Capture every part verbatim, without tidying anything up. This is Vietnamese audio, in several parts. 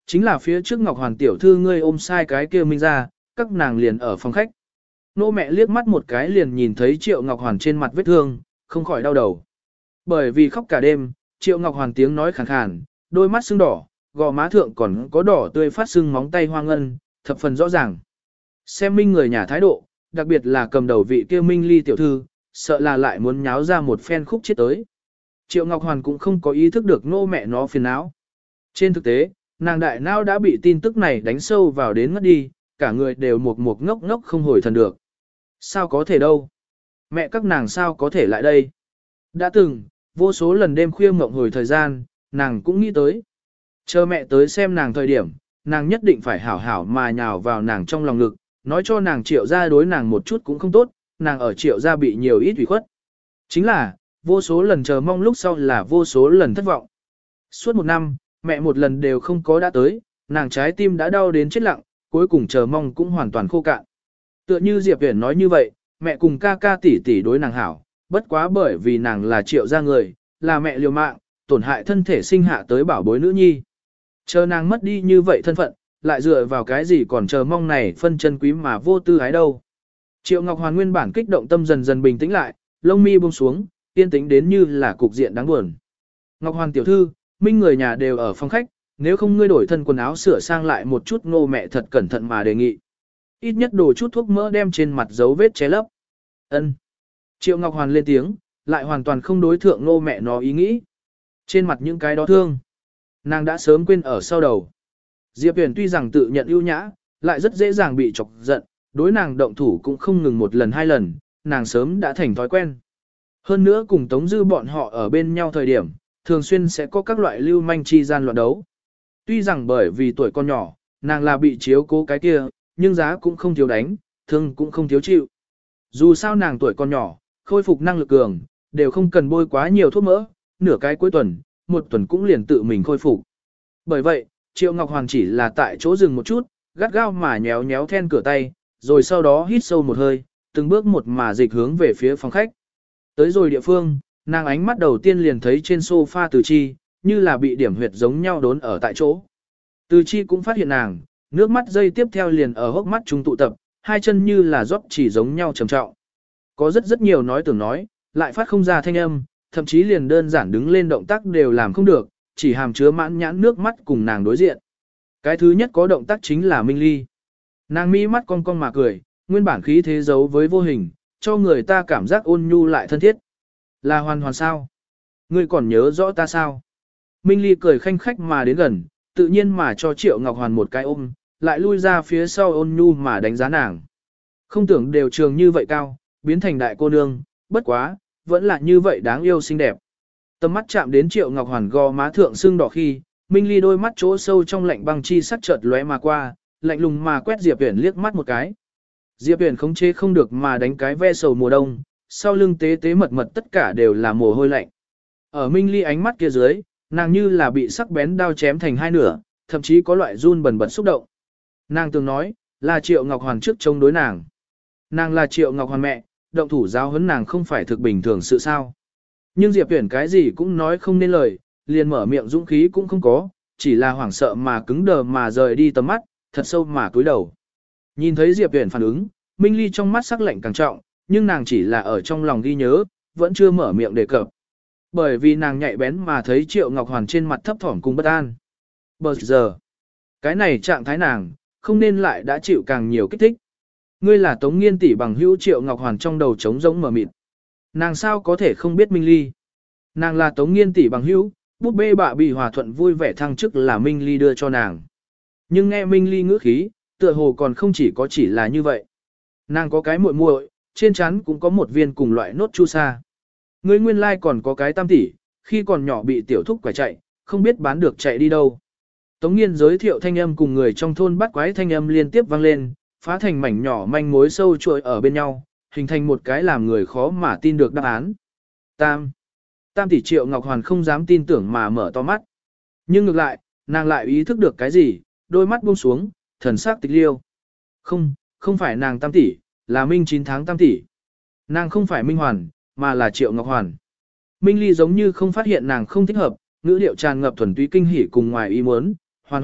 Chính là phía trước Ngọc Hoàn tiểu thư ngươi ôm sai cái kia Minh ra, các nàng liền ở phòng khách. Nô mẹ liếc mắt một cái liền nhìn thấy Triệu Ngọc Hoàn trên mặt vết thương, không khỏi đau đầu. Bởi vì khóc cả đêm, Triệu Ngọc Hoàn tiếng nói khàn khàn, đôi mắt sưng đỏ, gò má thượng còn có đỏ tươi phát sưng móng tay hoang ngân, thập phần rõ ràng. Xem Minh người nhà thái độ, đặc biệt là cầm đầu vị kia Minh Ly tiểu thư, sợ là lại muốn nháo ra một phen khúc chết tới. Triệu Ngọc Hoàn cũng không có ý thức được nô mẹ nó phiền não. Trên thực tế, nàng đại não đã bị tin tức này đánh sâu vào đến ngất đi, cả người đều một một ngốc ngốc không hồi thần được. Sao có thể đâu? Mẹ các nàng sao có thể lại đây? Đã từng, vô số lần đêm khuya mộng hồi thời gian, nàng cũng nghĩ tới. Chờ mẹ tới xem nàng thời điểm, nàng nhất định phải hảo hảo mà nhào vào nàng trong lòng ngực, nói cho nàng Triệu gia đối nàng một chút cũng không tốt, nàng ở Triệu gia bị nhiều ít ủy khuất. Chính là, vô số lần chờ mong lúc sau là vô số lần thất vọng. Suốt một năm, mẹ một lần đều không có đã tới, nàng trái tim đã đau đến chết lặng, cuối cùng chờ mong cũng hoàn toàn khô cạn. Tựa như Diệp Viễn nói như vậy, mẹ cùng ca ca tỷ tỷ đối nàng hảo, bất quá bởi vì nàng là Triệu gia người, là mẹ liều mạng, tổn hại thân thể sinh hạ tới bảo bối nữ nhi. Chờ nàng mất đi như vậy thân phận, lại dựa vào cái gì còn chờ mong này phân chân quý mà vô tư ái đâu. Triệu Ngọc Hoàn nguyên bản kích động tâm dần dần bình tĩnh lại, lông mi buông xuống, yên tĩnh đến như là cục diện đáng buồn. Ngọc Hoàn tiểu thư, Minh người nhà đều ở phòng khách, nếu không ngươi đổi thân quần áo sửa sang lại một chút, Ngô mẹ thật cẩn thận mà đề nghị. Ít nhất đổ chút thuốc mỡ đem trên mặt dấu vết che lấp. Ân. Triệu Ngọc Hoàn lên tiếng, lại hoàn toàn không đối thượng Ngô mẹ nó ý nghĩ. Trên mặt những cái đó thương, nàng đã sớm quên ở sau đầu. Diệp Huyền tuy rằng tự nhận ưu nhã, lại rất dễ dàng bị chọc giận, đối nàng động thủ cũng không ngừng một lần hai lần, nàng sớm đã thành thói quen. Hơn nữa cùng Tống Dư bọn họ ở bên nhau thời điểm, thường xuyên sẽ có các loại lưu manh chi gian loạn đấu. Tuy rằng bởi vì tuổi con nhỏ, nàng là bị chiếu cố cái kia, nhưng giá cũng không thiếu đánh, thương cũng không thiếu chịu. Dù sao nàng tuổi con nhỏ, khôi phục năng lực cường, đều không cần bôi quá nhiều thuốc mỡ, nửa cái cuối tuần, một tuần cũng liền tự mình khôi phục. Bởi vậy, Triệu Ngọc Hoàng chỉ là tại chỗ dừng một chút, gắt gao mà nhéo nhéo then cửa tay, rồi sau đó hít sâu một hơi, từng bước một mà dịch hướng về phía phòng khách. Tới rồi địa phương, nàng ánh mắt đầu tiên liền thấy trên sofa Từ Chi, như là bị điểm huyệt giống nhau đốn ở tại chỗ. Từ Chi cũng phát hiện nàng, nước mắt dây tiếp theo liền ở hốc mắt chúng tụ tập, hai chân như là rót chỉ giống nhau trầm trọng. Có rất rất nhiều nói tưởng nói, lại phát không ra thanh âm, thậm chí liền đơn giản đứng lên động tác đều làm không được, chỉ hàm chứa mãn nhãn nước mắt cùng nàng đối diện. Cái thứ nhất có động tác chính là Minh Ly. Nàng mi mắt cong cong mà cười, nguyên bản khí thế giấu với vô hình, cho người ta cảm giác ôn nhu lại thân thiết. Là Hoàn Hoàn sao? Ngươi còn nhớ rõ ta sao? Minh Ly cười khanh khách mà đến gần, tự nhiên mà cho Triệu Ngọc Hoàn một cái ôm, lại lui ra phía sau ôn nhu mà đánh giá nàng. Không tưởng đều trường như vậy cao, biến thành đại cô nương, bất quá, vẫn là như vậy đáng yêu xinh đẹp. Tầm mắt chạm đến Triệu Ngọc Hoàn gò má thượng sưng đỏ khi, Minh Ly đôi mắt chỗ sâu trong lạnh băng chi sắc chợt lóe mà qua, lạnh lùng mà quét Diệp Uyển liếc mắt một cái. Diệp Uyển khống chế không được mà đánh cái ve sầu mùa đông, sau lưng tế tế mật mật tất cả đều là mồ hôi lạnh. Ở Minh Ly ánh mắt kia dưới, nàng như là bị sắc bén đao chém thành hai nửa, thậm chí có loại run bần bật xúc động. Nàng từng nói, là Triệu Ngọc Hoàn trước chống đối nàng. Nàng là Triệu Ngọc Hoàn mẹ, động thủ giáo huấn nàng không phải thực bình thường sự sao. Nhưng Diệp Uyển cái gì cũng nói không nên lời, liền mở miệng dũng khí cũng không có, chỉ là hoảng sợ mà cứng đờ mà rời đi tầm mắt, thật sâu mà cúi đầu. Nhìn thấy Diệp Uyển phản ứng, Minh Ly trong mắt sắc lạnh càng trọng, nhưng nàng chỉ là ở trong lòng ghi nhớ, vẫn chưa mở miệng đề cập. Bởi vì nàng nhạy bén mà thấy Triệu Ngọc Hoàn trên mặt thấp thỏm cùng bất an. Bây giờ, cái này trạng thái nàng, không nên lại đã chịu càng nhiều kích thích. Ngươi là Tống Nghiên tỷ bằng hữu Triệu Ngọc Hoàn trong đầu trống rỗng mở mịt. Nàng sao có thể không biết Minh Ly? Nàng là Tống Nghiên tỷ bằng hữu, búp bê bạ bị hòa thuận vui vẻ thăng chức là Minh Ly đưa cho nàng. Nhưng nghe Minh Ly ngữ khí, tựa hồ còn không chỉ có chỉ là như vậy. Nàng có cái muội muội, trên trán cũng có một viên cùng loại nốt chu sa. Ngươi nguyên lai còn có cái tam tỷ, khi còn nhỏ bị tiểu thúc quải chạy, không biết bán được chạy đi đâu. Tống Nghiên giới thiệu thanh âm cùng người trong thôn bắt quái thanh âm liên tiếp vang lên, phá thành mảnh nhỏ manh mối sâu chuỗi ở bên nhau, hình thành một cái làm người khó mà tin được đáp án. Tam. Tam tỷ Triệu Ngọc Hoàn không dám tin tưởng mà mở to mắt. Nhưng ngược lại, nàng lại ý thức được cái gì, đôi mắt buông xuống, thần sắc tịch liêu. Không, không phải nàng tam tỷ, là Minh chín tháng tam tỷ. Nàng không phải Minh Hoàn, mà là Triệu Ngọc Hoàn. Minh Ly giống như không phát hiện nàng không thích hợp, ngữ điệu tràn ngập thuần túy kinh hỉ cùng ngoài ý muốn. Hoàn Hoàn,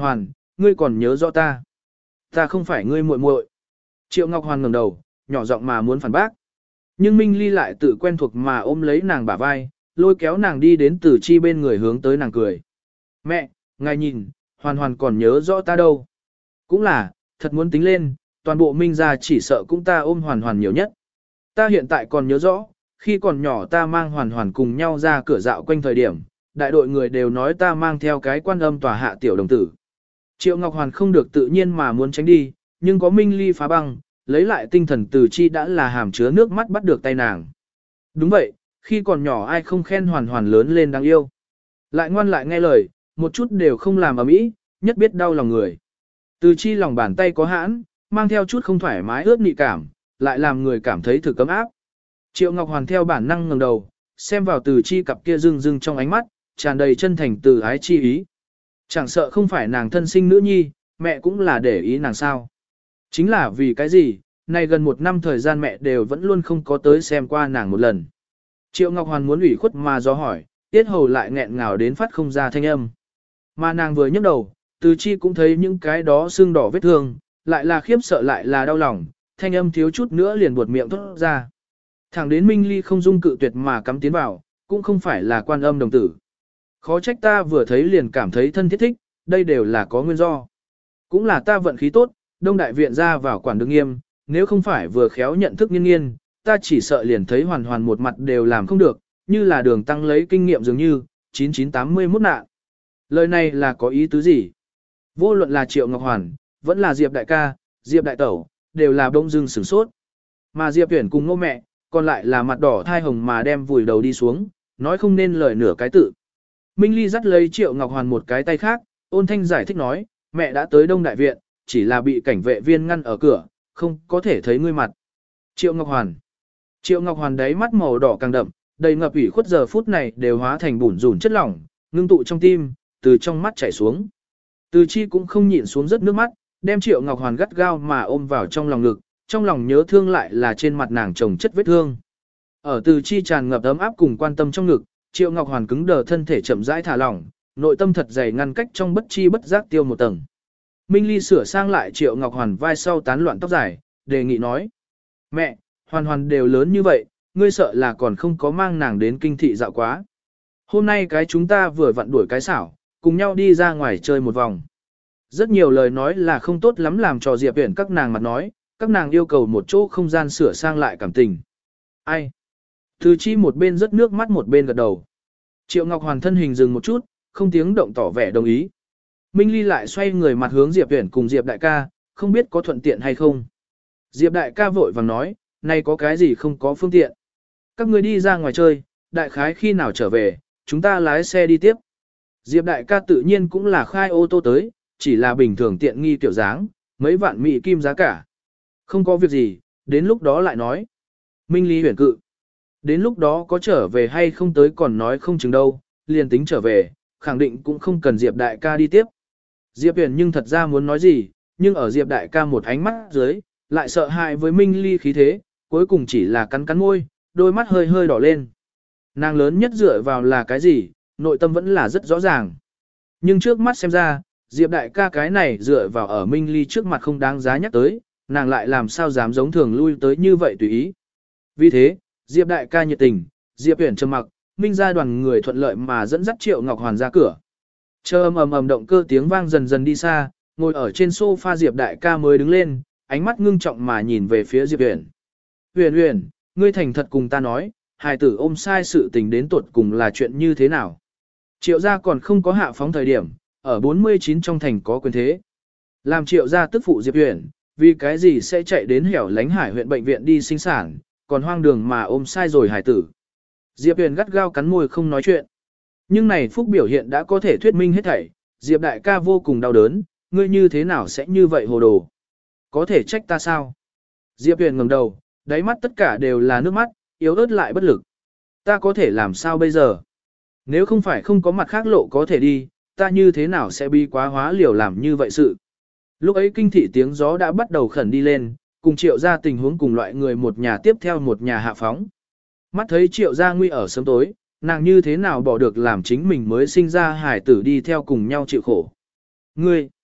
ngươi còn nhớ rõ ta. Ta không phải ngươi muội muội. Triệu Ngọc Hoàn ngẩng đầu, nhỏ giọng mà muốn phản bác. Nhưng Minh Ly lại tự quen thuộc mà ôm lấy nàng bả vai, lôi kéo nàng đi đến Tử Chi bên người hướng tới nàng cười. Mẹ, ngài nhìn, Hoàn Hoàn còn nhớ rõ ta đâu. Cũng là, thật muốn tính lên, toàn bộ Minh gia chỉ sợ cũng ta ôm Hoàn Hoàn nhiều nhất. Ta hiện tại còn nhớ rõ, khi còn nhỏ ta mang Hoàn Hoàn cùng nhau ra cửa dạo quanh thời điểm, đại đội người đều nói ta mang theo cái quan âm tòa hạ tiểu đồng tử. Triệu Ngọc Hoàn không được tự nhiên mà muốn tránh đi, nhưng có Minh Ly phá băng, lấy lại tinh thần Từ Chi đã là hàm chứa nước mắt bắt được tay nàng. Đúng vậy, khi còn nhỏ ai không khen Hoàn Hoàn lớn lên đáng yêu. Lại ngoan lại nghe lời, một chút đều không làm ầm ĩ, nhất biết đau lòng người. Từ Chi lòng bàn tay có hãn, mang theo chút không thoải mái ướt nị cảm, lại làm người cảm thấy thực cấm áp. Triệu Ngọc Hoàn theo bản năng ngẩng đầu, xem vào Từ Chi cặp kia rưng rưng trong ánh mắt, tràn đầy chân thành từ ái chi ý. Chẳng sợ không phải nàng thân sinh nữ nhi, mẹ cũng là để ý nàng sao. Chính là vì cái gì, này gần một năm thời gian mẹ đều vẫn luôn không có tới xem qua nàng một lần. Triệu Ngọc Hoàn muốn ủy khuất mà do hỏi, tiết hầu lại nghẹn ngào đến phát không ra thanh âm. Mà nàng vừa nhấc đầu, Từ Chi cũng thấy những cái đó sưng đỏ vết thương, lại là khiếp sợ lại là đau lòng, thanh âm thiếu chút nữa liền buột miệng thốt ra. Thẳng đến Minh Ly không dung cự tuyệt mà cắm tiến vào, cũng không phải là quan âm đồng tử. Khó trách ta vừa thấy liền cảm thấy thân thiết thích, đây đều là có nguyên do. Cũng là ta vận khí tốt, Đông Đại Viện ra vào quản được nghiêm, nếu không phải vừa khéo nhận thức nghiên nghiên, ta chỉ sợ liền thấy Hoàn Hoàn một mặt đều làm không được, như là đường tăng lấy kinh nghiệm dường như, chín chín tám mươi mốt nạn. Lời này là có ý tứ gì? Vô luận là Triệu Ngọc Hoàn, vẫn là Diệp Đại ca, Diệp Đại Tẩu, đều là bông dưng sửng sốt. Mà Diệp Tuyển cùng Ngô mẹ, còn lại là mặt đỏ thai hồng mà đem vùi đầu đi xuống, nói không nên lời nửa cái tự. Minh Ly dắt lấy Triệu Ngọc Hoàn một cái tay khác, ôn thanh giải thích nói, mẹ đã tới Đông Đại Viện, chỉ là bị cảnh vệ viên ngăn ở cửa, không có thể thấy ngươi mặt. Triệu Ngọc Hoàn. Triệu Ngọc Hoàn đáy mắt màu đỏ càng đậm, đầy ngập ủy khuất giờ phút này đều hóa thành bùn rủn chất lỏng, ngưng tụ trong tim, từ trong mắt chảy xuống. Từ Chi cũng không nhịn xuống rất nước mắt, đem Triệu Ngọc Hoàn gắt gao mà ôm vào trong lòng ngực, trong lòng nhớ thương lại là trên mặt nàng chồng chất vết thương. Ở Từ Chi tràn ngập ấm áp cùng quan tâm trong ngực, Triệu Ngọc Hoàn cứng đờ thân thể chậm rãi thả lỏng, nội tâm thật dày ngăn cách trong bất chi bất giác tiêu một tầng. Minh Ly sửa sang lại Triệu Ngọc Hoàn vai sau tán loạn tóc dài, đề nghị nói: "Mẹ, Hoàn Hoàn đều lớn như vậy, ngươi sợ là còn không có mang nàng đến kinh thị dạo quá. Hôm nay cái chúng ta vừa vặn đuổi cái xảo, cùng nhau đi ra ngoài chơi một vòng." Rất nhiều lời nói là không tốt lắm làm cho Diệp Viễn các nàng mặt nói, các nàng yêu cầu một chỗ không gian sửa sang lại cảm tình. Ai? Từ Chi một bên rớt nước mắt một bên gật đầu. Triệu Ngọc Hoàn thân hình dừng một chút, không tiếng động tỏ vẻ đồng ý. Minh Ly lại xoay người mặt hướng Diệp Viễn cùng Diệp Đại ca, không biết có thuận tiện hay không. Diệp Đại ca vội vàng nói, này có cái gì không có phương tiện. Các người đi ra ngoài chơi, đại khái khi nào trở về, chúng ta lái xe đi tiếp. Diệp Đại ca tự nhiên cũng là khai ô tô tới, chỉ là bình thường tiện nghi kiểu dáng, mấy vạn mỹ kim giá cả. Không có việc gì, đến lúc đó lại nói. Minh Ly huyền cự. Đến lúc đó có trở về hay không tới còn nói không chừng đâu, liền tính trở về, khẳng định cũng không cần Diệp Đại ca đi tiếp. Diệp Huyền nhưng thật ra muốn nói gì, nhưng ở Diệp Đại ca một ánh mắt dưới, lại sợ hãi với Minh Ly khí thế, cuối cùng chỉ là cắn cắn môi, đôi mắt hơi hơi đỏ lên. Nàng lớn nhất dựa vào là cái gì, nội tâm vẫn là rất rõ ràng. Nhưng trước mắt xem ra, Diệp Đại ca cái này dựa vào ở Minh Ly trước mặt không đáng giá nhắc tới, nàng lại làm sao dám giống thường lui tới như vậy tùy ý. Vì thế, Diệp Đại ca nhiệt tình, Diệp Huyền trầm mặc, Minh gia đoàn người thuận lợi mà dẫn dắt Triệu Ngọc Hoàn ra cửa. Chờ ầm ầm ầm động cơ tiếng vang dần dần đi xa, ngồi ở trên sofa Diệp Đại ca mới đứng lên, ánh mắt ngưng trọng mà nhìn về phía Diệp Huyền. Huyền Huyền, ngươi thành thật cùng ta nói, hài tử ôm sai sự tình đến tuột cùng là chuyện như thế nào? Triệu gia còn không có hạ phóng thời điểm, ở bốn mươi chín trong thành có quyền thế. Làm Triệu gia tức phụ Diệp Huyền, vì cái gì sẽ chạy đến hẻo lánh Hải huyện bệnh viện đi sinh sản, còn hoang đường mà ôm sai rồi hài tử. Diệp Huyền gắt gao cắn môi không nói chuyện. Nhưng này phúc biểu hiện đã có thể thuyết minh hết thảy, Diệp Đại ca vô cùng đau đớn, ngươi như thế nào sẽ như vậy hồ đồ? Có thể trách ta sao? Diệp Huyền ngẩng đầu, đáy mắt tất cả đều là nước mắt, yếu ớt lại bất lực. Ta có thể làm sao bây giờ? Nếu không phải không có mặt khác lộ có thể đi, ta như thế nào sẽ bi quá hóa liều làm như vậy sự? Lúc ấy kinh thị tiếng gió đã bắt đầu khẩn đi lên, cùng Triệu gia tình huống cùng loại người một nhà tiếp theo một nhà hạ phóng. Mắt thấy Triệu gia nguy ở sớm tối, nàng như thế nào bỏ được làm chính mình mới sinh ra hài tử đi theo cùng nhau chịu khổ. Ngươi,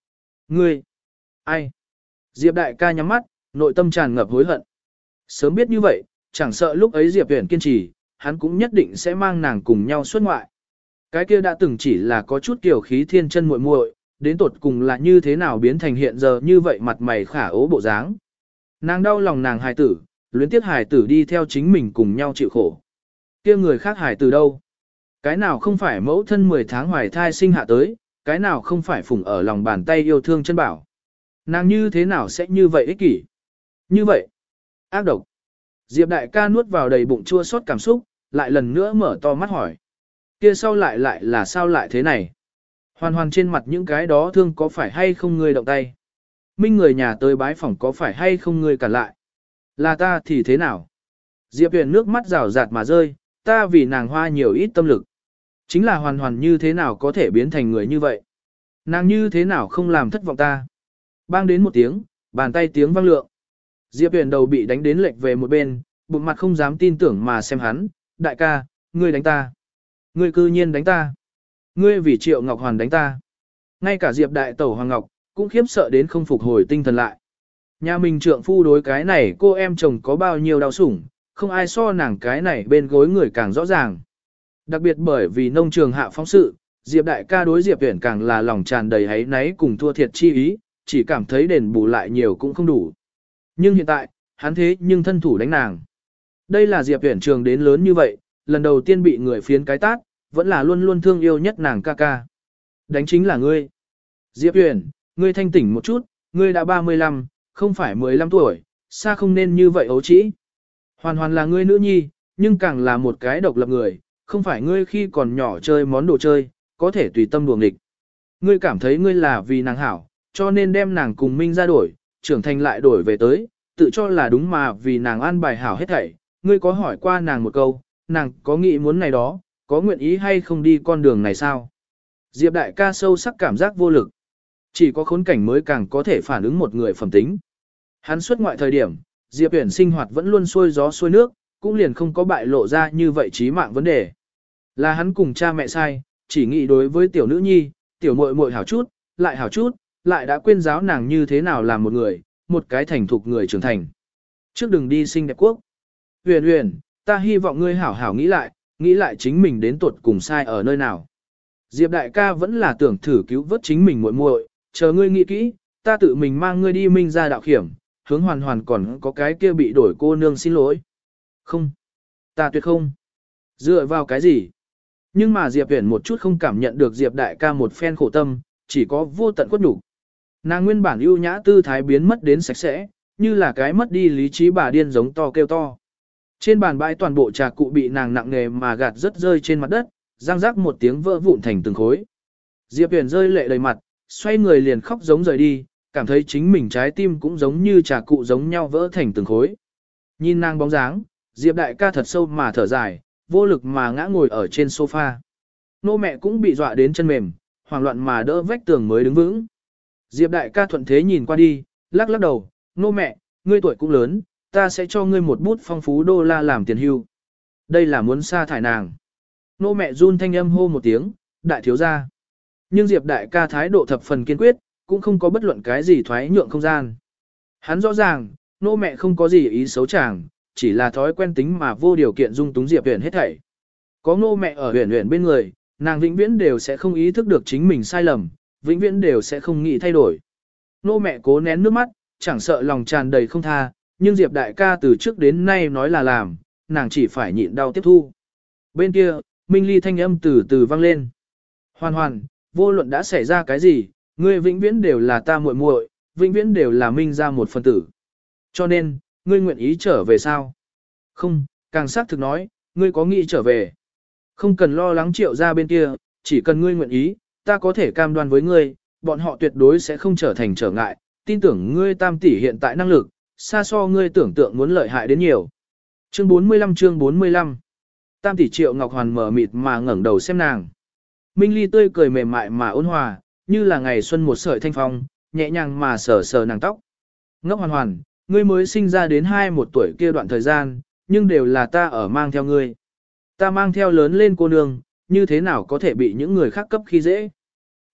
Ngươi, ai? Diệp đại ca nhắm mắt, nội tâm tràn ngập hối hận. Sớm biết như vậy, chẳng sợ lúc ấy Diệp Huyền kiên trì, hắn cũng nhất định sẽ mang nàng cùng nhau xuất ngoại. Cái kia đã từng chỉ là có chút kiểu khí thiên chân muội muội, đến tột cùng là như thế nào biến thành hiện giờ như vậy mặt mày khả ố bộ dáng. Nàng đau lòng nàng hài tử, luyến tiếc hài tử đi theo chính mình cùng nhau chịu khổ. Kia người khác hài tử đâu? Cái nào không phải mẫu thân mười tháng hoài thai sinh hạ tới, cái nào không phải phụng ở lòng bàn tay yêu thương chân bảo. Nàng như thế nào sẽ như vậy ích kỷ? Như vậy, ác độc. Diệp đại ca nuốt vào đầy bụng chua xót cảm xúc, lại lần nữa mở to mắt hỏi. Kia sau lại lại là sao lại thế này? Hoàn hoàn trên mặt những cái đó thương có phải hay không ngươi động tay? Minh người nhà tới bái phỏng có phải hay không ngươi cản lại? Là ta thì thế nào? Diệp Huyền nước mắt rào rạt mà rơi, ta vì nàng hoa nhiều ít tâm lực. Chính là hoàn hoàn như thế nào có thể biến thành người như vậy? Nàng như thế nào không làm thất vọng ta? Bang đến một tiếng, bàn tay tiếng vang lượng. Diệp Huyền đầu bị đánh đến lệch về một bên, bụng mặt không dám tin tưởng mà xem hắn, đại ca, ngươi đánh ta. Ngươi cư nhiên đánh ta. Ngươi vì Triệu Ngọc Hoàn đánh ta. Ngay cả Diệp đại tẩu Hoàng Ngọc, cũng khiếp sợ đến không phục hồi tinh thần lại. Nhà mình trượng phu đối cái này cô em chồng có bao nhiêu đau sủng, không ai so nàng cái này bên gối người càng rõ ràng. Đặc biệt bởi vì nông trường hạ phóng sự, Diệp đại ca đối Diệp Huyền càng là lòng tràn đầy hấy náy cùng thua thiệt chi ý, chỉ cảm thấy đền bù lại nhiều cũng không đủ. Nhưng hiện tại, hắn thế nhưng thân thủ đánh nàng. Đây là Diệp Huyền trường đến lớn như vậy, lần đầu tiên bị người phiến cái tát, vẫn là luôn luôn thương yêu nhất nàng ca ca. Đánh chính là ngươi. Diệp Huyền, ngươi thanh tỉnh một chút, ngươi đã ba mươi lăm, không phải mười lăm tuổi, xa không nên như vậy ấu trĩ. Hoàn hoàn là ngươi nữ nhi, nhưng càng là một cái độc lập người, không phải ngươi khi còn nhỏ chơi món đồ chơi, có thể tùy tâm đùa nghịch. Ngươi cảm thấy ngươi là vì nàng hảo, cho nên đem nàng cùng Minh ra đổi, trưởng thành lại đổi về tới, tự cho là đúng mà vì nàng an bài hảo hết thảy. Ngươi có hỏi qua nàng một câu, nàng có nghĩ muốn này đó, có nguyện ý hay không đi con đường này sao? Diệp đại ca sâu sắc cảm giác vô lực. Chỉ có khốn cảnh mới càng có thể phản ứng một người phẩm tính. Hắn xuất ngoại thời điểm, Diệp Huyền sinh hoạt vẫn luôn xuôi gió xuôi nước, cũng liền không có bại lộ ra như vậy chí mạng vấn đề. Là hắn cùng cha mẹ sai, chỉ nghĩ đối với tiểu nữ nhi, tiểu muội muội hảo chút, lại hảo chút, lại đã quên giáo nàng như thế nào làm một người, một cái thành thục người trưởng thành. Trước đừng đi sinh đẹp quốc. Huyền Huyền, ta hy vọng ngươi hảo hảo nghĩ lại, nghĩ lại chính mình đến tuột cùng sai ở nơi nào. Diệp đại ca vẫn là tưởng thử cứu vớt chính mình muội muội, chờ ngươi nghĩ kỹ, ta tự mình mang ngươi đi Minh ra đạo khiểm, hướng hoàn hoàn còn có cái kia bị đổi cô nương xin lỗi. Không, ta tuyệt không. Dựa vào cái gì? Nhưng mà Diệp Huyền một chút không cảm nhận được Diệp đại ca một phen khổ tâm, chỉ có vô tận khuất nhục. Nàng nguyên bản ưu nhã tư thái biến mất đến sạch sẽ, như là cái mất đi lý trí bà điên giống to kêu to. Trên bàn bãi toàn bộ trà cụ bị nàng nặng nề mà gạt rất rơi trên mặt đất, răng rắc một tiếng vỡ vụn thành từng khối. Diệp Huyền rơi lệ đầy mặt, xoay người liền khóc giống rời đi, cảm thấy chính mình trái tim cũng giống như trà cụ giống nhau vỡ thành từng khối. Nhìn nàng bóng dáng, Diệp đại ca thật sâu mà thở dài, vô lực mà ngã ngồi ở trên sofa. Nô mẹ cũng bị dọa đến chân mềm, hoảng loạn mà đỡ vách tường mới đứng vững. Diệp đại ca thuận thế nhìn qua đi, lắc lắc đầu, nô mẹ, ngươi tuổi cũng lớn, ta sẽ cho ngươi một bút phong phú đô la làm tiền hưu. Đây là muốn sa thải nàng. Nô mẹ run thanh âm hô một tiếng, đại thiếu gia. Nhưng Diệp đại ca thái độ thập phần kiên quyết, cũng không có bất luận cái gì thoái nhượng không gian. Hắn rõ ràng, nô mẹ không có gì ý xấu chàng, chỉ là thói quen tính mà vô điều kiện dung túng Diệp Huyền hết thảy. Có nô mẹ ở Huyền Huyền bên người, nàng vĩnh viễn đều sẽ không ý thức được chính mình sai lầm, vĩnh viễn đều sẽ không nghĩ thay đổi. Nô mẹ cố nén nước mắt, chẳng sợ lòng tràn đầy không tha, nhưng Diệp đại ca từ trước đến nay nói là làm, nàng chỉ phải nhịn đau tiếp thu. Bên kia, Minh Ly thanh âm từ từ vang lên. Hoàn hoàn, vô luận đã xảy ra cái gì, ngươi vĩnh viễn đều là ta muội muội, vĩnh viễn đều là Minh ra một phần tử. Cho nên, ngươi nguyện ý trở về sao? Không, càng xác thực nói, ngươi có nghĩ trở về. Không cần lo lắng Triệu ra bên kia, chỉ cần ngươi nguyện ý, ta có thể cam đoan với ngươi, bọn họ tuyệt đối sẽ không trở thành trở ngại, tin tưởng ngươi tam tỷ hiện tại năng lực, xa so ngươi tưởng tượng muốn lợi hại đến nhiều. Chương bốn mươi lăm chương bốn mươi lăm Tam tỷ Triệu Ngọc Hoàn mở mịt mà ngẩng đầu xem nàng. Minh Ly tươi cười mềm mại mà ôn hòa, như là ngày xuân một sợi thanh phong, nhẹ nhàng mà sờ sờ nàng tóc. Ngốc Hoàn Hoàn, ngươi mới sinh ra đến hai một tuổi kia đoạn thời gian, nhưng đều là ta ở mang theo ngươi. Ta mang theo lớn lên cô nương, như thế nào có thể bị những người khác cấp khi dễ.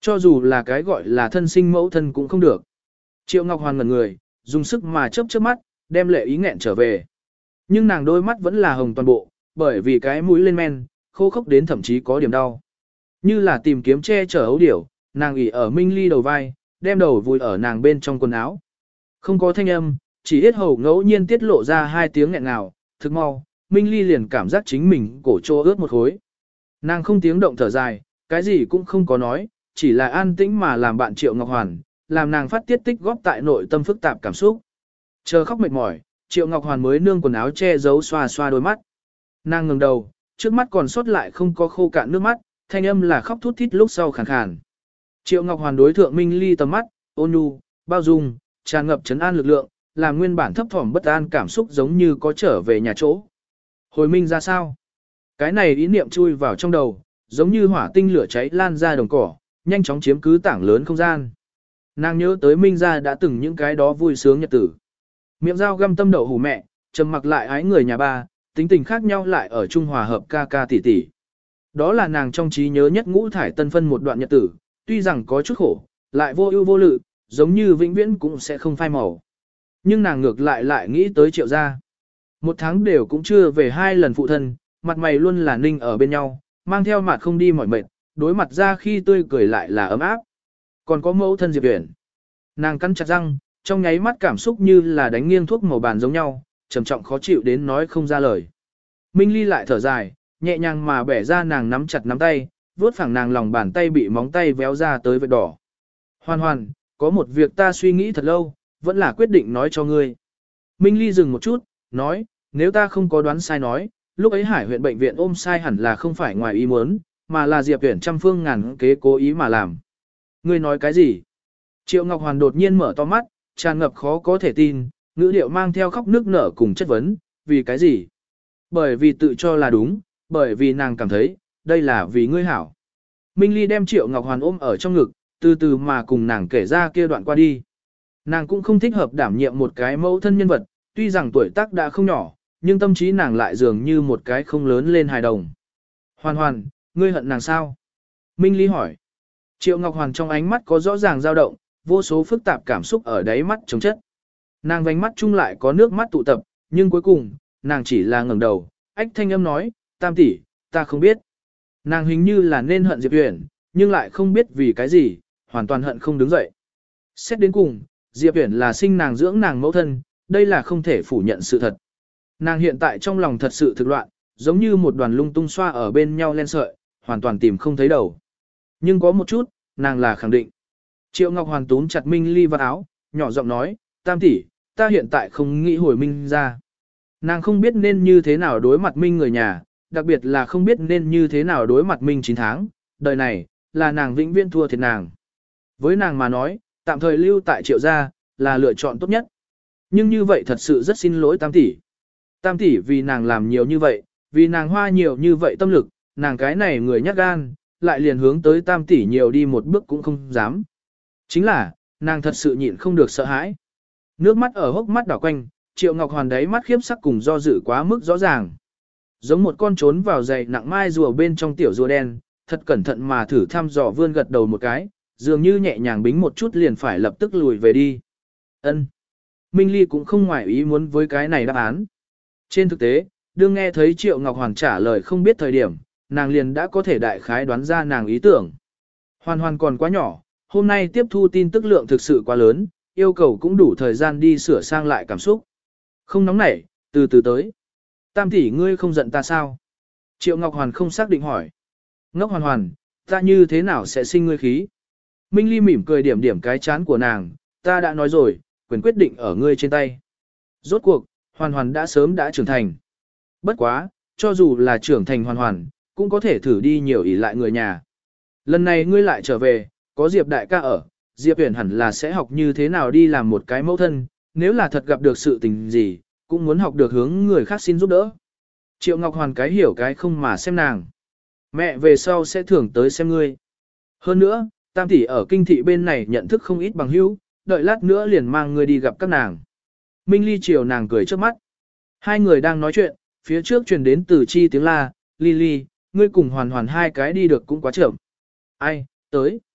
Cho dù là cái gọi là thân sinh mẫu thân cũng không được. Triệu Ngọc Hoàn ngẩn người, dùng sức mà chớp chớp mắt, đem lệ ý nghẹn trở về. Nhưng nàng đôi mắt vẫn là hồng toàn bộ, bởi vì cái mũi lên men, khô khốc đến thậm chí có điểm đau. Như là tìm kiếm che chở ấu điểu, nàng ỉ ở Minh Ly đầu vai, đem đầu vùi ở nàng bên trong quần áo. Không có thanh âm, chỉ yết hầu ngẫu nhiên tiết lộ ra hai tiếng nghẹn ngào, thực mau, Minh Ly liền cảm giác chính mình cổ trô ướt một khối. Nàng không tiếng động thở dài, cái gì cũng không có nói, chỉ là an tĩnh mà làm bạn Triệu Ngọc Hoàn, làm nàng phát tiết tích góp tại nội tâm phức tạp cảm xúc. Chờ khóc mệt mỏi, Triệu Ngọc Hoàn mới nương quần áo che giấu xoa xoa đôi mắt. Nàng ngẩng đầu, trước mắt còn sót lại không có khô cạn nước mắt, thanh âm là khóc thút thít lúc sau khàn khàn. Triệu Ngọc Hoàn đối thượng Minh Ly tầm mắt, ôn nhu, bao dung, tràn ngập trấn an lực lượng, làm nguyên bản thấp thỏm bất an cảm xúc giống như có trở về nhà chỗ. Hồi minh ra sao? Cái này ý niệm chui vào trong đầu, giống như hỏa tinh lửa cháy lan ra đồng cỏ, nhanh chóng chiếm cứ tảng lớn không gian. Nàng nhớ tới Minh gia đã từng những cái đó vui sướng nhật tử. Miệng dao găm tâm đậu hủ mẹ, trầm mặc lại ái người nhà ba, tính tình khác nhau lại ở trung hòa hợp ca ca tỷ tỷ. Đó là nàng trong trí nhớ nhất ngũ thải tân phân một đoạn nhật tử, tuy rằng có chút khổ, lại vô ưu vô lự, giống như vĩnh viễn cũng sẽ không phai màu. Nhưng nàng ngược lại lại nghĩ tới Triệu gia. Một tháng đều cũng chưa về hai lần phụ thân, mặt mày luôn là ninh ở bên nhau, mang theo mặt không đi mỏi mệt, đối mặt ra khi tươi cười lại là ấm áp. Còn có mẫu thân Diệp Uyển. Nàng cắn chặt răng, trong nháy mắt cảm xúc như là đánh nghiêng thuốc màu bàn giống nhau, trầm trọng khó chịu đến nói không ra lời. Minh Ly lại thở dài, nhẹ nhàng mà bẻ ra nàng nắm chặt nắm tay, vuốt phẳng nàng lòng bàn tay bị móng tay véo ra tới vết đỏ. Hoàn hoàn, có một việc ta suy nghĩ thật lâu, vẫn là quyết định nói cho ngươi. Minh Ly dừng một chút, nói, nếu ta không có đoán sai nói, lúc ấy Hải huyện bệnh viện ôm sai hẳn là không phải ngoài ý muốn, mà là Diệp Uyển trăm phương ngàn kế cố ý mà làm. Ngươi nói cái gì? Triệu Ngọc Hoàn đột nhiên mở to mắt, tràn ngập khó có thể tin, ngữ điệu mang theo khóc nước nở cùng chất vấn, vì cái gì? Bởi vì tự cho là đúng, bởi vì nàng cảm thấy, đây là vì ngươi hảo. Minh Ly đem Triệu Ngọc Hoàn ôm ở trong ngực, từ từ mà cùng nàng kể ra kia đoạn qua đi. Nàng cũng không thích hợp đảm nhiệm một cái mẫu thân nhân vật, tuy rằng tuổi tác đã không nhỏ, nhưng tâm trí nàng lại dường như một cái không lớn lên hài đồng. Hoàn Hoàn, ngươi hận nàng sao? Minh Ly hỏi. Triệu Ngọc Hoàn trong ánh mắt có rõ ràng dao động, vô số phức tạp cảm xúc ở đáy mắt chống chất. Nàng vành mắt chung lại có nước mắt tụ tập, nhưng cuối cùng, nàng chỉ là ngẩng đầu, ách thanh âm nói, tam tỷ, ta không biết. Nàng hình như là nên hận Diệp Uyển, nhưng lại không biết vì cái gì, hoàn toàn hận không đứng dậy. Xét đến cùng, Diệp Uyển là sinh nàng dưỡng nàng mẫu thân, đây là không thể phủ nhận sự thật. Nàng hiện tại trong lòng thật sự thực loạn, giống như một đoàn lung tung xoa ở bên nhau len sợi, hoàn toàn tìm không thấy đầu. Nhưng có một chút, nàng là khẳng định. Triệu Ngọc Hoàn túm chặt Minh Ly vào áo, nhỏ giọng nói, tam tỷ, ta hiện tại không nghĩ hồi Minh ra. Nàng không biết nên như thế nào đối mặt Minh người nhà, đặc biệt là không biết nên như thế nào đối mặt Minh chín tháng, đời này, là nàng vĩnh viễn thua thiệt nàng. Với nàng mà nói, tạm thời lưu tại Triệu gia, là lựa chọn tốt nhất. Nhưng như vậy thật sự rất xin lỗi tam tỷ. Tam tỷ vì nàng làm nhiều như vậy, vì nàng hoa nhiều như vậy tâm lực, nàng cái này người nhát gan, lại liền hướng tới tam tỷ nhiều đi một bước cũng không dám. Chính là, nàng thật sự nhịn không được sợ hãi. Nước mắt ở hốc mắt đảo quanh, Triệu Ngọc Hoàn đáy mắt khiếp sắc cùng do dự quá mức rõ ràng. Giống một con trốn vào dày nặng mai rùa bên trong tiểu rùa đen, thật cẩn thận mà thử thăm dò vươn gật đầu một cái, dường như nhẹ nhàng bính một chút liền phải lập tức lùi về đi. Ân. Minh Ly cũng không ngoại ý muốn với cái này đáp án. Trên thực tế, đương nghe thấy Triệu Ngọc Hoàn trả lời không biết thời điểm, nàng liền đã có thể đại khái đoán ra nàng ý tưởng. Hoàn Hoàn còn quá nhỏ, hôm nay tiếp thu tin tức lượng thực sự quá lớn, yêu cầu cũng đủ thời gian đi sửa sang lại cảm xúc. Không nóng nảy, từ từ tới. Tam tỷ ngươi không giận ta sao? Triệu Ngọc Hoàn không xác định hỏi. Ngốc Hoàn Hoàn, ta như thế nào sẽ sinh ngươi khí? Minh Ly mỉm cười điểm điểm cái chán của nàng, ta đã nói rồi, quyền quyết định ở ngươi trên tay. Rốt cuộc, Hoàn Hoàn đã sớm đã trưởng thành. Bất quá, cho dù là trưởng thành Hoàn Hoàn, cũng có thể thử đi nhiều ỷ lại người nhà. Lần này ngươi lại trở về, có Diệp đại ca ở, Diệp Uyển hẳn là sẽ học như thế nào đi làm một cái mẫu thân, nếu là thật gặp được sự tình gì, cũng muốn học được hướng người khác xin giúp đỡ. Triệu Ngọc Hoàn cái hiểu cái không mà xem nàng. Mẹ về sau sẽ thưởng tới xem ngươi. Hơn nữa, tam tỷ ở kinh thị bên này nhận thức không ít bằng hữu, đợi lát nữa liền mang ngươi đi gặp các nàng. Minh Ly chiều nàng cười trước mắt. Hai người đang nói chuyện, phía trước truyền đến từ chi tiếng la, Ly Ly, ngươi cùng Hoàn Hoàn hai cái đi được cũng quá chậm. Ai, tới.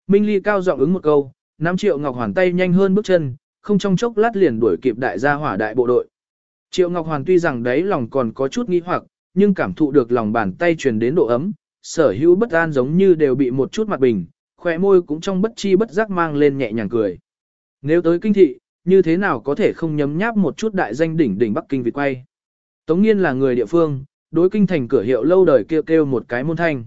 Minh Ly cao giọng ứng một câu, nắm Triệu Ngọc Hoàn tay nhanh hơn bước chân, không trong chốc lát liền đuổi kịp đại gia hỏa đại bộ đội. Triệu Ngọc Hoàn tuy rằng đấy lòng còn có chút nghi hoặc, nhưng cảm thụ được lòng bàn tay truyền đến độ ấm, sở hữu bất an giống như đều bị một chút mặt bình, khóe môi cũng trong bất chi bất giác mang lên nhẹ nhàng cười. Nếu tới kinh thị, như thế nào có thể không nhấm nháp một chút đại danh đỉnh đỉnh Bắc Kinh vịt quay. Tống Nghiên là người địa phương, đối kinh thành cửa hiệu lâu đời kêu kêu một cái môn thanh.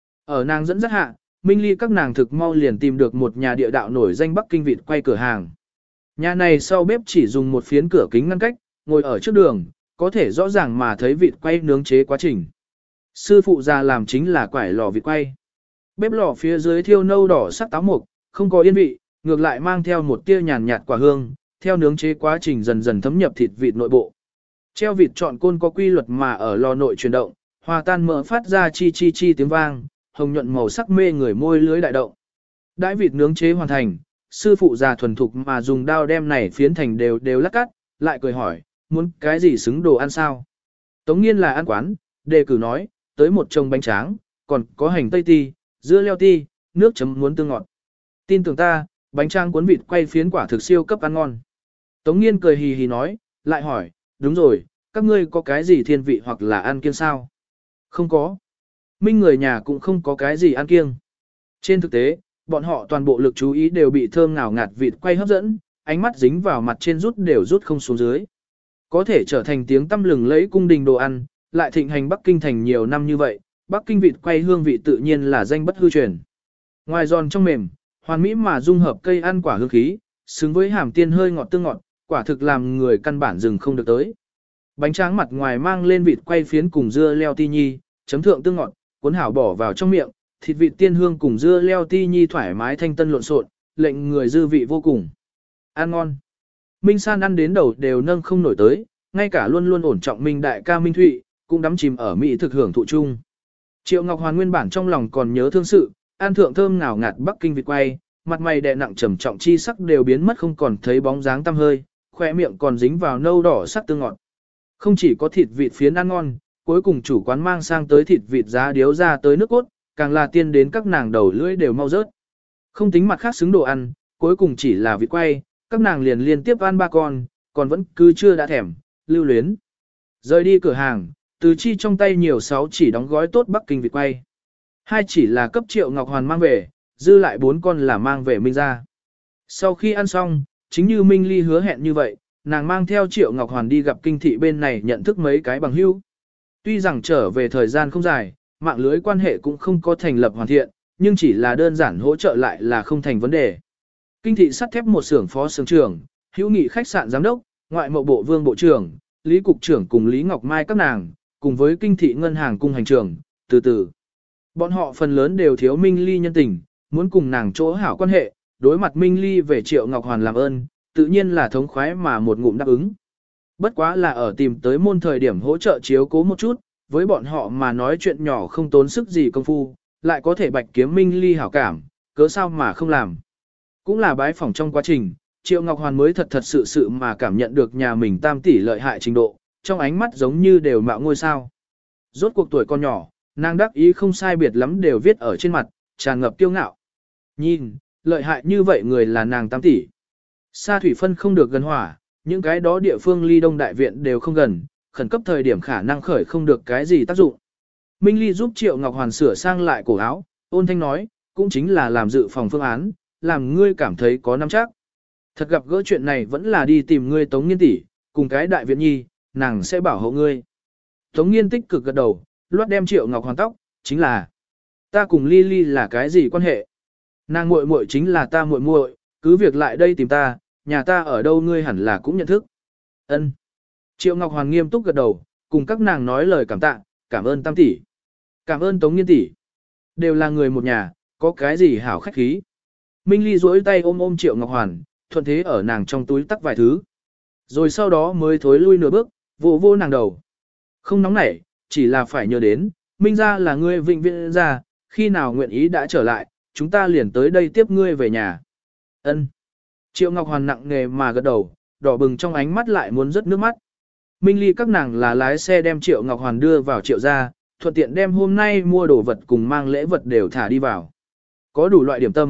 Ở nàng dẫn dắt hạ, Minh Ly các nàng thực mau liền tìm được một nhà địa đạo nổi danh Bắc Kinh vịt quay cửa hàng. Nhà này sau bếp chỉ dùng một phiến cửa kính ngăn cách, ngồi ở trước đường, có thể rõ ràng mà thấy vịt quay nướng chế quá trình. Sư phụ già làm chính là quải lò vịt quay. Bếp lò phía dưới thiêu nâu đỏ sắc táo mục, không có yên vị, ngược lại mang theo một tia nhàn nhạt quả hương, theo nướng chế quá trình dần dần thấm nhập thịt vịt nội bộ. Treo vịt chọn côn có quy luật mà ở lò nội chuyển động, hòa tan mỡ phát ra chi chi chi tiếng vang, hồng nhuận màu sắc mê người môi lưới đại động. Đãi vịt nướng chế hoàn thành, sư phụ già thuần thục mà dùng dao đem này phiến thành đều đều lát cắt, lại cười hỏi, muốn cái gì xứng đồ ăn sao? Tống Nghiên là ăn quán, đề cử nói, tới một chồng bánh tráng, còn có hành tây ti, dưa leo ti, nước chấm muốn tương ngọt. Tin tưởng ta, bánh tráng cuốn vịt quay phiến quả thực siêu cấp ăn ngon. Tống Nghiên cười hì hì nói, lại hỏi, đúng rồi, các ngươi có cái gì thiên vị hoặc là ăn kiêng sao? Không có. Minh người nhà cũng không có cái gì ăn kiêng. Trên thực tế, bọn họ toàn bộ lực chú ý đều bị thơm ngào ngạt vịt quay hấp dẫn, ánh mắt dính vào mặt trên rút đều rút không xuống dưới. Có thể trở thành tiếng tăm lừng lẫy cung đình đồ ăn, lại thịnh hành Bắc Kinh thành nhiều năm như vậy, Bắc Kinh vịt quay hương vị tự nhiên là danh bất hư truyền. Ngoài giòn trong mềm, hoàn mỹ mà dung hợp cây ăn quả hương khí, xứng với hàm tiên hơi ngọt tương ngọt, quả thực làm người căn bản dừng không được tới. Bánh tráng mặt ngoài mang lên vịt quay phiến cùng dưa leo ti nhi, chấm thượng tương ngọt, cuốn hảo bỏ vào trong miệng, thịt vịt tiên hương cùng dưa leo ti nhi thoải mái thanh tân lộn xộn, lệnh người dư vị vô cùng. Ăn ngon. Minh San ăn đến đầu đều nâng không nổi tới, ngay cả luôn luôn ổn trọng Minh đại ca Minh Thụy, cũng đắm chìm ở mỹ thực hưởng thụ chung. Triệu Ngọc Hoàn nguyên bản trong lòng còn nhớ thương sự, ăn thượng thơm ngào ngạt Bắc Kinh vịt quay, mặt mày đè nặng trầm trọng chi sắc đều biến mất không còn thấy bóng dáng tăm hơi, khóe miệng còn dính vào nâu đỏ sắc tương ngọt. Không chỉ có thịt vịt phiến ăn ngon, cuối cùng chủ quán mang sang tới thịt vịt giá điếu ra tới nước cốt, càng là tiên đến các nàng đầu lưỡi đều mau rớt. Không tính mặt khác xứng đồ ăn, cuối cùng chỉ là vịt quay, các nàng liền liên tiếp ăn ba con, còn vẫn cứ chưa đã thèm, lưu luyến. Rời đi cửa hàng, Từ Chi trong tay nhiều sáu chỉ đóng gói tốt Bắc Kinh vịt quay. Hai chỉ là cấp Triệu Ngọc Hoàn mang về, dư lại bốn con là mang về Minh ra. Sau khi ăn xong, chính như Minh Ly hứa hẹn như vậy, nàng mang theo Triệu Ngọc Hoàn đi gặp kinh thị bên này nhận thức mấy cái bằng hữu. Tuy rằng trở về thời gian không dài, mạng lưới quan hệ cũng không có thành lập hoàn thiện, nhưng chỉ là đơn giản hỗ trợ lại là không thành vấn đề. Kinh thị sắt thép một xưởng phó xưởng trưởng, hữu nghị khách sạn giám đốc, ngoại mậu bộ vương bộ trưởng, lý cục trưởng cùng Lý Ngọc Mai các nàng, cùng với kinh thị ngân hàng cung hành trưởng, từ từ. Bọn họ phần lớn đều thiếu Minh Ly nhân tình, muốn cùng nàng chỗ hảo quan hệ, đối mặt Minh Ly về Triệu Ngọc Hoàn làm ơn, tự nhiên là thống khoái mà một ngụm đáp ứng. Bất quá là ở tìm tới môn thời điểm hỗ trợ chiếu cố một chút, với bọn họ mà nói chuyện nhỏ không tốn sức gì công phu, lại có thể bạch kiếm Minh Ly hảo cảm, cớ sao mà không làm. Cũng là bái phỏng trong quá trình, Triệu Ngọc Hoàn mới thật thật sự sự mà cảm nhận được nhà mình tam tỷ lợi hại trình độ, trong ánh mắt giống như đều mạo ngôi sao. Rốt cuộc tuổi con nhỏ, nàng đắc ý không sai biệt lắm đều viết ở trên mặt, tràn ngập kiêu ngạo. Nhìn, lợi hại như vậy người là nàng tam tỷ. Sa thủy phân không được gần hỏa, những cái đó địa phương ly đông đại viện đều không gần, khẩn cấp thời điểm khả năng khởi không được cái gì tác dụng. Minh Ly giúp Triệu Ngọc Hoàn sửa sang lại cổ áo, ôn thanh nói, cũng chính là làm dự phòng phương án, làm ngươi cảm thấy có nắm chắc. Thật gặp gỡ chuyện này vẫn là đi tìm ngươi Tống Nghiên tỷ, cùng cái đại viện nhi, nàng sẽ bảo hộ ngươi. Tống Nghiên tích cực gật đầu, loát đem Triệu Ngọc Hoàn tóc, chính là ta cùng Ly Ly là cái gì quan hệ? Nàng muội muội chính là ta muội muội, cứ việc lại đây tìm ta, nhà ta ở đâu ngươi hẳn là cũng nhận thức. Ân. Triệu Ngọc Hoàn nghiêm túc gật đầu, cùng các nàng nói lời cảm tạ, cảm ơn tam tỷ, cảm ơn Tống Nghiên tỷ, đều là người một nhà, có cái gì hảo khách khí. Minh Ly duỗi tay ôm ôm Triệu Ngọc Hoàn, thuận thế ở nàng trong túi tắc vài thứ. Rồi sau đó mới thối lui nửa bước, vô vô nàng đầu. Không nóng nảy, chỉ là phải nhớ đến, Minh ra là ngươi vĩnh viễn ra, khi nào nguyện ý đã trở lại, chúng ta liền tới đây tiếp ngươi về nhà. Ân. Triệu Ngọc Hoàn nặng nề mà gật đầu, đỏ bừng trong ánh mắt lại muốn rớt nước mắt. Minh Ly các nàng là lái xe đem Triệu Ngọc Hoàn đưa vào Triệu gia, thuận tiện đem hôm nay mua đồ vật cùng mang lễ vật đều thả đi vào. Có đủ loại điểm tâm,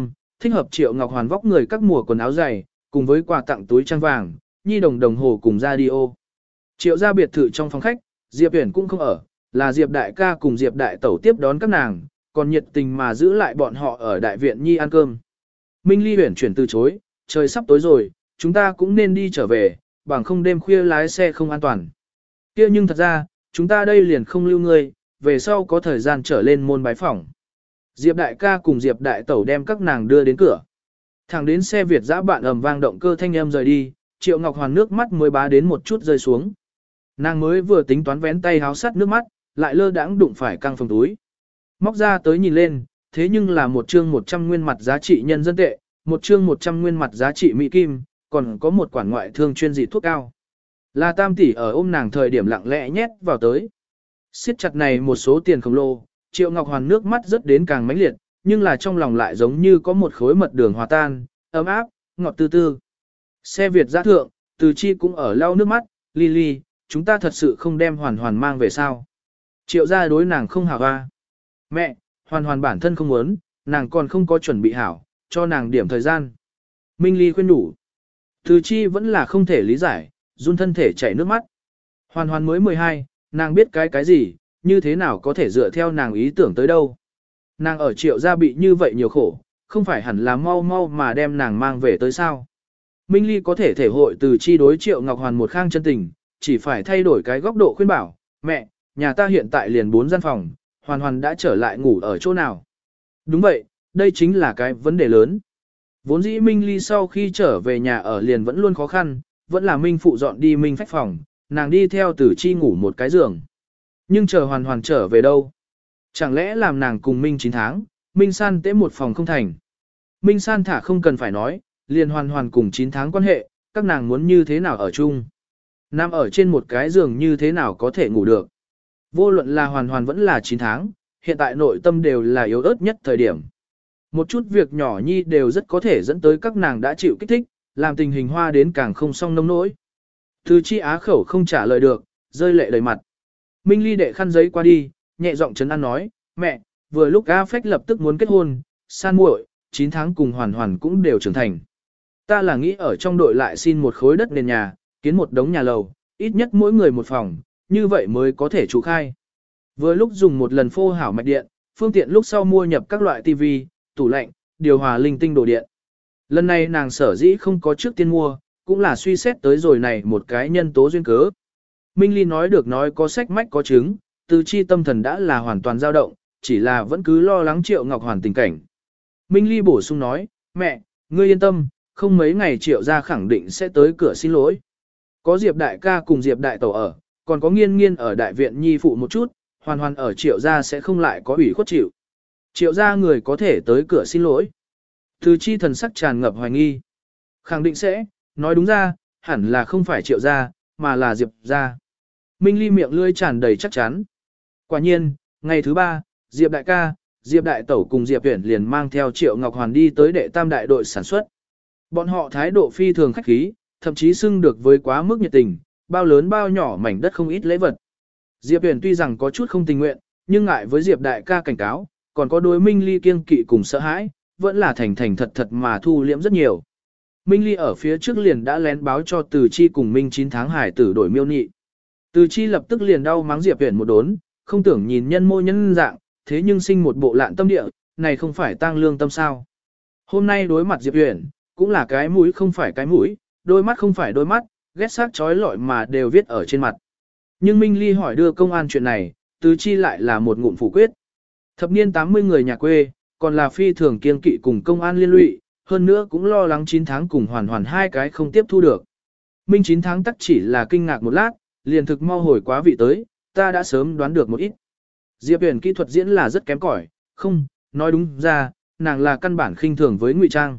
thích hợp Triệu Ngọc Hoàn vóc người các mùa quần áo dày, cùng với quà tặng túi trang vàng, nhi đồng đồng hồ cùng radio. Triệu gia biệt thự trong phòng khách, Diệp Uyển cũng không ở, là Diệp đại ca cùng Diệp đại tẩu tiếp đón các nàng, còn nhiệt tình mà giữ lại bọn họ ở đại viện nhi ăn cơm. Minh Ly Uyển chuyển từ chối, trời sắp tối rồi, chúng ta cũng nên đi trở về, bằng không đêm khuya lái xe không an toàn. Kia nhưng thật ra, chúng ta đây liền không lưu ngươi, về sau có thời gian trở lên môn bái phỏng. Diệp đại ca cùng Diệp đại tẩu đem các nàng đưa đến cửa. Thẳng đến xe Việt dã bạn ầm vang động cơ thanh âm rời đi, Triệu Ngọc Hoàn nước mắt mới bá đến một chút rơi xuống. Nàng mới vừa tính toán vén tay háo sắt nước mắt, lại lơ đãng đụng phải căng phòng túi. Móc ra tới nhìn lên, thế nhưng là một chương một trăm nguyên mặt giá trị nhân dân tệ, một chương một trăm nguyên mặt giá trị mỹ kim, còn có một quản ngoại thương chuyên dị thuốc cao. Là Tam tỷ ở ôm nàng thời điểm lặng lẽ nhét vào tới. Siết chặt này một số tiền khổng lồ, Triệu Ngọc Hoàn nước mắt rất đến càng mãnh liệt, nhưng là trong lòng lại giống như có một khối mật đường hòa tan, ấm áp, ngọt tư tư. Xe Việt giã thượng, Từ Chi cũng ở lau nước mắt, Lily, chúng ta thật sự không đem Hoàn Hoàn mang về sao. Triệu gia đối nàng không hảo hoa. Mẹ, Hoàn Hoàn bản thân không muốn, nàng còn không có chuẩn bị hảo, cho nàng điểm thời gian. Minh Ly khuyên đủ. Từ Chi vẫn là không thể lý giải, run thân thể chảy nước mắt. Hoàn Hoàn mới mười hai, nàng biết cái cái gì, như thế nào có thể dựa theo nàng ý tưởng tới đâu. Nàng ở Triệu gia bị như vậy nhiều khổ, không phải hẳn là mau mau mà đem nàng mang về tới sao. Minh Ly có thể thể hội Từ Chi đối Triệu Ngọc Hoàn một khang chân tình, chỉ phải thay đổi cái góc độ khuyên bảo, mẹ, nhà ta hiện tại liền bốn gian phòng, Hoàn Hoàn đã trở lại ngủ ở chỗ nào. Đúng vậy, đây chính là cái vấn đề lớn. Vốn dĩ Minh Ly sau khi trở về nhà ở liền vẫn luôn khó khăn, vẫn là Minh phụ dọn đi Minh phách phòng, nàng đi theo Từ Chi ngủ một cái giường. Nhưng chờ Hoàn Hoàn trở về đâu? Chẳng lẽ làm nàng cùng Minh chín tháng, Minh san tễ một phòng không thành. Minh san thả không cần phải nói, liền Hoàn Hoàn cùng chín tháng quan hệ, các nàng muốn như thế nào ở chung. Nằm ở trên một cái giường như thế nào có thể ngủ được. Vô luận là Hoàn Hoàn vẫn là chín tháng, hiện tại nội tâm đều là yếu ớt nhất thời điểm. Một chút việc nhỏ nhi đều rất có thể dẫn tới các nàng đã chịu kích thích, làm tình hình hoa đến càng không song nông nỗi. Từ Chi á khẩu không trả lời được, rơi lệ đầy mặt. Minh Ly đệ khăn giấy qua đi, nhẹ giọng trấn an nói, mẹ, vừa lúc A Phách lập tức muốn kết hôn, san muội, chín tháng cùng Hoàn Hoàn cũng đều trưởng thành. Ta là nghĩ ở trong đội lại xin một khối đất nền nhà, kiến một đống nhà lầu, ít nhất mỗi người một phòng, như vậy mới có thể trụ khai. Vừa lúc dùng một lần phô hảo mạch điện, phương tiện lúc sau mua nhập các loại tivi, tủ lạnh, điều hòa linh tinh đồ điện. Lần này nàng sở dĩ không có trước tiên mua, cũng là suy xét tới rồi này một cái nhân tố duyên cớ. Minh Ly nói được nói có sách mách có chứng, Từ Chi tâm thần đã là hoàn toàn dao động, chỉ là vẫn cứ lo lắng Triệu Ngọc Hoàn tình cảnh. Minh Ly bổ sung nói, mẹ, ngươi yên tâm, không mấy ngày Triệu gia khẳng định sẽ tới cửa xin lỗi. Có Diệp đại ca cùng Diệp đại tẩu ở, còn có Nghiên Nghiên ở đại viện nhi phụ một chút, Hoàn Hoàn ở Triệu gia sẽ không lại có ủy khuất chịu. Triệu gia người có thể tới cửa xin lỗi. Từ Chi thần sắc tràn ngập hoài nghi. Khẳng định sẽ, nói đúng ra, hẳn là không phải Triệu gia, mà là Diệp gia. Minh Ly miệng lưỡi tràn đầy chắc chắn. Quả nhiên, ngày thứ ba, Diệp đại ca, Diệp đại tẩu cùng Diệp Uyển liền mang theo Triệu Ngọc Hoàn đi tới đệ tam đại đội sản xuất. Bọn họ thái độ phi thường khách khí, thậm chí xưng được với quá mức nhiệt tình, bao lớn bao nhỏ mảnh đất không ít lễ vật. Diệp Uyển tuy rằng có chút không tình nguyện, nhưng ngại với Diệp đại ca cảnh cáo, còn có đối Minh Ly kiêng kỵ cùng sợ hãi, vẫn là thành thành thật thật mà thu liễm rất nhiều. Minh Ly ở phía trước liền đã lén báo cho Từ Chi cùng Minh chín tháng hải tử đổi miêu nị. Từ Chi lập tức liền đau mắng Diệp Uyển một đốn, không tưởng nhìn nhân mô nhân dạng, thế nhưng sinh một bộ lạn tâm địa, này không phải tang lương tâm sao. Hôm nay đối mặt Diệp Uyển, cũng là cái mũi không phải cái mũi, đôi mắt không phải đôi mắt, ghét xác chói lọi mà đều viết ở trên mặt. Nhưng Minh Ly hỏi đưa công an chuyện này, Từ Chi lại là một ngụm phủ quyết. Thập niên tám mươi người nhà quê, còn là phi thường kiêng kỵ cùng công an liên lụy, hơn nữa cũng lo lắng chín tháng cùng Hoàn Hoàn hai cái không tiếp thu được. Minh chín tháng tắc chỉ là kinh ngạc một lát, liền thực mau hồi quá vị tới, ta đã sớm đoán được một ít. Diệp Uyển kỹ thuật diễn là rất kém cỏi, không, nói đúng ra, nàng là căn bản khinh thường với ngụy trang.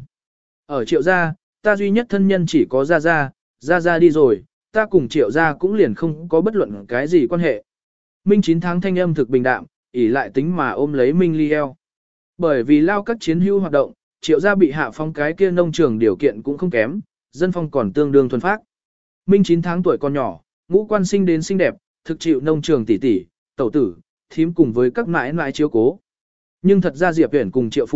Ở Triệu gia, ta duy nhất thân nhân chỉ có Gia Gia, Gia Gia đi rồi, ta cùng Triệu gia cũng liền không có bất luận cái gì quan hệ. Minh chín tháng thanh âm thực bình đạm, ỉ lại tính mà ôm lấy Minh Ly eo. Bởi vì lao các chiến hữu hoạt động, Triệu gia bị hạ phong cái kia nông trường điều kiện cũng không kém, dân phong còn tương đương thuần phác. Minh chín tháng tuổi còn nhỏ, ngũ quan sinh đến xinh đẹp, thực chịu nông trường tỷ tỷ, tẩu tử, thím cùng với các mãi mãi chiếu cố. Nhưng thật ra Diệp Uyển cùng Triệu phụ,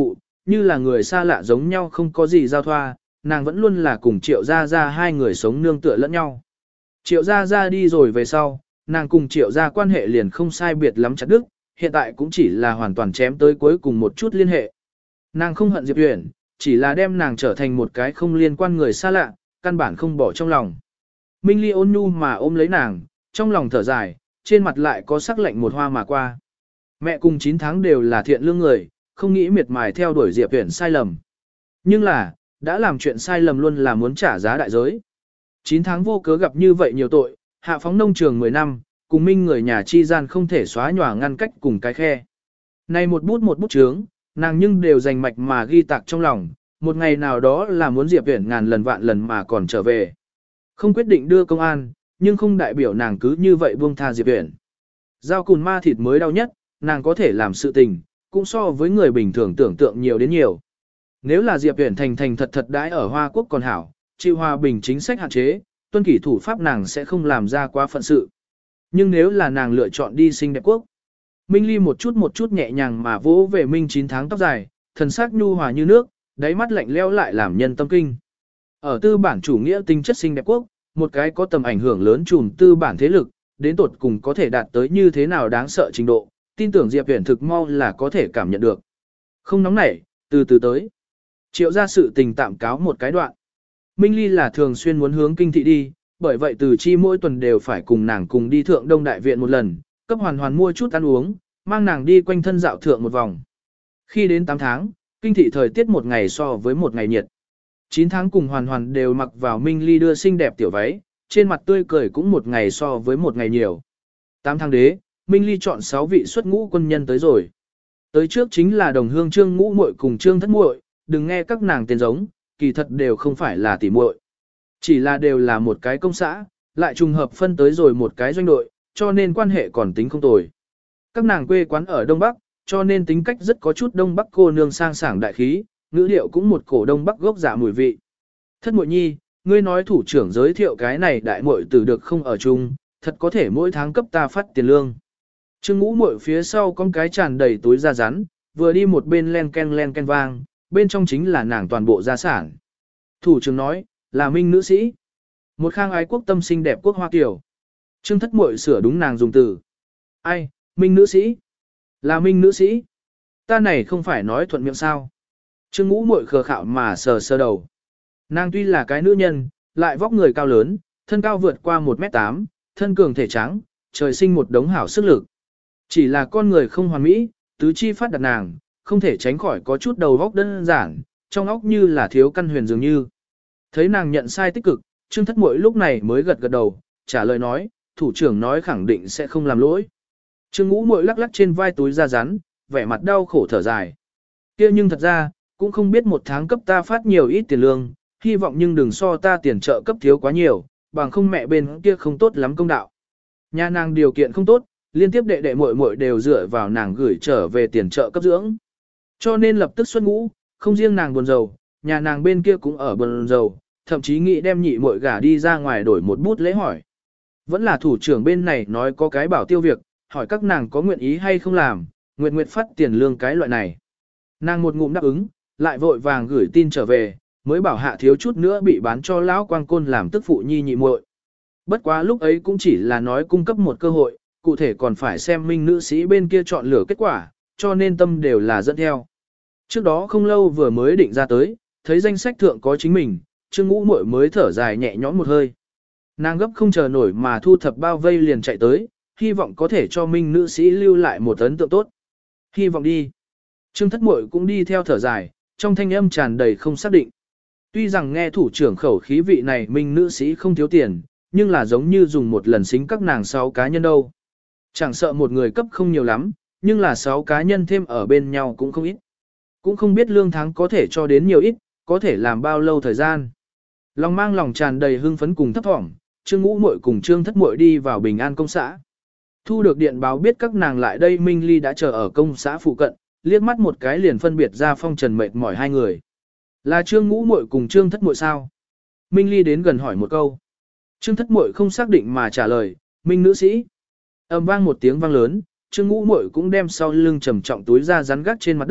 như là người xa lạ giống nhau không có gì giao thoa, nàng vẫn luôn là cùng Triệu Gia Gia hai người sống nương tựa lẫn nhau. Triệu Gia Gia đi rồi về sau, nàng cùng Triệu Gia quan hệ liền không sai biệt lắm chặt đứt, hiện tại cũng chỉ là hoàn toàn chém tới cuối cùng một chút liên hệ. Nàng không hận Diệp Uyển, chỉ là đem nàng trở thành một cái không liên quan người xa lạ, căn bản không bỏ trong lòng. Minh Ly ôn nhu mà ôm lấy nàng, trong lòng thở dài, trên mặt lại có sắc lạnh một hoa mà qua. Mẹ cùng chín tháng đều là thiện lương người, không nghĩ miệt mài theo đuổi Diệp Uyển sai lầm. Nhưng là, đã làm chuyện sai lầm luôn là muốn trả giá đại giới. chín tháng vô cớ gặp như vậy nhiều tội, hạ phóng nông trường mười năm, cùng Minh người nhà chi gian không thể xóa nhòa ngăn cách cùng cái khe. Này một bút một bút chướng, nàng nhưng đều dành mạch mà ghi tạc trong lòng, một ngày nào đó là muốn Diệp Uyển ngàn lần vạn lần mà còn trở về. Không quyết định đưa công an, nhưng không đại biểu nàng cứ như vậy buông tha Diệp Uyển. Dao cùn ma thịt mới đau nhất, nàng có thể làm sự tình, cũng so với người bình thường tưởng tượng nhiều đến nhiều. Nếu là Diệp Uyển thành thành thật thật đãi ở Hoa Quốc còn hảo, chịu hòa bình chính sách hạn chế, tuân kỷ thủ pháp nàng sẽ không làm ra quá phận sự. Nhưng nếu là nàng lựa chọn đi sinh đẹp quốc, Minh Ly một chút một chút nhẹ nhàng mà vỗ về Minh chín tháng tóc dài, thần sắc nhu hòa như nước, đáy mắt lạnh lẽo lại làm nhân tâm kinh. Ở tư bản chủ nghĩa tính chất sinh đẹp quốc, một cái có tầm ảnh hưởng lớn trùm tư bản thế lực, đến tột cùng có thể đạt tới như thế nào đáng sợ trình độ, tin tưởng Diệp Uyển thực mau là có thể cảm nhận được. Không nóng nảy, từ từ tới. Triệu ra sự tình tạm cáo một cái đoạn. Minh Ly là thường xuyên muốn hướng kinh thị đi, bởi vậy từ chi mỗi tuần đều phải cùng nàng cùng đi thượng Đông Đại Viện một lần, cấp hoàn hoàn mua chút ăn uống, mang nàng đi quanh thân dạo thượng một vòng. Khi đến tám tháng, kinh thị thời tiết một ngày so với một ngày nhiệt. chín tháng cùng hoàn hoàn đều mặc vào Minh Ly đưa xinh đẹp tiểu váy, trên mặt tươi cười cũng một ngày so với một ngày nhiều. tám tháng đế, Minh Ly chọn sáu vị xuất ngũ quân nhân tới rồi. Tới trước chính là đồng hương Trương Ngũ muội cùng Trương Thất muội, đừng nghe các nàng tên giống, kỳ thật đều không phải là tỉ muội. Chỉ là đều là một cái công xã, lại trùng hợp phân tới rồi một cái doanh đội, cho nên quan hệ còn tính không tồi. Các nàng quê quán ở Đông Bắc, cho nên tính cách rất có chút Đông Bắc cô nương sang sảng đại khí, ngữ điệu cũng một cổ Đông Bắc gốc dạ mùi vị. Thất muội nhi, ngươi nói thủ trưởng giới thiệu cái này đại muội tử được không ở chung, thật có thể mỗi tháng cấp ta phát tiền lương. Trương Ngũ muội phía sau con cái tràn đầy túi da rắn, vừa đi một bên len ken len ken vang, bên trong chính là nàng toàn bộ gia sản. Thủ trưởng nói, là Minh nữ sĩ. Một khang ái quốc tâm xinh đẹp quốc hoa kiều. Trương Thất muội sửa đúng nàng dùng từ. Ai, Minh nữ sĩ? Là Minh nữ sĩ? Ta này không phải nói thuận miệng sao? Trương Ngũ muội khờ khạo mà sờ sờ đầu. Nàng tuy là cái nữ nhân, lại vóc người cao lớn, thân cao vượt qua một mét tám, thân cường thể trắng, trời sinh một đống hảo sức lực. Chỉ là con người không hoàn mỹ, tứ chi phát đạt nàng, không thể tránh khỏi có chút đầu óc đơn giản, trong óc như là thiếu căn huyền dường như. Thấy nàng nhận sai tích cực, Trương Thất muội lúc này mới gật gật đầu, trả lời nói, thủ trưởng nói khẳng định sẽ không làm lỗi. Trương Ngũ muội lắc lắc trên vai túi da rắn, vẻ mặt đau khổ thở dài. Kia nhưng thật ra, cũng không biết một tháng cấp ta phát nhiều ít tiền lương, hy vọng nhưng đừng so ta tiền trợ cấp thiếu quá nhiều, bằng không mẹ bên kia không tốt lắm công đạo. Nhà nàng điều kiện không tốt, liên tiếp đệ đệ muội muội đều dựa vào nàng gửi trở về tiền trợ cấp dưỡng. Cho nên lập tức xuất ngũ, không riêng nàng buồn rầu, nhà nàng bên kia cũng ở buồn rầu, thậm chí nghĩ đem nhị muội gả đi ra ngoài đổi một bút lễ hỏi. Vẫn là thủ trưởng bên này nói có cái bảo tiêu việc, hỏi các nàng có nguyện ý hay không làm, nguyện nguyện phát tiền lương cái loại này. Nàng một ngụm đáp ứng, lại vội vàng gửi tin trở về, mới bảo hạ thiếu chút nữa bị bán cho lão quang côn làm tức phụ nhi nhị muội. Bất quá lúc ấy cũng chỉ là nói cung cấp một cơ hội, cụ thể còn phải xem Minh nữ sĩ bên kia chọn lựa kết quả, cho nên tâm đều là dẫn theo. Trước đó không lâu vừa mới định ra tới, thấy danh sách thượng có chính mình, Trương Ngũ muội mới thở dài nhẹ nhõm một hơi. Nàng gấp không chờ nổi mà thu thập bao vây liền chạy tới, hy vọng có thể cho Minh nữ sĩ lưu lại một ấn tượng tốt. Hy vọng đi. Trương Thất muội cũng đi theo thở dài, trong thanh âm tràn đầy không xác định. Tuy rằng nghe thủ trưởng khẩu khí vị này Minh nữ sĩ không thiếu tiền, nhưng là giống như dùng một lần xính các nàng sáu cá nhân đâu. Chẳng sợ một người cấp không nhiều lắm, nhưng là sáu cá nhân thêm ở bên nhau cũng không ít. Cũng không biết lương tháng có thể cho đến nhiều ít, có thể làm bao lâu thời gian. Lòng mang lòng tràn đầy hưng phấn cùng thấp thỏm, Trương Ngũ muội cùng Trương Thất muội đi vào Bình An công xã. Thu được điện báo biết các nàng lại đây, Minh Ly đã chờ ở công xã phụ cận, liếc mắt một cái liền phân biệt ra phong trần mệt mỏi hai người. Là Trương Ngũ muội cùng Trương Thất muội sao? Minh Ly đến gần hỏi một câu. Trương Thất muội không xác định mà trả lời, Minh nữ sĩ. Ầm vang một tiếng vang lớn, Trương Ngũ muội cũng đem sau lưng trầm trọng túi ra rắn gác trên mặt đất,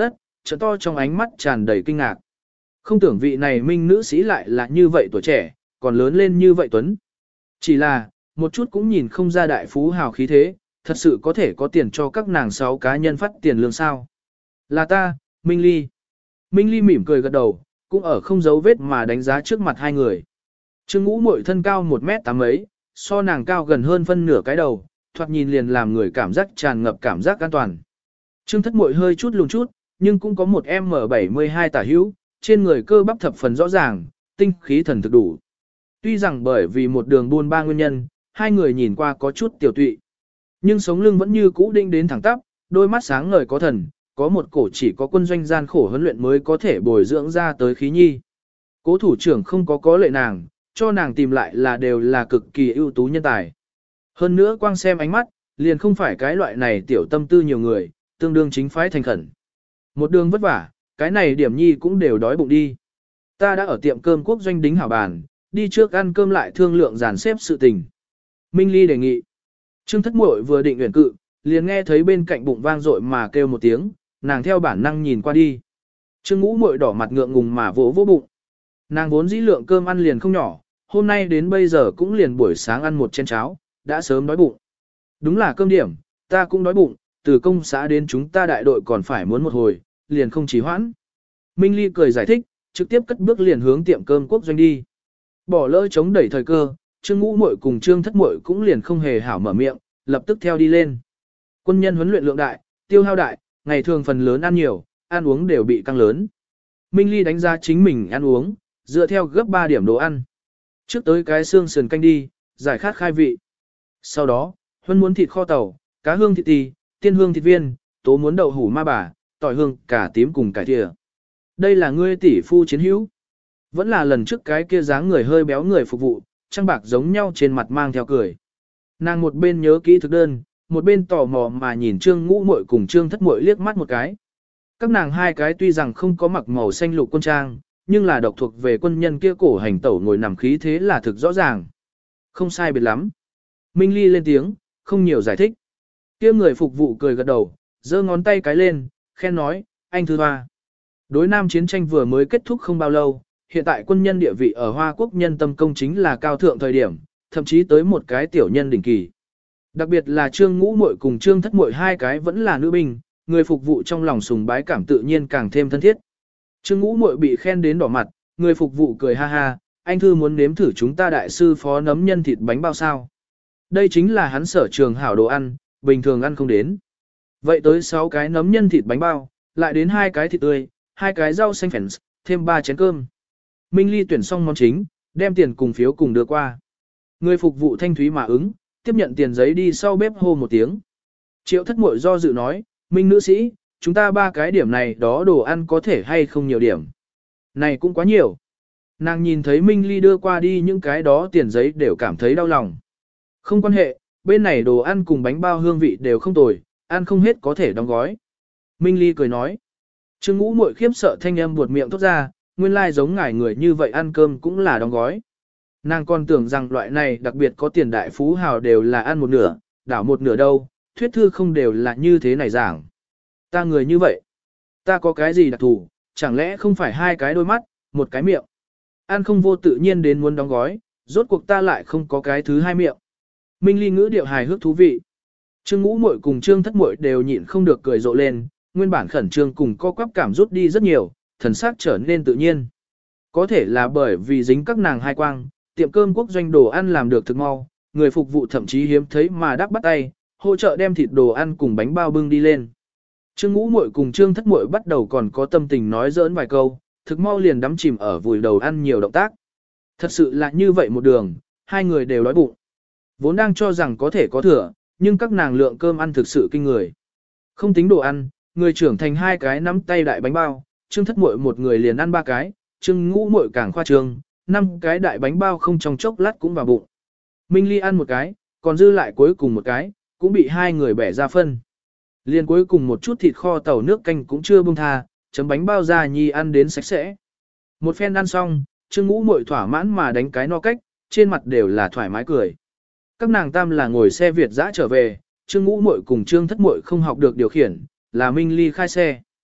trợ to trong ánh mắt tràn đầy kinh ngạc. Không tưởng vị này Minh nữ sĩ lại là như vậy tuổi trẻ, còn lớn lên như vậy tuấn. Chỉ là, một chút cũng nhìn không ra đại phú hào khí thế, thật sự có thể có tiền cho các nàng sáu cá nhân phát tiền lương sao. Là ta, Minh Ly. Minh Ly mỉm cười gật đầu, cũng ở không giấu vết mà đánh giá trước mặt hai người. Trương Ngũ Muội thân cao một mét tám mấy, so nàng cao gần hơn phân nửa cái đầu, thoạt nhìn liền làm người cảm giác tràn ngập cảm giác an toàn. Trương Thất Muội hơi chút lùn chút, nhưng cũng có một em bảy mươi hai tả hữu, trên người cơ bắp thập phần rõ ràng, tinh khí thần thực đủ. Tuy rằng bởi vì một đường buôn ba nguyên nhân, hai người nhìn qua có chút tiểu tụy, nhưng sống lưng vẫn như cũ đinh đến thẳng tắp, đôi mắt sáng ngời có thần, có một cổ chỉ có quân doanh gian khổ huấn luyện mới có thể bồi dưỡng ra tới khí nhi. Cố thủ trưởng không có có lệ nàng, cho nàng tìm lại là đều là cực kỳ ưu tú nhân tài. Hơn nữa quang xem ánh mắt, liền không phải cái loại này tiểu tâm tư nhiều người, tương đương chính phái thành khẩn. Một đường vất vả, cái này điểm nhi cũng đều đói bụng đi. Ta đã ở tiệm cơm quốc doanh đính hảo bàn, đi trước ăn cơm lại thương lượng dàn xếp sự tình. Minh Ly đề nghị. Trương Thất Muội vừa định uyển cự, liền nghe thấy bên cạnh bụng vang dội mà kêu một tiếng, nàng theo bản năng nhìn qua đi. Trương Ngũ Muội đỏ mặt ngượng ngùng mà vỗ vỗ bụng. Nàng vốn dĩ lượng cơm ăn liền không nhỏ, hôm nay đến bây giờ cũng liền buổi sáng ăn một chén cháo, đã sớm đói bụng. Đúng là cơm điểm, ta cũng đói bụng, từ công xã đến chúng ta đại đội còn phải muốn một hồi, liền không trì hoãn. Minh Ly cười giải thích, trực tiếp cất bước liền hướng tiệm cơm quốc doanh đi. Bỏ lỡ chống đẩy thời cơ, Trương Ngũ Muội cùng Trương Thất Muội cũng liền không hề hảo mở miệng, lập tức theo đi lên. Quân nhân huấn luyện lượng đại, tiêu hao đại, ngày thường phần lớn ăn nhiều, ăn uống đều bị căng lớn. Minh Ly đánh giá chính mình ăn uống, dựa theo gấp ba điểm đồ ăn. Trước tới cái xương sườn canh đi, giải khát khai vị. Sau đó, Huân muốn thịt kho tàu, cá hương thịt tì, tiên hương thịt viên, tố muốn đậu hủ ma bà, tỏi hương, cả tím cùng cải thìa. Đây là ngươi tỷ phu chiến hữu. Vẫn là lần trước cái kia dáng người hơi béo người phục vụ, trăng bạc giống nhau trên mặt mang theo cười. Nàng một bên nhớ kỹ thực đơn, một bên tò mò mà nhìn Trương Ngũ Muội cùng Trương Thất Muội liếc mắt một cái. Các nàng hai cái tuy rằng không có mặc màu xanh lục quân trang, nhưng là độc thuộc về quân nhân kia cổ hành tẩu ngồi nằm khí thế là thực rõ ràng. Không sai biệt lắm. Minh Ly lên tiếng, không nhiều giải thích. Kia người phục vụ cười gật đầu, giơ ngón tay cái lên, khen nói, anh Thư Hoa. Đối Nam chiến tranh vừa mới kết thúc không bao lâu, hiện tại quân nhân địa vị ở Hoa Quốc nhân tâm công chính là cao thượng thời điểm, thậm chí tới một cái tiểu nhân đỉnh kỳ. Đặc biệt là Trương Ngũ Muội cùng Trương Thất Muội hai cái vẫn là nữ binh, người phục vụ trong lòng sùng bái cảm tự nhiên càng thêm thân thiết. Trương Ngũ Muội bị khen đến đỏ mặt, người phục vụ cười ha ha, anh Thư muốn nếm thử chúng ta đại sư phó nấm nhân thịt bánh bao sao. Đây chính là hắn sở trường hảo đồ ăn, bình thường ăn không đến. Vậy tới sáu cái nấm nhân thịt bánh bao, lại đến hai cái thịt tươi, hai cái rau xanh phèn, thêm ba chén cơm. Minh Ly tuyển xong món chính, đem tiền cùng phiếu cùng đưa qua. Người phục vụ thanh thúy mà ứng, tiếp nhận tiền giấy đi sau bếp hô một tiếng. Triệu Thất Muội do dự nói, Minh nữ sĩ, chúng ta ba cái điểm này đó đồ ăn có thể hay không nhiều điểm. Này cũng quá nhiều. Nàng nhìn thấy Minh Ly đưa qua đi những cái đó tiền giấy đều cảm thấy đau lòng. Không quan hệ, bên này đồ ăn cùng bánh bao hương vị đều không tồi, ăn không hết có thể đóng gói. Minh Ly cười nói. Trương Ngũ Muội khiếp sợ thanh âm buột miệng thốt ra, nguyên lai giống ngài người như vậy ăn cơm cũng là đóng gói. Nàng còn tưởng rằng loại này đặc biệt có tiền đại phú hào đều là ăn một nửa, đảo một nửa đâu, thuyết thư không đều là như thế này giảng. Ta người như vậy, ta có cái gì đặc thù, chẳng lẽ không phải hai cái đôi mắt, một cái miệng. Ăn không vô tự nhiên đến muốn đóng gói, rốt cuộc ta lại không có cái thứ hai miệng. Minh Ly ngữ điệu hài hước thú vị. Trương Ngũ Muội cùng Trương Thất Muội đều nhịn không được cười rộ lên, nguyên bản khẩn trương cùng co quắp cảm rút đi rất nhiều, thần sắc trở nên tự nhiên. Có thể là bởi vì dính các nàng hai quang, tiệm cơm quốc doanh đồ ăn làm được thực mau, người phục vụ thậm chí hiếm thấy mà đáp bắt tay, hỗ trợ đem thịt đồ ăn cùng bánh bao bưng đi lên. Trương Ngũ Muội cùng Trương Thất Muội bắt đầu còn có tâm tình nói giỡn vài câu, thực mau liền đắm chìm ở vùi đầu ăn nhiều động tác. Thật sự là như vậy một đường, hai người đều đói bụng. Vốn đang cho rằng có thể có thừa, nhưng các nàng lượng cơm ăn thực sự kinh người. Không tính đồ ăn, người trưởng thành hai cái nắm tay đại bánh bao, Trương Thất Muội một người liền ăn ba cái, Trương Ngũ Muội càng khoa trương, năm cái đại bánh bao không trong chốc lát cũng vào bụng. Minh Ly ăn một cái, còn dư lại cuối cùng một cái, cũng bị hai người bẻ ra phân. Liền cuối cùng một chút thịt kho tàu nước canh cũng chưa buông tha, chấm bánh bao ra nhi ăn đến sạch sẽ. Một phen ăn xong, Trương Ngũ Muội thỏa mãn mà đánh cái no cách, trên mặt đều là thoải mái cười. Các nàng tam là ngồi xe Việt dã trở về, Trương Ngũ Muội cùng Trương Thất Muội không học được điều khiển, là Minh Ly khai xe.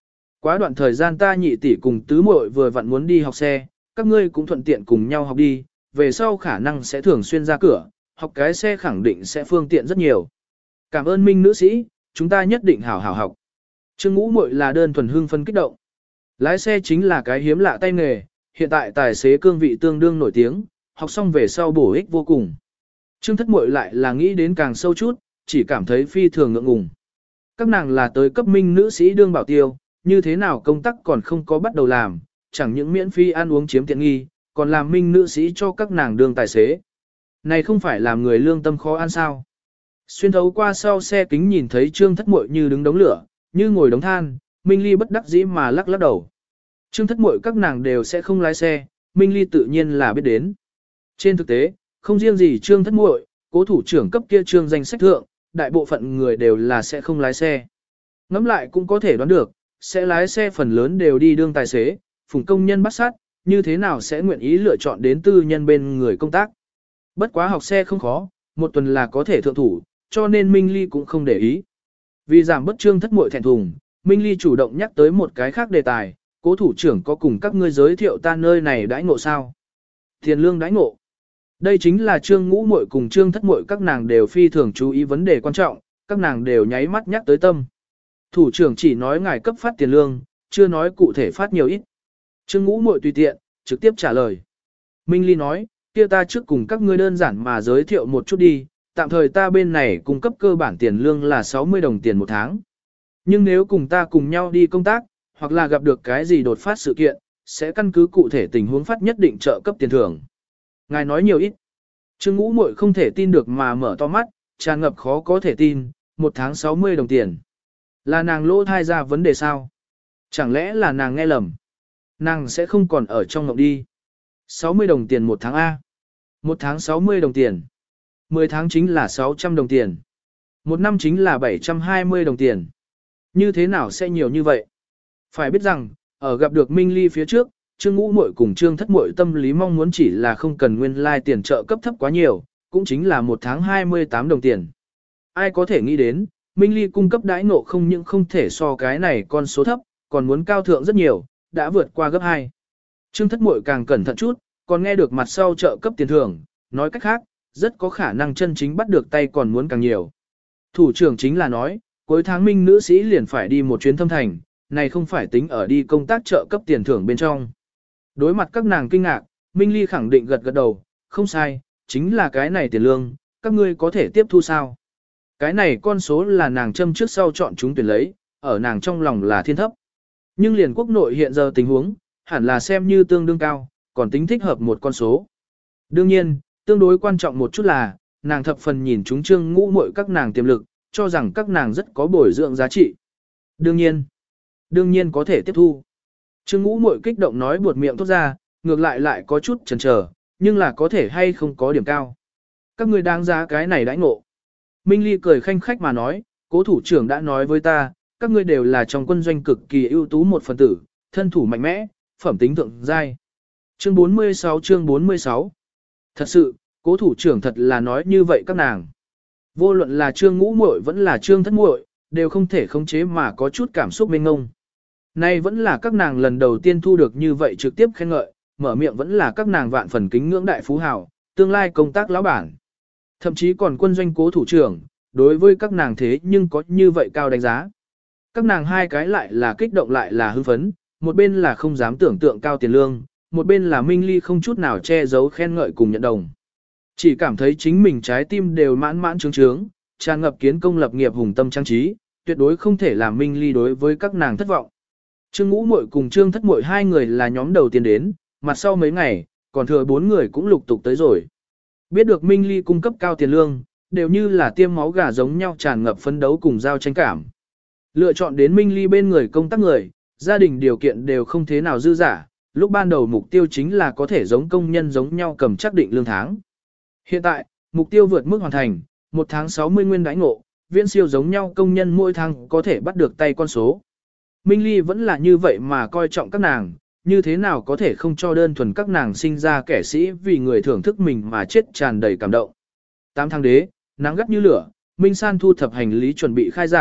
Quá đoạn thời gian ta nhị tỷ cùng tứ muội vừa vặn muốn đi học xe, các ngươi cũng thuận tiện cùng nhau học đi, về sau khả năng sẽ thường xuyên ra cửa, học cái xe khẳng định sẽ phương tiện rất nhiều. Cảm ơn Minh nữ sĩ, chúng ta nhất định hảo hảo học. Trương Ngũ muội là đơn thuần hưng phân kích động. Lái xe chính là cái hiếm lạ tay nghề, hiện tại tài xế cương vị tương đương nổi tiếng, học xong về sau bổ ích vô cùng. Trương Thất muội lại là nghĩ đến càng sâu chút, chỉ cảm thấy phi thường ngượng ngùng. Các nàng là tới cấp Minh nữ sĩ đương bảo tiêu, như thế nào công tác còn không có bắt đầu làm, chẳng những miễn phí ăn uống chiếm tiện nghi, còn làm Minh nữ sĩ cho các nàng đương tài xế. Này không phải làm người lương tâm khó ăn sao. Xuyên thấu qua sau xe kính nhìn thấy Trương Thất muội như đứng đống lửa, như ngồi đống than, Minh Ly bất đắc dĩ mà lắc lắc đầu. Trương Thất muội các nàng đều sẽ không lái xe, Minh Ly tự nhiên là biết đến. Trên thực tế, không riêng gì Trương Thất muội, cố thủ trưởng cấp kia trương danh sách thượng, đại bộ phận người đều là sẽ không lái xe. Ngẫm lại cũng có thể đoán được, sẽ lái xe phần lớn đều đi đương tài xế, phùng công nhân bắt sát, như thế nào sẽ nguyện ý lựa chọn đến tư nhân bên người công tác. Bất quá học xe không khó, một tuần là có thể thượng thủ, cho nên Minh Ly cũng không để ý. Vì giảm bất Trương Thất muội thẹn thùng, Minh Ly chủ động nhắc tới một cái khác đề tài, cố thủ trưởng có cùng các ngươi giới thiệu ta nơi này đãi ngộ sao? Tiền lương đãi ngộ. Đây chính là Trương Ngũ muội cùng Trương Thất muội các nàng đều phi thường chú ý vấn đề quan trọng, các nàng đều nháy mắt nhắc tới tâm. Thủ trưởng chỉ nói ngài cấp phát tiền lương, chưa nói cụ thể phát nhiều ít. Trương Ngũ muội tùy tiện, trực tiếp trả lời. Minh Ly nói, kia ta trước cùng các ngươi đơn giản mà giới thiệu một chút đi, tạm thời ta bên này cung cấp cơ bản tiền lương là sáu mươi đồng tiền một tháng. Nhưng nếu cùng ta cùng nhau đi công tác, hoặc là gặp được cái gì đột phát sự kiện, sẽ căn cứ cụ thể tình huống phát nhất định trợ cấp tiền thưởng. Ngài nói nhiều ít. Trương Ngũ muội không thể tin được mà mở to mắt, tràn ngập khó có thể tin, một tháng sáu mươi đồng tiền. Là nàng lỗ thai ra vấn đề sao? Chẳng lẽ là nàng nghe lầm? Nàng sẽ không còn ở trong ngộng đi. sáu mươi đồng tiền một tháng A. Một tháng sáu mươi đồng tiền. mười tháng chính là sáu trăm đồng tiền. Một năm chính là bảy trăm hai mươi đồng tiền. Như thế nào sẽ nhiều như vậy? Phải biết rằng, ở gặp được Minh Ly phía trước, Trương Ngũ muội cùng Trương Thất muội tâm lý mong muốn chỉ là không cần nguyên lai like tiền trợ cấp thấp quá nhiều, cũng chính là một tháng hai mươi tám đồng tiền. Ai có thể nghĩ đến, Minh Ly cung cấp đãi ngộ không những không thể so cái này con số thấp, còn muốn cao thượng rất nhiều, đã vượt qua gấp hai. Trương Thất muội càng cẩn thận chút, còn nghe được mặt sau trợ cấp tiền thưởng, nói cách khác, rất có khả năng chân chính bắt được tay còn muốn càng nhiều. Thủ trưởng chính là nói, cuối tháng Minh nữ sĩ liền phải đi một chuyến thâm thành, này không phải tính ở đi công tác trợ cấp tiền thưởng bên trong. Đối mặt các nàng kinh ngạc, Minh Ly khẳng định gật gật đầu, không sai, chính là cái này tiền lương, các ngươi có thể tiếp thu sao? Cái này con số là nàng châm trước sau chọn chúng tuyển lấy, ở nàng trong lòng là thiên thấp. Nhưng liền quốc nội hiện giờ tình huống, hẳn là xem như tương đương cao, còn tính thích hợp một con số. Đương nhiên, tương đối quan trọng một chút là, nàng thập phần nhìn chúng Trương Ngũ muội các nàng tiềm lực, cho rằng các nàng rất có bồi dưỡng giá trị. Đương nhiên, đương nhiên có thể tiếp thu. Trương Ngũ muội kích động nói buột miệng thốt ra, ngược lại lại có chút chần chờ, nhưng là có thể hay không có điểm cao. Các ngươi đáng giá cái này đãi ngộ. Minh Ly cười khanh khách mà nói, cố thủ trưởng đã nói với ta, các ngươi đều là trong quân doanh cực kỳ ưu tú một phần tử, thân thủ mạnh mẽ, phẩm tính thượng giai. Chương bốn mươi sáu chương bốn mươi sáu. Thật sự, cố thủ trưởng thật là nói như vậy các nàng. Vô luận là Trương Ngũ muội vẫn là Trương Thất muội, đều không thể khống chế mà có chút cảm xúc mênh ngông. Nay vẫn là các nàng lần đầu tiên thu được như vậy trực tiếp khen ngợi, mở miệng vẫn là các nàng vạn phần kính ngưỡng đại phú hào, tương lai công tác lão bản. Thậm chí còn quân doanh cố thủ trưởng, đối với các nàng thế nhưng có như vậy cao đánh giá. Các nàng hai cái lại là kích động lại là hưng phấn, một bên là không dám tưởng tượng cao tiền lương, một bên là Minh Ly không chút nào che giấu khen ngợi cùng nhận đồng. Chỉ cảm thấy chính mình trái tim đều mãn mãn trướng trướng, tràn ngập kiến công lập nghiệp hùng tâm trang trí, tuyệt đối không thể làm Minh Ly đối với các nàng thất vọng. Trương Ngũ muội cùng Trương Thất muội hai người là nhóm đầu tiên đến, mặt sau mấy ngày, còn thừa bốn người cũng lục tục tới rồi. Biết được Minh Ly cung cấp cao tiền lương, đều như là tiêm máu gà giống nhau tràn ngập phấn đấu cùng giao tranh cảm. Lựa chọn đến Minh Ly bên người công tác người, gia đình điều kiện đều không thế nào dư giả, lúc ban đầu mục tiêu chính là có thể giống công nhân giống nhau cầm chắc định lương tháng. Hiện tại, mục tiêu vượt mức hoàn thành, một tháng sáu mươi nguyên đãi ngộ, viễn siêu giống nhau công nhân mỗi tháng có thể bắt được tay con số. Minh Ly vẫn là như vậy mà coi trọng các nàng, như thế nào có thể không cho đơn thuần các nàng sinh ra kẻ sĩ vì người thưởng thức mình mà chết tràn đầy cảm động. Tám tháng đế, nắng gắt như lửa, Minh San thu thập hành lý chuẩn bị khai giảng,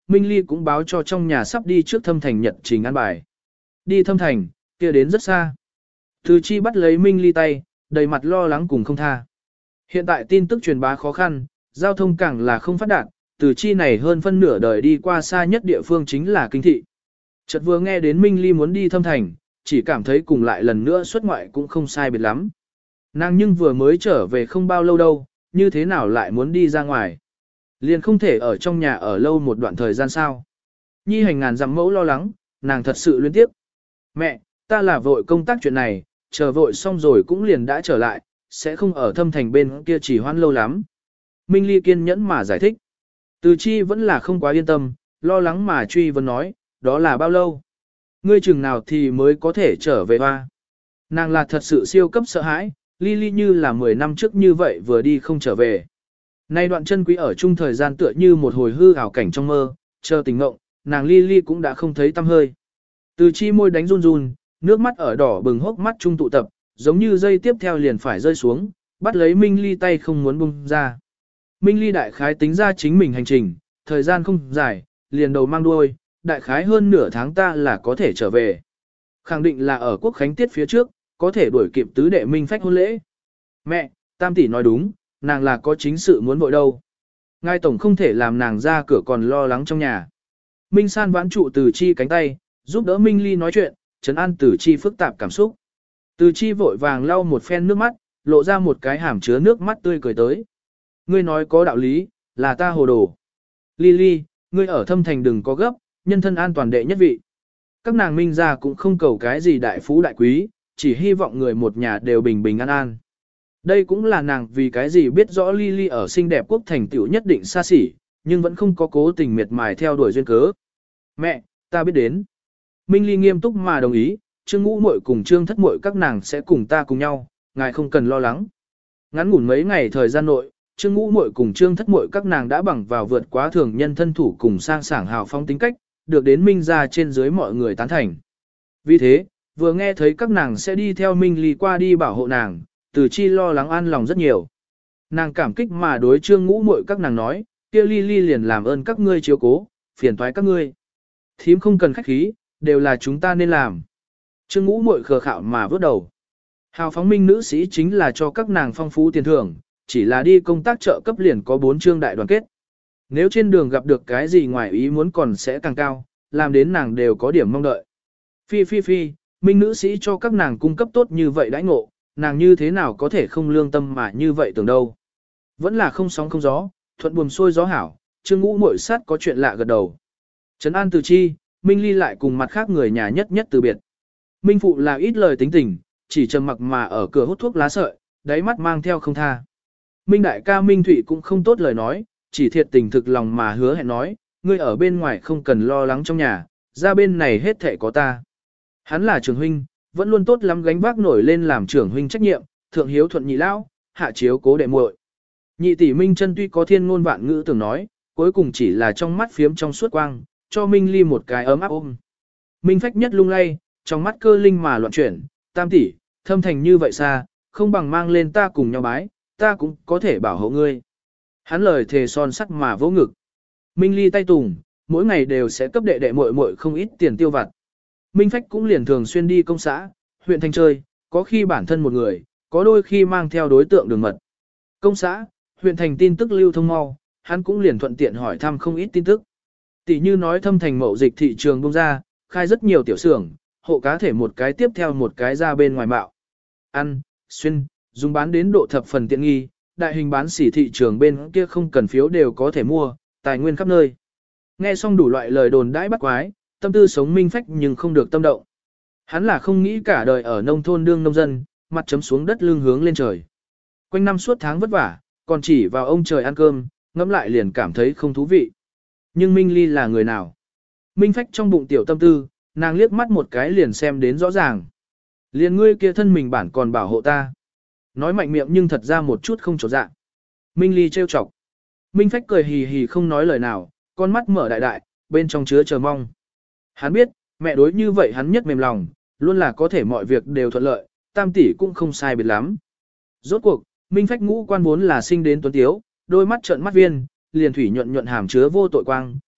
Minh Ly cũng báo cho trong nhà sắp đi trước Thâm Thành nhật trình ăn bài. Đi Thâm Thành, kia đến rất xa. Từ Chi bắt lấy Minh Ly tay, đầy mặt lo lắng cùng không tha. Hiện tại tin tức truyền bá khó khăn, giao thông càng là không phát đạt, Từ Chi này hơn phân nửa đời đi qua xa nhất địa phương chính là kinh thị. Chợt vừa nghe đến Minh Ly muốn đi Thâm Thành, chỉ cảm thấy cùng lại lần nữa xuất ngoại cũng không sai biệt lắm. Nàng nhưng vừa mới trở về không bao lâu đâu, như thế nào lại muốn đi ra ngoài. Liền không thể ở trong nhà ở lâu một đoạn thời gian sao. Nhi hành ngàn dặm mẫu lo lắng, nàng thật sự luyến tiếp. Mẹ, ta là vội công tác chuyện này, chờ vội xong rồi cũng liền đã trở lại, sẽ không ở Thâm Thành bên kia chỉ hoãn lâu lắm. Minh Ly kiên nhẫn mà giải thích. Từ Chi vẫn là không quá yên tâm, lo lắng mà truy vấn nói, đó là bao lâu? Ngươi chừng nào thì mới có thể trở về hoa? Nàng là thật sự siêu cấp sợ hãi, Ly Ly như là mười năm trước như vậy vừa đi không trở về. Nay đoạn chân quý ở chung thời gian tựa như một hồi hư ảo cảnh trong mơ, chờ tỉnh ngộng, nàng Ly Ly cũng đã không thấy tăm hơi. Từ Chi môi đánh run run, nước mắt ở đỏ bừng hốc mắt trung tụ tập, giống như dây tiếp theo liền phải rơi xuống, bắt lấy Minh Ly tay không muốn buông ra. Minh Ly đại khái tính ra chính mình hành trình, thời gian không dài, liền đầu mang đuôi, đại khái hơn nửa tháng ta là có thể trở về. Khẳng định là ở quốc khánh tiết phía trước, có thể đuổi kịp tứ đệ Minh phách hôn lễ. Mẹ, Tam tỷ nói đúng, nàng là có chính sự muốn vội đâu. Ngài tổng không thể làm nàng ra cửa còn lo lắng trong nhà. Minh San vãn trụ Từ Chi cánh tay, giúp đỡ Minh Ly nói chuyện, trấn an Từ Chi phức tạp cảm xúc. Từ Chi vội vàng lau một phen nước mắt, lộ ra một cái hàm chứa nước mắt tươi cười tới. Ngươi nói có đạo lý, là ta hồ đồ. Ly Ly, ngươi ở Thâm Thành đừng có gấp, nhân thân an toàn đệ nhất vị. Các nàng Minh gia cũng không cầu cái gì đại phú đại quý, chỉ hy vọng người một nhà đều bình bình an an. Đây cũng là nàng vì cái gì biết rõ Ly Ly ở xinh đẹp quốc thành tựu nhất định xa xỉ, nhưng vẫn không có cố tình miệt mài theo đuổi duyên cớ. Mẹ, ta biết đến. Minh Ly nghiêm túc mà đồng ý, Trương Ngũ muội cùng Trương Thất muội các nàng sẽ cùng ta cùng nhau, ngài không cần lo lắng. Ngắn ngủn mấy ngày thời gian nội, Trương Ngũ muội cùng Trương Thất muội các nàng đã bằng vào vượt quá thường nhân thân thủ cùng sang sảng hào phong tính cách, được đến Minh gia trên dưới mọi người tán thành. Vì thế, vừa nghe thấy các nàng sẽ đi theo Minh Ly qua đi bảo hộ nàng, Từ Chi lo lắng an lòng rất nhiều. Nàng cảm kích mà đối Trương Ngũ muội các nàng nói, kia Ly Ly liền làm ơn các ngươi chiếu cố, phiền toái các ngươi. Thím không cần khách khí, đều là chúng ta nên làm. Trương Ngũ muội khờ khạo mà vớt đầu. Hào phóng minh nữ sĩ chính là cho các nàng phong phú tiền thưởng, chỉ là đi công tác trợ cấp liền có bốn chương đại đoàn kết. Nếu trên đường gặp được cái gì ngoài ý muốn còn sẽ càng cao, làm đến nàng đều có điểm mong đợi. Phi phi phi, minh nữ sĩ cho các nàng cung cấp tốt như vậy đãi ngộ, nàng như thế nào có thể không lương tâm mà như vậy tưởng đâu. Vẫn là không sóng không gió, thuận buồm xuôi gió hảo, Trương Ngũ muội sát có chuyện lạ gật đầu. Trấn an Từ Chi, Minh Ly lại cùng mặt khác người nhà nhất nhất từ biệt. Minh phụ là ít lời tính tình, chỉ trầm mặc mà ở cửa hút thuốc lá sợi, đáy mắt mang theo không tha. Minh đại ca Minh Thụy cũng không tốt lời nói, chỉ thiệt tình thực lòng mà hứa hẹn nói, ngươi ở bên ngoài không cần lo lắng trong nhà, ra bên này hết thảy có ta. Hắn là trưởng huynh, vẫn luôn tốt lắm gánh vác nổi lên làm trưởng huynh trách nhiệm, thượng hiếu thuận nhị lão, hạ chiếu cố đệ muội. Nhị tỷ Minh chân tuy có thiên ngôn vạn ngữ tưởng nói, cuối cùng chỉ là trong mắt phiếm trong suốt quang, cho Minh Ly một cái ấm áp ôm. Minh phách nhất lung lay, trong mắt cơ linh mà loạn chuyển, Tam tỷ, Thâm Thành như vậy xa, không bằng mang lên ta cùng nhau bái, ta cũng có thể bảo hộ ngươi. Hắn lời thề son sắt mà vỗ ngực. Minh Ly tay tùng, mỗi ngày đều sẽ cấp đệ đệ muội muội không ít tiền tiêu vặt. Minh phách cũng liền thường xuyên đi công xã, huyện thành chơi, có khi bản thân một người, có đôi khi mang theo đối tượng đường mật. Công xã, huyện thành tin tức lưu thông mau, hắn cũng liền thuận tiện hỏi thăm không ít tin tức. Tỷ như nói Thâm Thành mậu dịch thị trường bông ra, khai rất nhiều tiểu xưởng, hộ cá thể một cái tiếp theo một cái ra bên ngoài mạo. Ăn, xuyên, dùng bán đến độ thập phần tiện nghi, đại hình bán sỉ thị trường bên kia không cần phiếu đều có thể mua, tài nguyên khắp nơi. Nghe xong đủ loại lời đồn đãi bắt quái, tâm tư sống minh phách nhưng không được tâm động. Hắn là không nghĩ cả đời ở nông thôn đương nông dân, mặt chấm xuống đất lưng hướng lên trời. Quanh năm suốt tháng vất vả, còn chỉ vào ông trời ăn cơm, ngẫm lại liền cảm thấy không thú vị. Nhưng Minh Ly là người nào? Minh phách trong bụng tiểu tâm tư, nàng liếc mắt một cái liền xem đến rõ ràng. Liền ngươi kia thân mình bản còn bảo hộ ta. Nói mạnh miệng nhưng thật ra một chút không trột dạ. Minh Ly trêu chọc. Minh phách cười hì hì không nói lời nào, con mắt mở đại đại, bên trong chứa chờ mong. Hắn biết, mẹ đối như vậy hắn nhất mềm lòng, luôn là có thể mọi việc đều thuận lợi, Tam tỷ cũng không sai biệt lắm. Rốt cuộc, Minh phách ngũ quan vốn là sinh đến tuấn tiếu, đôi mắt trợn mắt viên, liền thủy nhuận nhuận hàm chứa vô tội quang,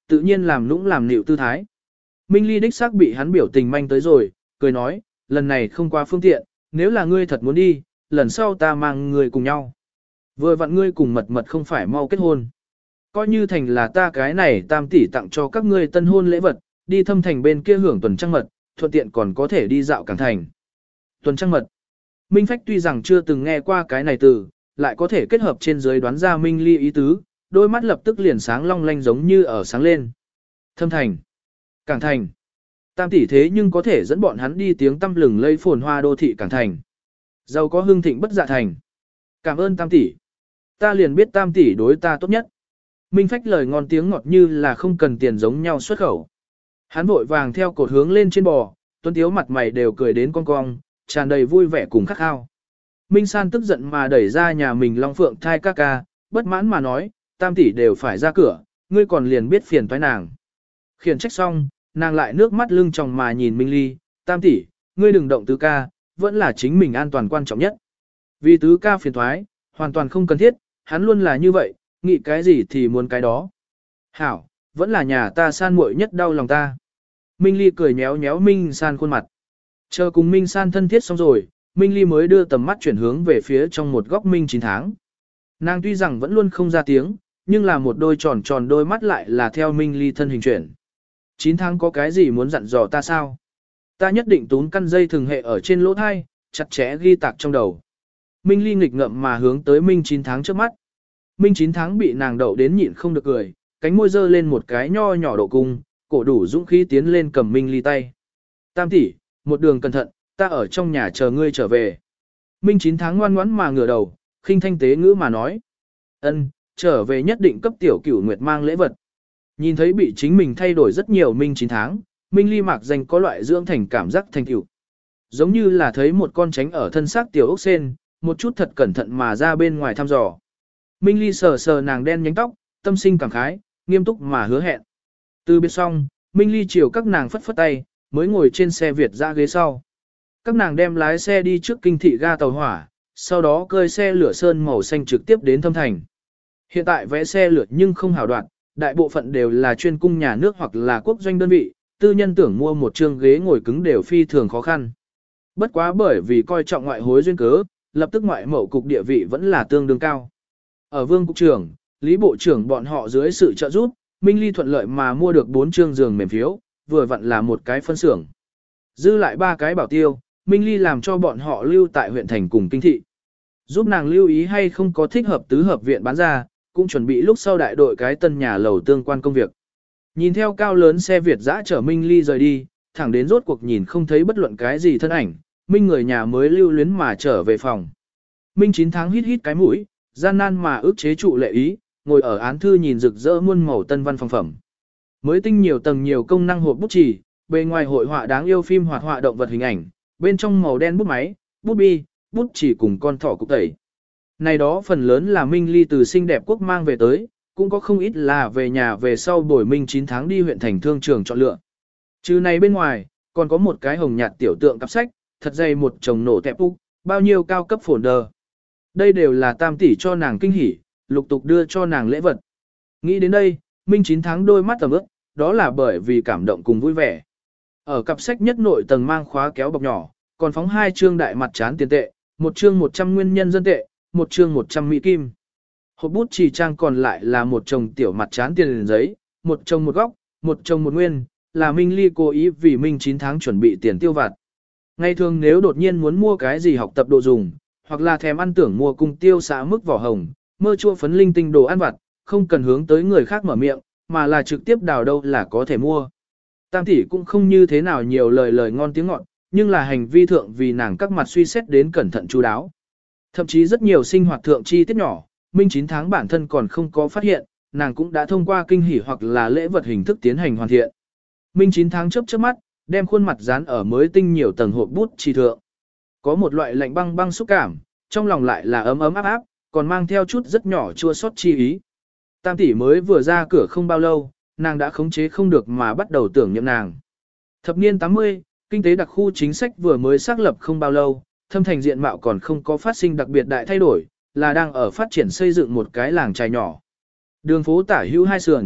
tự nhiên làm nũng làm nịu tư thái. Minh Ly đích xác bị hắn biểu tình manh tới rồi, cười nói, lần này không qua phương tiện, nếu là ngươi thật muốn đi, lần sau ta mang ngươi cùng nhau. Vừa vặn ngươi cùng mật mật không phải mau kết hôn. Coi như thành là ta cái này tam tỷ tặng cho các ngươi tân hôn lễ vật, đi thâm thành bên kia hưởng tuần trăng mật, thuận tiện còn có thể đi dạo cảng thành. Tuần trăng mật. Minh Phách tuy rằng chưa từng nghe qua cái này từ, lại có thể kết hợp trên dưới đoán ra Minh Ly ý tứ, đôi mắt lập tức liền sáng long lanh giống như ở sáng lên. Thâm thành. Cảng thành. Tam tỷ thế nhưng có thể dẫn bọn hắn đi tiếng tăm lừng lây phồn hoa đô thị cảng thành. Giàu có hương thịnh bất dạ thành. Cảm ơn tam tỷ. Ta liền biết tam tỷ đối ta tốt nhất. Minh Phách lời ngon tiếng ngọt như là không cần tiền giống nhau xuất khẩu. Hắn vội vàng theo cột hướng lên trên bò, tuấn tiếu mặt mày đều cười đến cong cong, tràn đầy vui vẻ cùng khắc khao. Minh San tức giận mà đẩy ra nhà mình Long Phượng thai ca ca, bất mãn mà nói, tam tỷ đều phải ra cửa, ngươi còn liền biết phiền toái nàng. Khiển trách xong, nàng lại nước mắt lưng tròng mà nhìn Minh Ly, tam tỷ, ngươi đừng động tứ ca, vẫn là chính mình an toàn quan trọng nhất. Vì tứ ca phiền toái, hoàn toàn không cần thiết, hắn luôn là như vậy, nghĩ cái gì thì muốn cái đó. Hảo, vẫn là nhà ta San muội nhất đau lòng ta. Minh Ly cười nhéo nhéo Minh San khuôn mặt. Chờ cùng Minh San thân thiết xong rồi, Minh Ly mới đưa tầm mắt chuyển hướng về phía trong một góc Minh chín tháng. Nàng tuy rằng vẫn luôn không ra tiếng, nhưng là một đôi tròn tròn đôi mắt lại là theo Minh Ly thân hình chuyển. chín tháng có cái gì muốn dặn dò ta sao? Ta nhất định tún căn dây thường hệ ở trên lỗ thai, chặt chẽ ghi tạc trong đầu. Minh Ly nghịch ngợm mà hướng tới Minh chín tháng trước mắt. Minh chín tháng bị nàng đậu đến nhịn không được cười, cánh môi dơ lên một cái nho nhỏ độ cung, cổ đủ dũng khí tiến lên cầm Minh Ly tay. Tam tỷ, một đường cẩn thận, ta ở trong nhà chờ ngươi trở về. Minh chín tháng ngoan ngoãn mà ngửa đầu, khinh thanh tế ngữ mà nói. Ân, trở về nhất định cấp tiểu cửu nguyệt mang lễ vật. Nhìn thấy bị chính mình thay đổi rất nhiều Minh chín tháng, Minh Ly mạc danh có loại dưỡng thành cảm giác thành tựu. Giống như là thấy một con tránh ở thân xác tiểu ốc sen, một chút thật cẩn thận mà ra bên ngoài thăm dò. Minh Ly sờ sờ nàng đen nhánh tóc, tâm sinh cảm khái, nghiêm túc mà hứa hẹn. Từ biệt xong, Minh Ly chiều các nàng phất phất tay, mới ngồi trên xe Việt ra ghế sau. Các nàng đem lái xe đi trước kinh thị ga tàu hỏa, sau đó cơi xe lửa sơn màu xanh trực tiếp đến Thâm Thành. Hiện tại vẽ xe lửa nhưng không hảo đoạn, đại bộ phận đều là chuyên cung nhà nước hoặc là quốc doanh đơn vị, tư nhân tưởng mua một chương ghế ngồi cứng đều phi thường khó khăn. Bất quá bởi vì coi trọng ngoại hối duyên cớ, lập tức ngoại mậu cục địa vị vẫn là tương đương cao. Ở Vương cục trưởng, Lý bộ trưởng bọn họ dưới sự trợ giúp, Minh Ly thuận lợi mà mua được bốn chương giường mềm phiếu, vừa vặn là một cái phân xưởng. Dư lại ba cái bảo tiêu, Minh Ly làm cho bọn họ lưu tại huyện thành cùng kinh thị. Giúp nàng lưu ý hay không có thích hợp tứ hợp viện bán ra, cũng chuẩn bị lúc sau đại đội cái tân nhà lầu tương quan công việc. Nhìn theo cao lớn xe Việt dã chở Minh Ly rời đi, thẳng đến rốt cuộc nhìn không thấy bất luận cái gì thân ảnh, Minh người nhà mới lưu luyến mà trở về phòng. Minh chín tháng hít hít cái mũi, gian nan mà ức chế trụ lệ ý, ngồi ở án thư nhìn rực rỡ muôn màu tân văn phòng phẩm. Mới tinh nhiều tầng nhiều công năng hộp bút chì, bề ngoài hội họa đáng yêu phim hoạt họa động vật hình ảnh, bên trong màu đen bút máy, bút bi, bút chỉ cùng con thỏ cục tẩy. Này đó phần lớn là Minh Ly từ xinh đẹp quốc mang về tới, cũng có không ít là về nhà về sau bồi Minh chín tháng đi huyện thành thương trường chọn lựa. Trừ này bên ngoài, còn có một cái hồng nhạt tiểu tượng cặp sách, thật dày một chồng nổ tẹp úc, bao nhiêu cao cấp folder. Đây đều là tam tỷ cho nàng kinh hỉ, lục tục đưa cho nàng lễ vật. Nghĩ đến đây, Minh chín tháng đôi mắt tầm ướp, đó là bởi vì cảm động cùng vui vẻ. Ở cặp sách nhất nội tầng mang khóa kéo bọc nhỏ, còn phóng hai chương đại mặt trán tiền tệ, một chương một trăm nguyên nhân dân tệ, một chương một trăm mỹ kim. Hộp bút chỉ trang còn lại là một chồng tiểu mặt trán tiền giấy, một chồng một góc, một chồng một nguyên, là Minh Ly cố ý vì Minh chín tháng chuẩn bị tiền tiêu vặt. Ngày thường nếu đột nhiên muốn mua cái gì học tập đồ dùng, hoặc là thèm ăn tưởng mua cung tiêu xã mức vỏ hồng, mơ chua phấn linh tinh đồ ăn vặt, không cần hướng tới người khác mở miệng, mà là trực tiếp đào đâu là có thể mua. Tam tỷ cũng không như thế nào nhiều lời lời ngon tiếng ngọt, nhưng là hành vi thượng vì nàng các mặt suy xét đến cẩn thận chu đáo. Thậm chí rất nhiều sinh hoạt thượng chi tiết nhỏ, Minh chín tháng bản thân còn không có phát hiện, nàng cũng đã thông qua kinh hỉ hoặc là lễ vật hình thức tiến hành hoàn thiện. Minh chín tháng chớp chớp mắt, đem khuôn mặt dán ở mới tinh nhiều tầng hộp bút chi thượng. Có một loại lạnh băng băng xúc cảm, trong lòng lại là ấm ấm áp áp, còn mang theo chút rất nhỏ chua xót chi ý. Tam tỷ mới vừa ra cửa không bao lâu, nàng đã khống chế không được mà bắt đầu tưởng nhậm nàng. Thập niên tám mươi, kinh tế đặc khu chính sách vừa mới xác lập không bao lâu, Thâm Thành diện mạo còn không có phát sinh đặc biệt đại thay đổi, là đang ở phát triển xây dựng một cái làng trài nhỏ. Đường phố tả hữu hai sườn,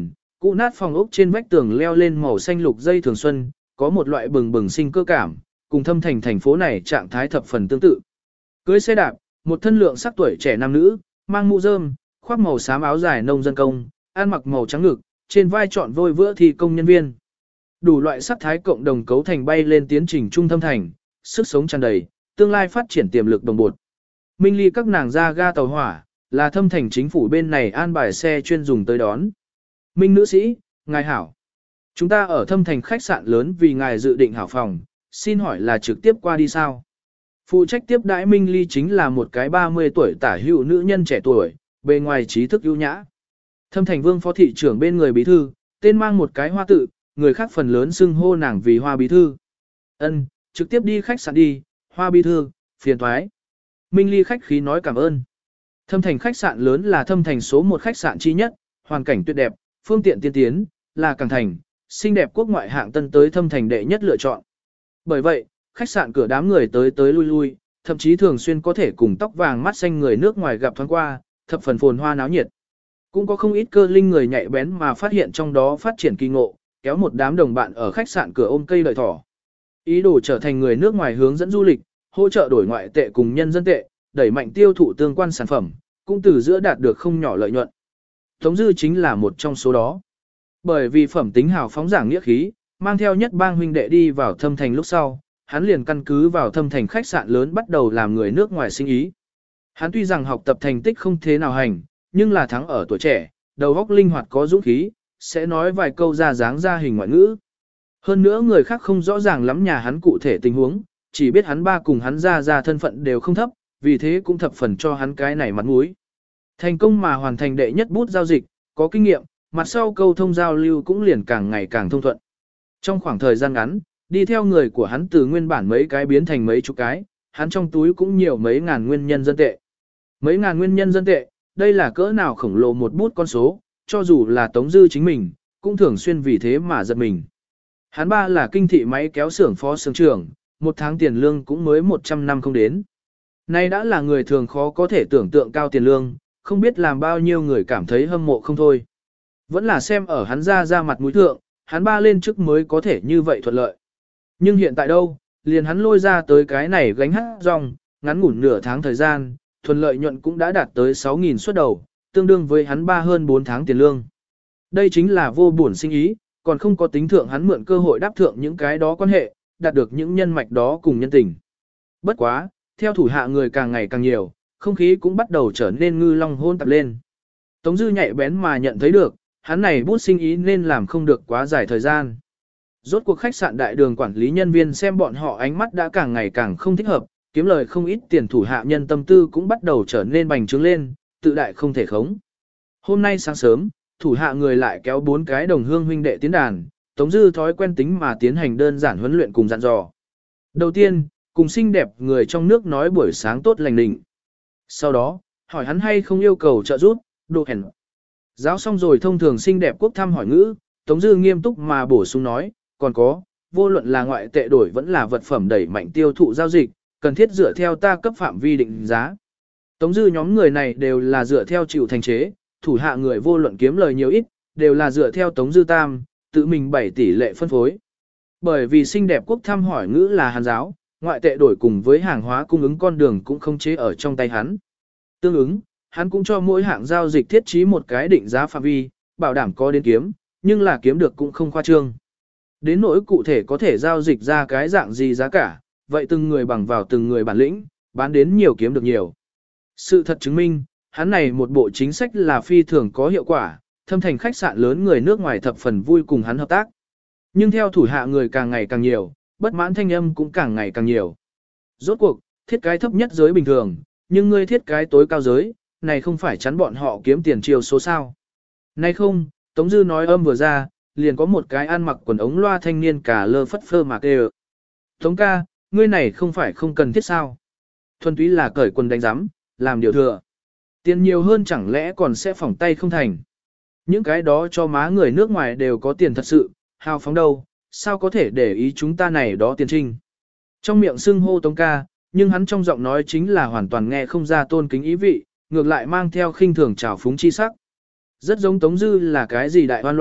Cụ nát phòng ốc trên vách tường leo lên màu xanh lục dây thường xuân, có một loại bừng bừng sinh cơ cảm, cùng thâm thành thành phố này trạng thái thập phần tương tự. Cưới xe đạp, một thân lượng sắc tuổi trẻ nam nữ, mang mũ rơm, khoác màu xám áo dài nông dân công, ăn mặc màu trắng ngực, trên vai trọn vôi vữa thì công nhân viên. Đủ loại sắc thái cộng đồng cấu thành bay lên tiến trình trung thâm thành, sức sống tràn đầy, tương lai phát triển tiềm lực đồng bột. Minh ly các nàng ra ga tàu hỏa, là thâm thành chính phủ bên này an bài xe chuyên dùng tới đón. Minh nữ sĩ, ngài hảo. Chúng ta ở thâm thành khách sạn lớn vì ngài dự định hảo phòng, xin hỏi là trực tiếp qua đi sao? Phụ trách tiếp đãi Minh ly chính là một cái ba mươi tuổi tả hữu nữ nhân trẻ tuổi, bề ngoài trí thức ưu nhã. Thâm thành vương phó thị trưởng bên người bí thư, tên mang một cái hoa tự, người khác phần lớn xưng hô nàng vì hoa bí thư. Ân, trực tiếp đi khách sạn đi, hoa bí thư, phiền thoái. Minh ly khách khí nói cảm ơn. Thâm thành khách sạn lớn là thâm thành số một khách sạn chi nhất, hoàn cảnh tuyệt đẹp, phương tiện tiên tiến, là càng thành, xinh đẹp quốc ngoại hạng tân tới thâm thành đệ nhất lựa chọn. Bởi vậy, khách sạn cửa đám người tới tới lui lui, thậm chí thường xuyên có thể cùng tóc vàng mắt xanh người nước ngoài gặp thoáng qua, thập phần phồn hoa náo nhiệt. Cũng có không ít cơ linh người nhạy bén mà phát hiện trong đó phát triển kỳ ngộ, kéo một đám đồng bạn ở khách sạn cửa ôm cây đợi thỏ. Ý đồ trở thành người nước ngoài hướng dẫn du lịch, hỗ trợ đổi ngoại tệ cùng nhân dân tệ, đẩy mạnh tiêu thụ tương quan sản phẩm, cũng từ giữa đạt được không nhỏ lợi nhuận. Tống Dư chính là một trong số đó. Bởi vì phẩm tính hào phóng giảng nghĩa khí, mang theo nhất bang huynh đệ đi vào thâm thành lúc sau, hắn liền căn cứ vào thâm thành khách sạn lớn bắt đầu làm người nước ngoài sinh ý. Hắn tuy rằng học tập thành tích không thế nào hành, nhưng là thắng ở tuổi trẻ, đầu óc linh hoạt có dũng khí, sẽ nói vài câu ra dáng ra hình ngoại ngữ. Hơn nữa người khác không rõ ràng lắm nhà hắn cụ thể tình huống, chỉ biết hắn ba cùng hắn ra ra thân phận đều không thấp, vì thế cũng thập phần cho hắn cái này mặt mũi. Thành công mà hoàn thành đệ nhất bút giao dịch, có kinh nghiệm, mặt sau câu thông giao lưu cũng liền càng ngày càng thông thuận. Trong khoảng thời gian ngắn, đi theo người của hắn từ nguyên bản mấy cái biến thành mấy chục cái, hắn trong túi cũng nhiều mấy ngàn nguyên nhân dân tệ. Mấy ngàn nguyên nhân dân tệ, đây là cỡ nào khổng lồ một bút con số, cho dù là Tống Dư chính mình, cũng thường xuyên vì thế mà giật mình. Hắn ba là kinh thị máy kéo xưởng phó xưởng trưởng, một tháng tiền lương cũng mới một trăm năm không đến. Nay đã là người thường khó có thể tưởng tượng cao tiền lương, không biết làm bao nhiêu người cảm thấy hâm mộ không thôi. Vẫn là xem ở hắn ra ra mặt mũi thượng, hắn ba lên chức mới có thể như vậy thuận lợi. Nhưng hiện tại đâu, liền hắn lôi ra tới cái này gánh hát rong, ngắn ngủn nửa tháng thời gian, thuần lợi nhuận cũng đã đạt tới sáu nghìn suất đầu, tương đương với hắn ba hơn bốn tháng tiền lương. Đây chính là vô buồn sinh ý, còn không có tính thượng hắn mượn cơ hội đáp thượng những cái đó quan hệ, đạt được những nhân mạch đó cùng nhân tình. Bất quá, theo thủ hạ người càng ngày càng nhiều, không khí cũng bắt đầu trở nên ngư long hôn tạp lên. Tống Dư nhạy bén mà nhận thấy được, hắn này bút sinh ý nên làm không được quá dài thời gian. Rốt cuộc khách sạn đại đường quản lý nhân viên xem bọn họ ánh mắt đã càng ngày càng không thích hợp, kiếm lời không ít tiền thủ hạ nhân tâm tư cũng bắt đầu trở nên bành trướng lên, tự đại không thể khống. Hôm nay sáng sớm, thủ hạ người lại kéo bốn cái đồng hương huynh đệ tiến đàn, Tống Dư thói quen tính mà tiến hành đơn giản huấn luyện cùng dặn dò. Đầu tiên, cùng xinh đẹp người trong nước nói buổi sáng tốt lành lịnh. Sau đó, hỏi hắn hay không yêu cầu trợ giúp, độ hèn. Giáo xong rồi thông thường xinh đẹp quốc thăm hỏi ngữ, Tống Dư nghiêm túc mà bổ sung nói, còn có, vô luận là ngoại tệ đổi vẫn là vật phẩm đẩy mạnh tiêu thụ giao dịch, cần thiết dựa theo ta cấp phạm vi định giá. Tống Dư nhóm người này đều là dựa theo chịu thành chế, thủ hạ người vô luận kiếm lời nhiều ít, đều là dựa theo Tống Dư tam, tự mình bảy tỷ lệ phân phối. Bởi vì xinh đẹp quốc thăm hỏi ngữ là Hàn giáo, ngoại tệ đổi cùng với hàng hóa cung ứng con đường cũng không chế ở trong tay hắn. Tương ứng, hắn cũng cho mỗi hạng giao dịch thiết trí một cái định giá phạm vi, bảo đảm có đến kiếm, nhưng là kiếm được cũng không khoa trương. Đến nỗi cụ thể có thể giao dịch ra cái dạng gì giá cả, vậy từng người bằng vào từng người bản lĩnh, bán đến nhiều kiếm được nhiều. Sự thật chứng minh, hắn này một bộ chính sách là phi thường có hiệu quả, thâm thành khách sạn lớn người nước ngoài thập phần vui cùng hắn hợp tác. Nhưng theo thủ hạ người càng ngày càng nhiều, bất mãn thanh âm cũng càng ngày càng nhiều. Rốt cuộc, thiết cái thấp nhất giới bình thường, nhưng ngươi thiết cái tối cao giới, này không phải chắn bọn họ kiếm tiền chiều số sao. Này không, Tống Dư nói âm vừa ra, liền có một cái ăn mặc quần ống loa thanh niên cả lơ phất phơ mà kêu. Tống ca, ngươi này không phải không cần thiết sao. Thuần túy là cởi quần đánh giám, làm điều thừa. Tiền nhiều hơn chẳng lẽ còn sẽ phỏng tay không thành. Những cái đó cho má người nước ngoài đều có tiền thật sự, hào phóng đâu, sao có thể để ý chúng ta này đó tiền trinh. Trong miệng xưng hô Tống ca, nhưng hắn trong giọng nói chính là hoàn toàn nghe không ra tôn kính ý vị, ngược lại mang theo khinh thường trào phúng chi sắc. Rất giống Tống Dư là cái gì đại hoan loại,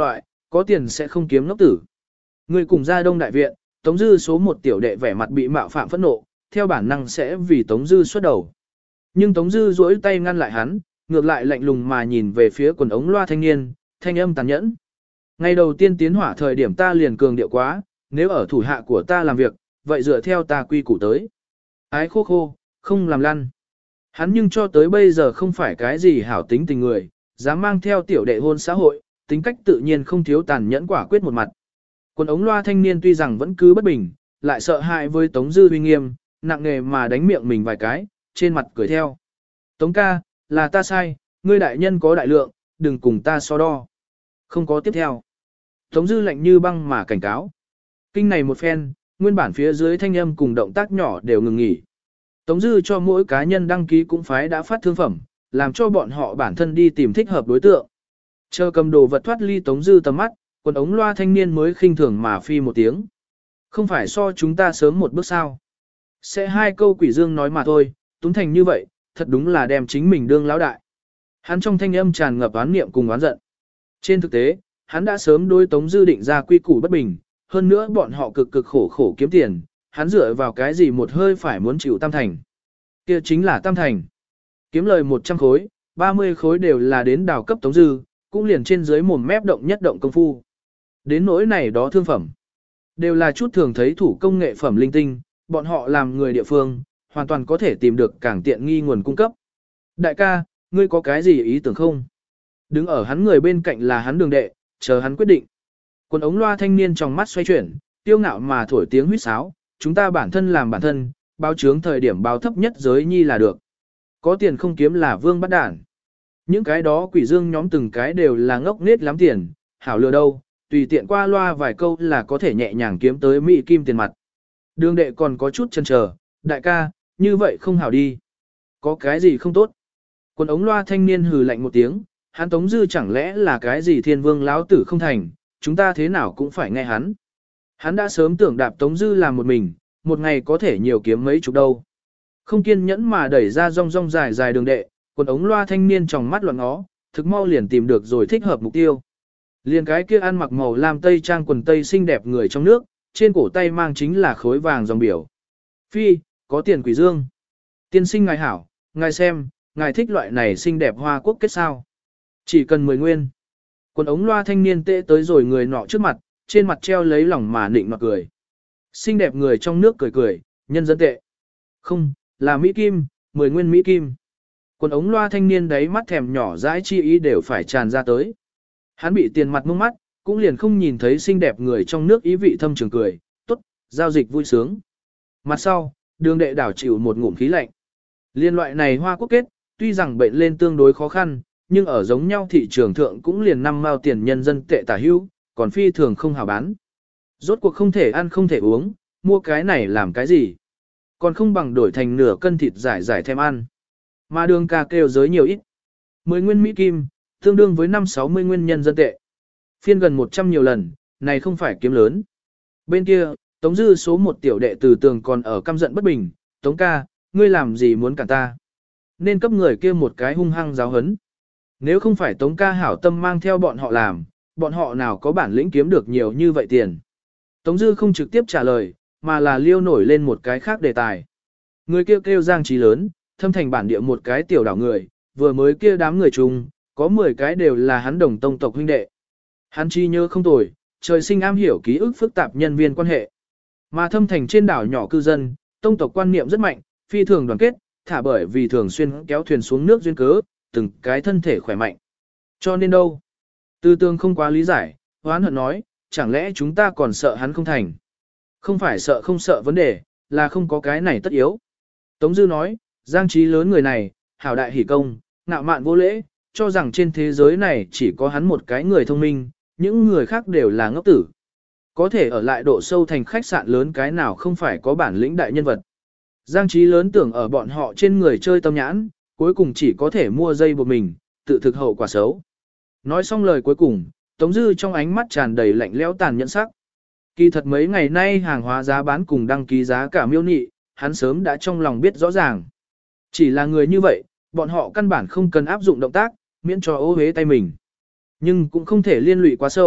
Có tiền sẽ không kiếm ngốc tử. Người cùng ra Đông Đại Viện, Tống Dư số một tiểu đệ vẻ mặt bị mạo phạm phẫn nộ, theo bản năng sẽ vì Tống Dư xuất đầu. Nhưng Tống Dư duỗi tay ngăn lại hắn, ngược lại lạnh lùng mà nhìn về phía quần ống loa thanh niên, thanh âm tàn nhẫn. Ngày đầu tiên tiến hỏa thời điểm ta liền cường điệu quá, nếu ở thủ hạ của ta làm việc, vậy dựa theo ta quy củ tới. Ái khô khô, không làm lăn. Hắn nhưng cho tới bây giờ không phải cái gì hảo tính tình người, dám mang theo tiểu đệ hôn xã hội, tính cách tự nhiên không thiếu tàn nhẫn quả quyết một mặt. Quần ống loa thanh niên tuy rằng vẫn cứ bất bình, lại sợ hãi với Tống Dư uy nghiêm, nặng nề mà đánh miệng mình vài cái, trên mặt cười theo. Tống ca, là ta sai, ngươi đại nhân có đại lượng, đừng cùng ta so đo. Không có tiếp theo. Tống Dư lạnh như băng mà cảnh cáo. Kinh này một phen, nguyên bản phía dưới thanh âm cùng động tác nhỏ đều ngừng nghỉ. Tống Dư cho mỗi cá nhân đăng ký cũng phái đã phát thương phẩm, làm cho bọn họ bản thân đi tìm thích hợp đối tượng. Chờ cầm đồ vật thoát ly Tống Dư tầm mắt, quần ống loa thanh niên mới khinh thường mà phi một tiếng. Không phải so chúng ta sớm một bước sao. Sẽ hai câu quỷ dương nói mà thôi, túng thành như vậy, thật đúng là đem chính mình đương lão đại. Hắn trong thanh âm tràn ngập oán niệm cùng oán giận. Trên thực tế, hắn đã sớm đối Tống Dư định ra quy củ bất bình, hơn nữa bọn họ cực cực khổ khổ kiếm tiền, hắn dựa vào cái gì một hơi phải muốn chịu tam thành. Kia chính là tam thành. Kiếm lời một trăm khối, ba mươi khối đều là đến đào cấp Tống Dư, cũng liền trên dưới mồm mép động nhất động công phu. Đến nỗi này đó thương phẩm, đều là chút thường thấy thủ công nghệ phẩm linh tinh, bọn họ làm người địa phương, hoàn toàn có thể tìm được càng tiện nghi nguồn cung cấp. Đại ca, ngươi có cái gì ý tưởng không? Đứng ở hắn người bên cạnh là hắn đường đệ, chờ hắn quyết định. Quần ống loa thanh niên trong mắt xoay chuyển, tiêu ngạo mà thổi tiếng huýt sáo, chúng ta bản thân làm bản thân, báo chướng thời điểm báo thấp nhất giới nhi là được. Có tiền không kiếm là vương bắt đản. Những cái đó quỷ dương nhóm từng cái đều là ngốc nết lắm tiền, hảo lừa đâu, tùy tiện qua loa vài câu là có thể nhẹ nhàng kiếm tới mỹ kim tiền mặt. Đường đệ còn có chút chần chờ, đại ca, như vậy không hảo đi. Có cái gì không tốt? Quần ống loa thanh niên hừ lạnh một tiếng, hắn Tống Dư chẳng lẽ là cái gì thiên vương lão tử không thành, chúng ta thế nào cũng phải nghe hắn. Hắn đã sớm tưởng đạp Tống Dư làm một mình, một ngày có thể nhiều kiếm mấy chục đâu. Không kiên nhẫn mà đẩy ra rong rong dài dài đường đệ, quần ống loa thanh niên trong mắt loạn ngó, thực mau liền tìm được rồi thích hợp mục tiêu. Liền cái kia ăn mặc màu lam tây trang quần tây xinh đẹp người trong nước, trên cổ tay mang chính là khối vàng dòng biểu. Phi, có tiền quỷ dương. Tiên sinh ngài hảo, ngài xem, ngài thích loại này xinh đẹp hoa quốc kết sao. Chỉ cần mười nguyên. Quần ống loa thanh niên tệ tới rồi người nọ trước mặt, trên mặt treo lấy lòng mà nịnh nọt cười. Xinh đẹp người trong nước cười cười, nhân dân tệ. Không, là Mỹ Kim, mười nguyên Mỹ Kim. Quần ống loa thanh niên đấy mắt thèm nhỏ dãi chi ý đều phải tràn ra tới. Hắn bị tiền mặt mông mắt, cũng liền không nhìn thấy xinh đẹp người trong nước ý vị thâm trường cười, tốt, giao dịch vui sướng. Mặt sau, đường đệ đảo chịu một ngụm khí lạnh. Liên loại này hoa quốc kết, tuy rằng bệnh lên tương đối khó khăn, nhưng ở giống nhau thị trường thượng cũng liền năm mao tiền nhân dân tệ tả hữu, còn phi thường không hào bán. Rốt cuộc không thể ăn không thể uống, mua cái này làm cái gì? Còn không bằng đổi thành nửa cân thịt giải giải thêm ăn. Mà đường ca kêu giới nhiều ít. mười nguyên Mỹ Kim, tương đương với năm sáu mươi nguyên nhân dân tệ. Phiên gần một trăm nhiều lần, này không phải kiếm lớn. Bên kia, Tống Dư số một tiểu đệ từ tường còn ở căm giận bất bình. Tống ca, ngươi làm gì muốn cản ta? Nên cấp người kia một cái hung hăng giáo hấn. Nếu không phải Tống ca hảo tâm mang theo bọn họ làm, bọn họ nào có bản lĩnh kiếm được nhiều như vậy tiền. Tống Dư không trực tiếp trả lời, mà là liêu nổi lên một cái khác đề tài. Người kia kêu, kêu Giang Trí lớn, thâm thành bản địa một cái tiểu đảo người, vừa mới kia đám người chung, có mười cái đều là hắn đồng tông tộc huynh đệ. Hắn chi nhớ không tồi, trời sinh am hiểu ký ức phức tạp nhân viên quan hệ. Mà thâm thành trên đảo nhỏ cư dân, tông tộc quan niệm rất mạnh, phi thường đoàn kết, thả bởi vì thường xuyên kéo thuyền xuống nước duyên cớ, từng cái thân thể khỏe mạnh. Cho nên đâu? Tư tương không quá lý giải, hoán hận nói, chẳng lẽ chúng ta còn sợ hắn không thành? Không phải sợ không sợ vấn đề, là không có cái này tất yếu. Tống Dư nói, Giang Trí lớn người này, hảo đại hỷ công, ngạo mạn vô lễ, cho rằng trên thế giới này chỉ có hắn một cái người thông minh, những người khác đều là ngốc tử. Có thể ở lại độ sâu thành khách sạn lớn cái nào không phải có bản lĩnh đại nhân vật. Giang Trí lớn tưởng ở bọn họ trên người chơi tâm nhãn, cuối cùng chỉ có thể mua dây buộc mình, tự thực hậu quả xấu. Nói xong lời cuối cùng, Tống Dư trong ánh mắt tràn đầy lạnh lẽo tàn nhẫn sắc. Kỳ thật mấy ngày nay hàng hóa giá bán cùng đăng ký giá cả miêu nị, hắn sớm đã trong lòng biết rõ ràng. Chỉ là người như vậy, bọn họ căn bản không cần áp dụng động tác, miễn cho ô hế tay mình. Nhưng cũng không thể liên lụy quá sâu,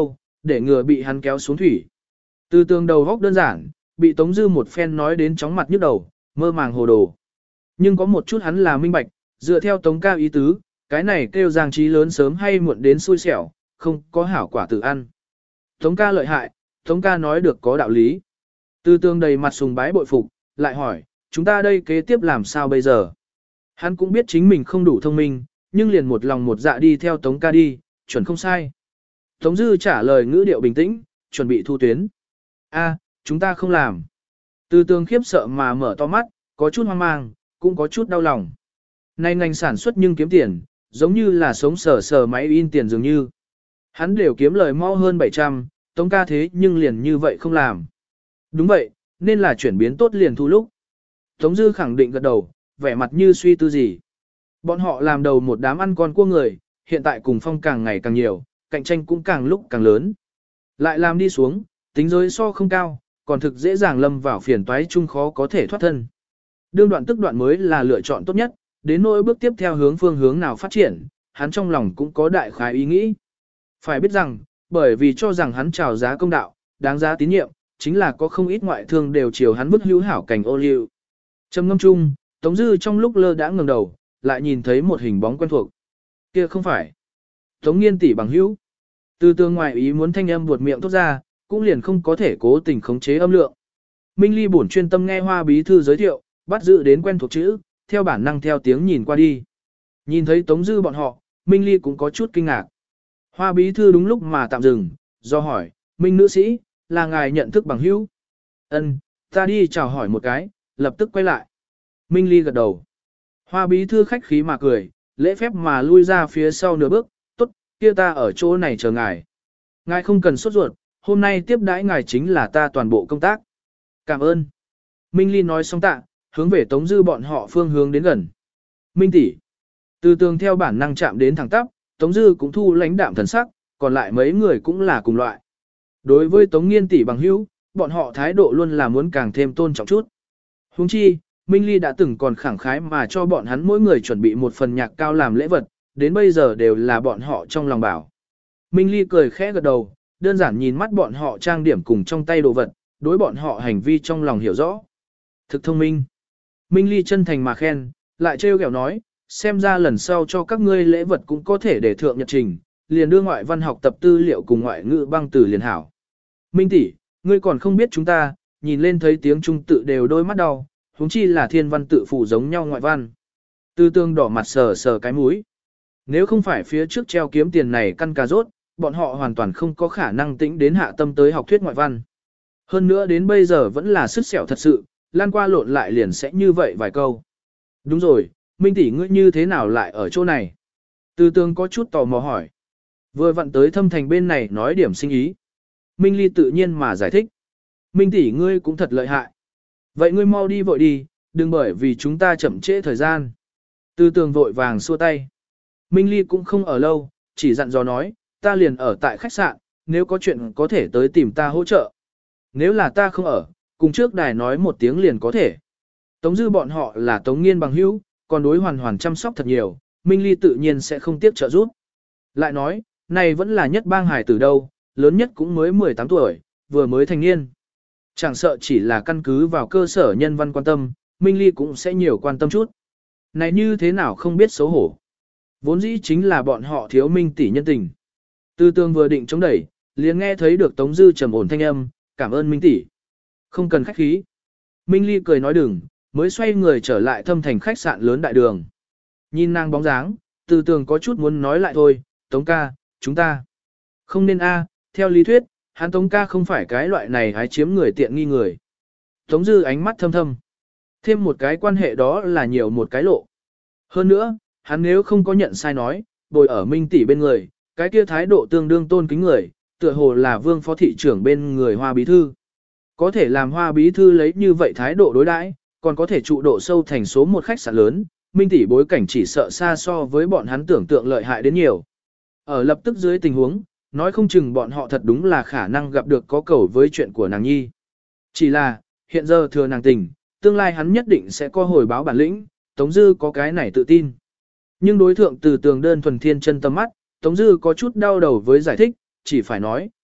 để ngừa bị hắn kéo xuống thủy. Từ tường đầu góc đơn giản, bị Tống Dư một phen nói đến chóng mặt nhức đầu, mơ màng hồ đồ. Nhưng có một chút hắn là minh bạch, dựa theo Tống ca ý tứ, cái này kêu Giang Trí lớn sớm hay muộn đến xui xẻo, không có hảo quả tự ăn. Tống ca lợi hại, Tống ca nói được có đạo lý. Từ tường đầy mặt sùng bái bội phục, lại hỏi, chúng ta đây kế tiếp làm sao bây giờ? Hắn cũng biết chính mình không đủ thông minh, nhưng liền một lòng một dạ đi theo Tống ca đi, chuẩn không sai. Tống Dư trả lời ngữ điệu bình tĩnh, chuẩn bị thu tuyến. A, chúng ta không làm. Từ tường khiếp sợ mà mở to mắt, có chút hoang mang, cũng có chút đau lòng. Này ngành sản xuất nhưng kiếm tiền, giống như là sống sờ sờ máy in tiền dường như. Hắn đều kiếm lời mau hơn bảy trăm, Tống ca thế nhưng liền như vậy không làm. Đúng vậy, nên là chuyển biến tốt liền thu lúc. Tống Dư khẳng định gật đầu, vẻ mặt như suy tư gì. Bọn họ làm đầu một đám ăn con cua người, hiện tại cùng phong càng ngày càng nhiều, cạnh tranh cũng càng lúc càng lớn. Lại làm đi xuống, tính giới so không cao, còn thực dễ dàng lâm vào phiền toái chung khó có thể thoát thân. Đương đoạn tức đoạn mới là lựa chọn tốt nhất, đến nỗi bước tiếp theo hướng phương hướng nào phát triển, hắn trong lòng cũng có đại khái ý nghĩ. Phải biết rằng, bởi vì cho rằng hắn trào giá công đạo, đáng giá tín nhiệm, chính là có không ít ngoại thương đều chiều hắn bức hữu hảo cảnh ô liu. Trầm ngâm chung, Tống Dư trong lúc lơ đã ngẩng đầu, lại nhìn thấy một hình bóng quen thuộc. Kia không phải. Tống Nghiên tỷ bằng hữu. Từ tường ngoài ý muốn thanh âm buột miệng tốt ra, cũng liền không có thể cố tình khống chế âm lượng. Minh Ly bổn chuyên tâm nghe Hoa bí thư giới thiệu, bắt giữ đến quen thuộc chữ, theo bản năng theo tiếng nhìn qua đi. Nhìn thấy Tống Dư bọn họ, Minh Ly cũng có chút kinh ngạc. Hoa bí thư đúng lúc mà tạm dừng, do hỏi, Minh nữ sĩ, là ngài nhận thức bằng hữu? Ân, ta đi chào hỏi một cái, lập tức quay lại. Minh Ly gật đầu. Hoa bí thư khách khí mà cười, lễ phép mà lui ra phía sau nửa bước, tốt, kia ta ở chỗ này chờ ngài. Ngài không cần sốt ruột, hôm nay tiếp đãi ngài chính là ta toàn bộ công tác. Cảm ơn. Minh Ly nói xong tạ, hướng về Tống Dư bọn họ phương hướng đến gần. Minh tỷ. Từ tường theo bản năng chạm đến thẳng tắp, Tống Dư cũng thu lãnh đạm thần sắc, còn lại mấy người cũng là cùng loại. Đối với Tống Nghiên tỷ bằng hữu, bọn họ thái độ luôn là muốn càng thêm tôn trọng chút. Huống chi, Minh Ly đã từng còn khẳng khái mà cho bọn hắn mỗi người chuẩn bị một phần nhạc cao làm lễ vật, đến bây giờ đều là bọn họ trong lòng bảo. Minh Ly cười khẽ gật đầu, đơn giản nhìn mắt bọn họ trang điểm cùng trong tay đồ vật, đối bọn họ hành vi trong lòng hiểu rõ. Thực thông minh. Minh Ly chân thành mà khen, lại trêu ghẹo nói, xem ra lần sau cho các ngươi lễ vật cũng có thể để thượng nhật trình, liền đưa ngoại văn học tập tư liệu cùng ngoại ngữ băng từ liền hảo. Minh tỷ, ngươi còn không biết chúng ta, nhìn lên thấy tiếng Trung tự đều đôi mắt đau, huống chi là thiên văn tự phụ giống nhau ngoại văn. Tư tương đỏ mặt sờ sờ cái mũi. Nếu không phải phía trước treo kiếm tiền này căn cà rốt, bọn họ hoàn toàn không có khả năng tĩnh đến hạ tâm tới học thuyết ngoại văn. Hơn nữa đến bây giờ vẫn là sứt sẹo thật sự, lan qua lộn lại liền sẽ như vậy vài câu. Đúng rồi, Minh tỷ ngươi như thế nào lại ở chỗ này? Tư tương có chút tò mò hỏi. Vừa vặn tới thâm thành bên này nói điểm sinh ý. Minh Ly tự nhiên mà giải thích. Minh tỷ ngươi cũng thật lợi hại. Vậy ngươi mau đi vội đi, đừng bởi vì chúng ta chậm trễ thời gian. Tư tường vội vàng xua tay. Minh Ly cũng không ở lâu, chỉ dặn dò nói, ta liền ở tại khách sạn, nếu có chuyện có thể tới tìm ta hỗ trợ. Nếu là ta không ở, cùng trước đài nói một tiếng liền có thể. Tống Dư bọn họ là Tống Nghiên bằng hữu, còn đối hoàn hoàn chăm sóc thật nhiều, Minh Ly tự nhiên sẽ không tiếc trợ giúp. Lại nói, này vẫn là nhất bang hải từ đâu, lớn nhất cũng mới mười tám tuổi, vừa mới thành niên. Chẳng sợ chỉ là căn cứ vào cơ sở nhân văn quan tâm, Minh Ly cũng sẽ nhiều quan tâm chút. Này như thế nào không biết xấu hổ. Vốn dĩ chính là bọn họ thiếu Minh tỷ nhân tình. Tư tương vừa định chống đẩy, liền nghe thấy được Tống Dư trầm ổn thanh âm, cảm ơn Minh tỷ. Không cần khách khí. Minh Ly cười nói đừng, mới xoay người trở lại thâm thành khách sạn lớn đại đường. Nhìn nàng bóng dáng, Tư tương có chút muốn nói lại thôi, Tống ca, chúng ta. Không nên a, theo lý thuyết, hắn Tống ca không phải cái loại này hái chiếm người tiện nghi người. Tống Dư ánh mắt thâm thâm. Thêm một cái quan hệ đó là nhiều một cái lộ. Hơn nữa, hắn nếu không có nhận sai nói, bồi ở Minh tỷ bên người, cái kia thái độ tương đương tôn kính người, tựa hồ là vương phó thị trưởng bên người Hoa bí thư. Có thể làm Hoa bí thư lấy như vậy thái độ đối đãi, còn có thể trụ độ sâu thành số một khách sạn lớn, Minh tỷ bối cảnh chỉ sợ xa so với bọn hắn tưởng tượng lợi hại đến nhiều. Ở lập tức dưới tình huống, nói không chừng bọn họ thật đúng là khả năng gặp được có cầu với chuyện của nàng nhi. Chỉ là, hiện giờ thừa nàng tình, tương lai hắn nhất định sẽ có hồi báo bản lĩnh, Tống Dư có cái này tự tin. Nhưng đối thượng từ tường đơn thuần thiên chân tâm mắt, Tống Dư có chút đau đầu với giải thích, chỉ phải nói,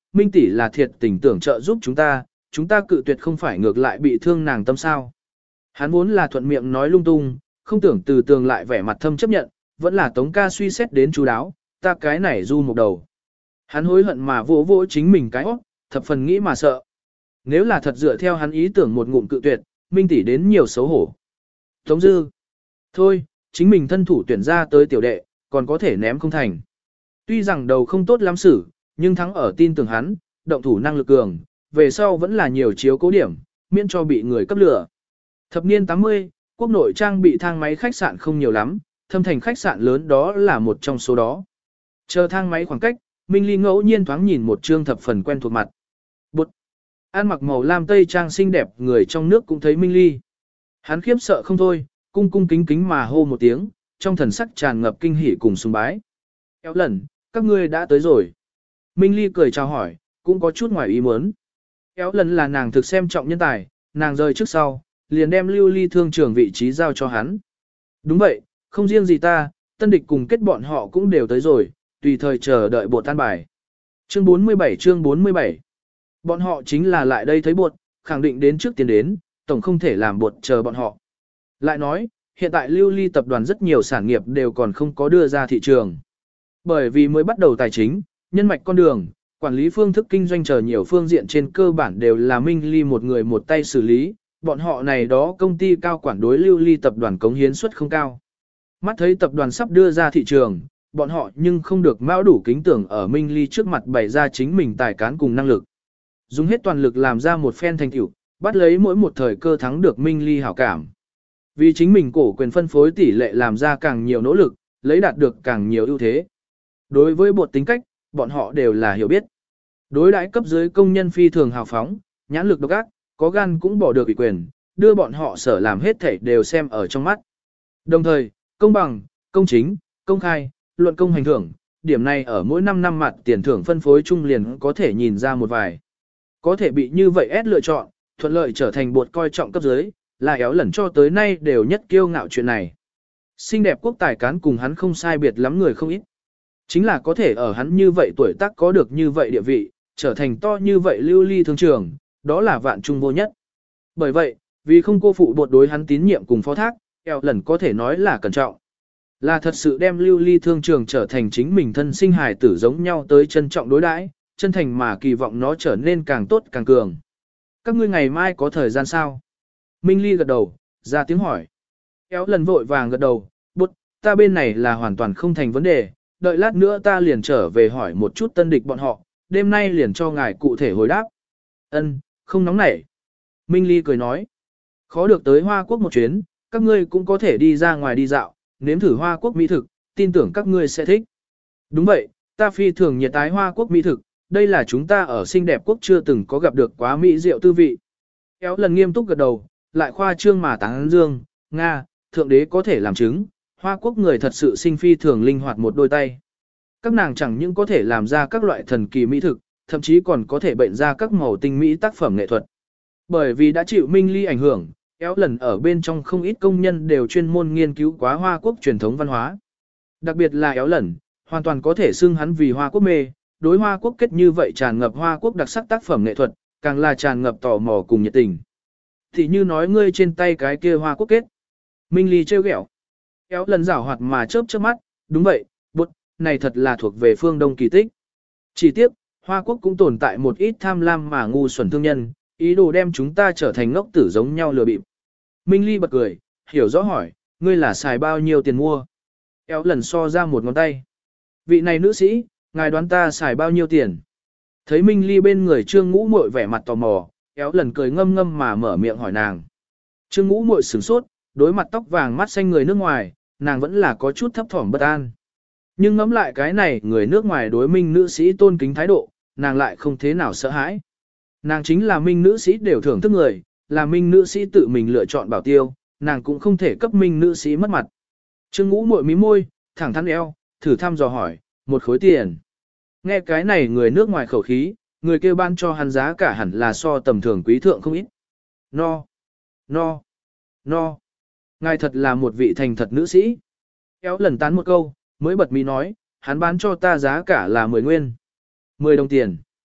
Minh tỷ là thiệt tình tưởng trợ giúp chúng ta, chúng ta cự tuyệt không phải ngược lại bị thương nàng tâm sao. Hắn vốn là thuận miệng nói lung tung, không tưởng từ tường lại vẻ mặt thâm chấp nhận, vẫn là Tống ca suy xét đến chú đáo, ta cái này du một đầu. Hắn hối hận mà vỗ vỗ chính mình cái óc, thập phần nghĩ mà sợ. Nếu là thật dựa theo hắn ý tưởng một ngụm cự tuyệt, Minh tỷ đến nhiều xấu hổ. Tống dư. Thôi, chính mình thân thủ tuyển ra tới tiểu đệ, còn có thể ném không thành. Tuy rằng đầu không tốt lắm xử, nhưng thắng ở tin tưởng hắn, động thủ năng lực cường, về sau vẫn là nhiều chiếu cố điểm, miễn cho bị người cấp lửa. Thập niên tám mươi, quốc nội trang bị thang máy khách sạn không nhiều lắm, thâm thành khách sạn lớn đó là một trong số đó. Chờ thang máy khoảng cách, Minh Ly ngẫu nhiên thoáng nhìn một trương thập phần quen thuộc mặt. Bụt! Ăn mặc màu lam tây trang xinh đẹp người trong nước cũng thấy Minh Ly. Hắn khiếp sợ không thôi, cung cung kính kính mà hô một tiếng, trong thần sắc tràn ngập kinh hỉ cùng sùng bái. Kéo lần, các ngươi đã tới rồi. Minh Ly cười chào hỏi, cũng có chút ngoài ý muốn. Kéo lần là nàng thực xem trọng nhân tài, nàng rời trước sau, liền đem lưu ly thương trường vị trí giao cho hắn. Đúng vậy, không riêng gì ta, tân địch cùng kết bọn họ cũng đều tới rồi, tùy thời chờ đợi bột tan bài. Chương bốn mươi bảy chương bốn mươi bảy. Bọn họ chính là lại đây thấy bột, khẳng định đến trước tiến đến, tổng không thể làm bột chờ bọn họ. Lại nói, hiện tại lưu ly tập đoàn rất nhiều sản nghiệp đều còn không có đưa ra thị trường. Bởi vì mới bắt đầu tài chính, nhân mạch con đường, quản lý phương thức kinh doanh chờ nhiều phương diện trên cơ bản đều là Minh Ly một người một tay xử lý, bọn họ này đó công ty cao quản đối lưu ly tập đoàn cống hiến suất không cao. Mắt thấy tập đoàn sắp đưa ra thị trường, bọn họ nhưng không được mão đủ kính tưởng ở Minh Ly trước mặt bày ra chính mình tài cán cùng năng lực. Dùng hết toàn lực làm ra một phen thành tựu, bắt lấy mỗi một thời cơ thắng được Minh Ly hảo cảm. Vì chính mình cổ quyền phân phối tỷ lệ làm ra càng nhiều nỗ lực, lấy đạt được càng nhiều ưu thế. Đối với bột tính cách, bọn họ đều là hiểu biết. Đối đãi cấp dưới công nhân phi thường hào phóng, nhãn lực độc ác, có gan cũng bỏ được ủy quyền, đưa bọn họ sở làm hết thảy đều xem ở trong mắt. Đồng thời, công bằng, công chính, công khai, luận công hành thưởng, điểm này ở mỗi năm năm mặt tiền thưởng phân phối chung liền có thể nhìn ra một vài. Có thể bị như vậy ép lựa chọn, thuận lợi trở thành bột coi trọng cấp dưới, là éo lẩn cho tới nay đều nhất kiêu ngạo chuyện này. Xinh đẹp quốc tài cán cùng hắn không sai biệt lắm người không ít. Chính là có thể ở hắn như vậy tuổi tác có được như vậy địa vị, trở thành to như vậy lưu ly thương trường, đó là vạn trung vô nhất. Bởi vậy, vì không cô phụ bột đối hắn tín nhiệm cùng phó thác, éo lẩn có thể nói là cẩn trọng. Là thật sự đem lưu ly thương trường trở thành chính mình thân sinh hài tử giống nhau tới trân trọng đối đãi, chân thành mà kỳ vọng nó trở nên càng tốt càng cường. Các ngươi ngày mai có thời gian sao? Minh Ly gật đầu, ra tiếng hỏi. Éo lần vội vàng gật đầu, bút, ta bên này là hoàn toàn không thành vấn đề, đợi lát nữa ta liền trở về hỏi một chút tân địch bọn họ, đêm nay liền cho ngài cụ thể hồi đáp. Ân, không nóng nảy. Minh Ly cười nói. Khó được tới Hoa Quốc một chuyến, các ngươi cũng có thể đi ra ngoài đi dạo, nếm thử Hoa Quốc mỹ thực, tin tưởng các ngươi sẽ thích. Đúng vậy, ta phi thường nhiệt ái Hoa Quốc mỹ thực, đây là chúng ta ở xinh đẹp quốc chưa từng có gặp được quá mỹ diệu tư vị. Kéo lần nghiêm túc gật đầu, lại khoa trương mà tán dương, Nga, thượng đế có thể làm chứng, Hoa Quốc người thật sự sinh phi thường linh hoạt một đôi tay. Các nàng chẳng những có thể làm ra các loại thần kỳ mỹ thực, thậm chí còn có thể bệnh ra các màu tinh mỹ tác phẩm nghệ thuật. Bởi vì đã chịu Minh Ly ảnh hưởng, kéo lần ở bên trong không ít công nhân đều chuyên môn nghiên cứu quá Hoa Quốc truyền thống văn hóa. Đặc biệt là éo lần, hoàn toàn có thể xưng hắn vì Hoa Quốc mê, đối Hoa Quốc kết như vậy tràn ngập Hoa Quốc đặc sắc tác phẩm nghệ thuật, càng là tràn ngập tò mò cùng nhiệt tình. Thì như nói ngươi trên tay cái kia Hoa Quốc kết. Minh Ly trêu ghẹo. Kéo lần rảo hoạt mà chớp chớp mắt, đúng vậy, bút, này thật là thuộc về phương Đông kỳ tích. Chỉ tiếc, Hoa Quốc cũng tồn tại một ít tham lam mà ngu xuẩn thương nhân, ý đồ đem chúng ta trở thành ngốc tử giống nhau lừa bịp. Minh Ly bật cười, hiểu rõ hỏi, ngươi là xài bao nhiêu tiền mua? Kéo lần so ra một ngón tay. Vị này nữ sĩ, ngài đoán ta xài bao nhiêu tiền? Thấy Minh Ly bên người Trương Ngũ Muội vẻ mặt tò mò, kéo lần cười ngâm ngâm mà mở miệng hỏi nàng. Trương Ngũ Muội sửng sốt, đối mặt tóc vàng mắt xanh người nước ngoài, nàng vẫn là có chút thấp thỏm bất an. Nhưng ngẫm lại cái này người nước ngoài đối Minh nữ sĩ tôn kính thái độ, nàng lại không thế nào sợ hãi. Nàng chính là Minh nữ sĩ đều thưởng thức người, là Minh nữ sĩ tự mình lựa chọn bảo tiêu, nàng cũng không thể cấp Minh nữ sĩ mất mặt. Trương Ngũ Muội mí môi, thẳng thắn eo, thử thăm dò hỏi, một khối tiền. Nghe cái này người nước ngoài khẩu khí, người kêu ban cho hắn giá cả hẳn là so tầm thường quý thượng không ít. No, no, no. Ngài thật là một vị thành thật nữ sĩ. Kéo lần tán một câu, mới bật mí nói, hắn bán cho ta giá cả là mười nguyên. mười đồng tiền.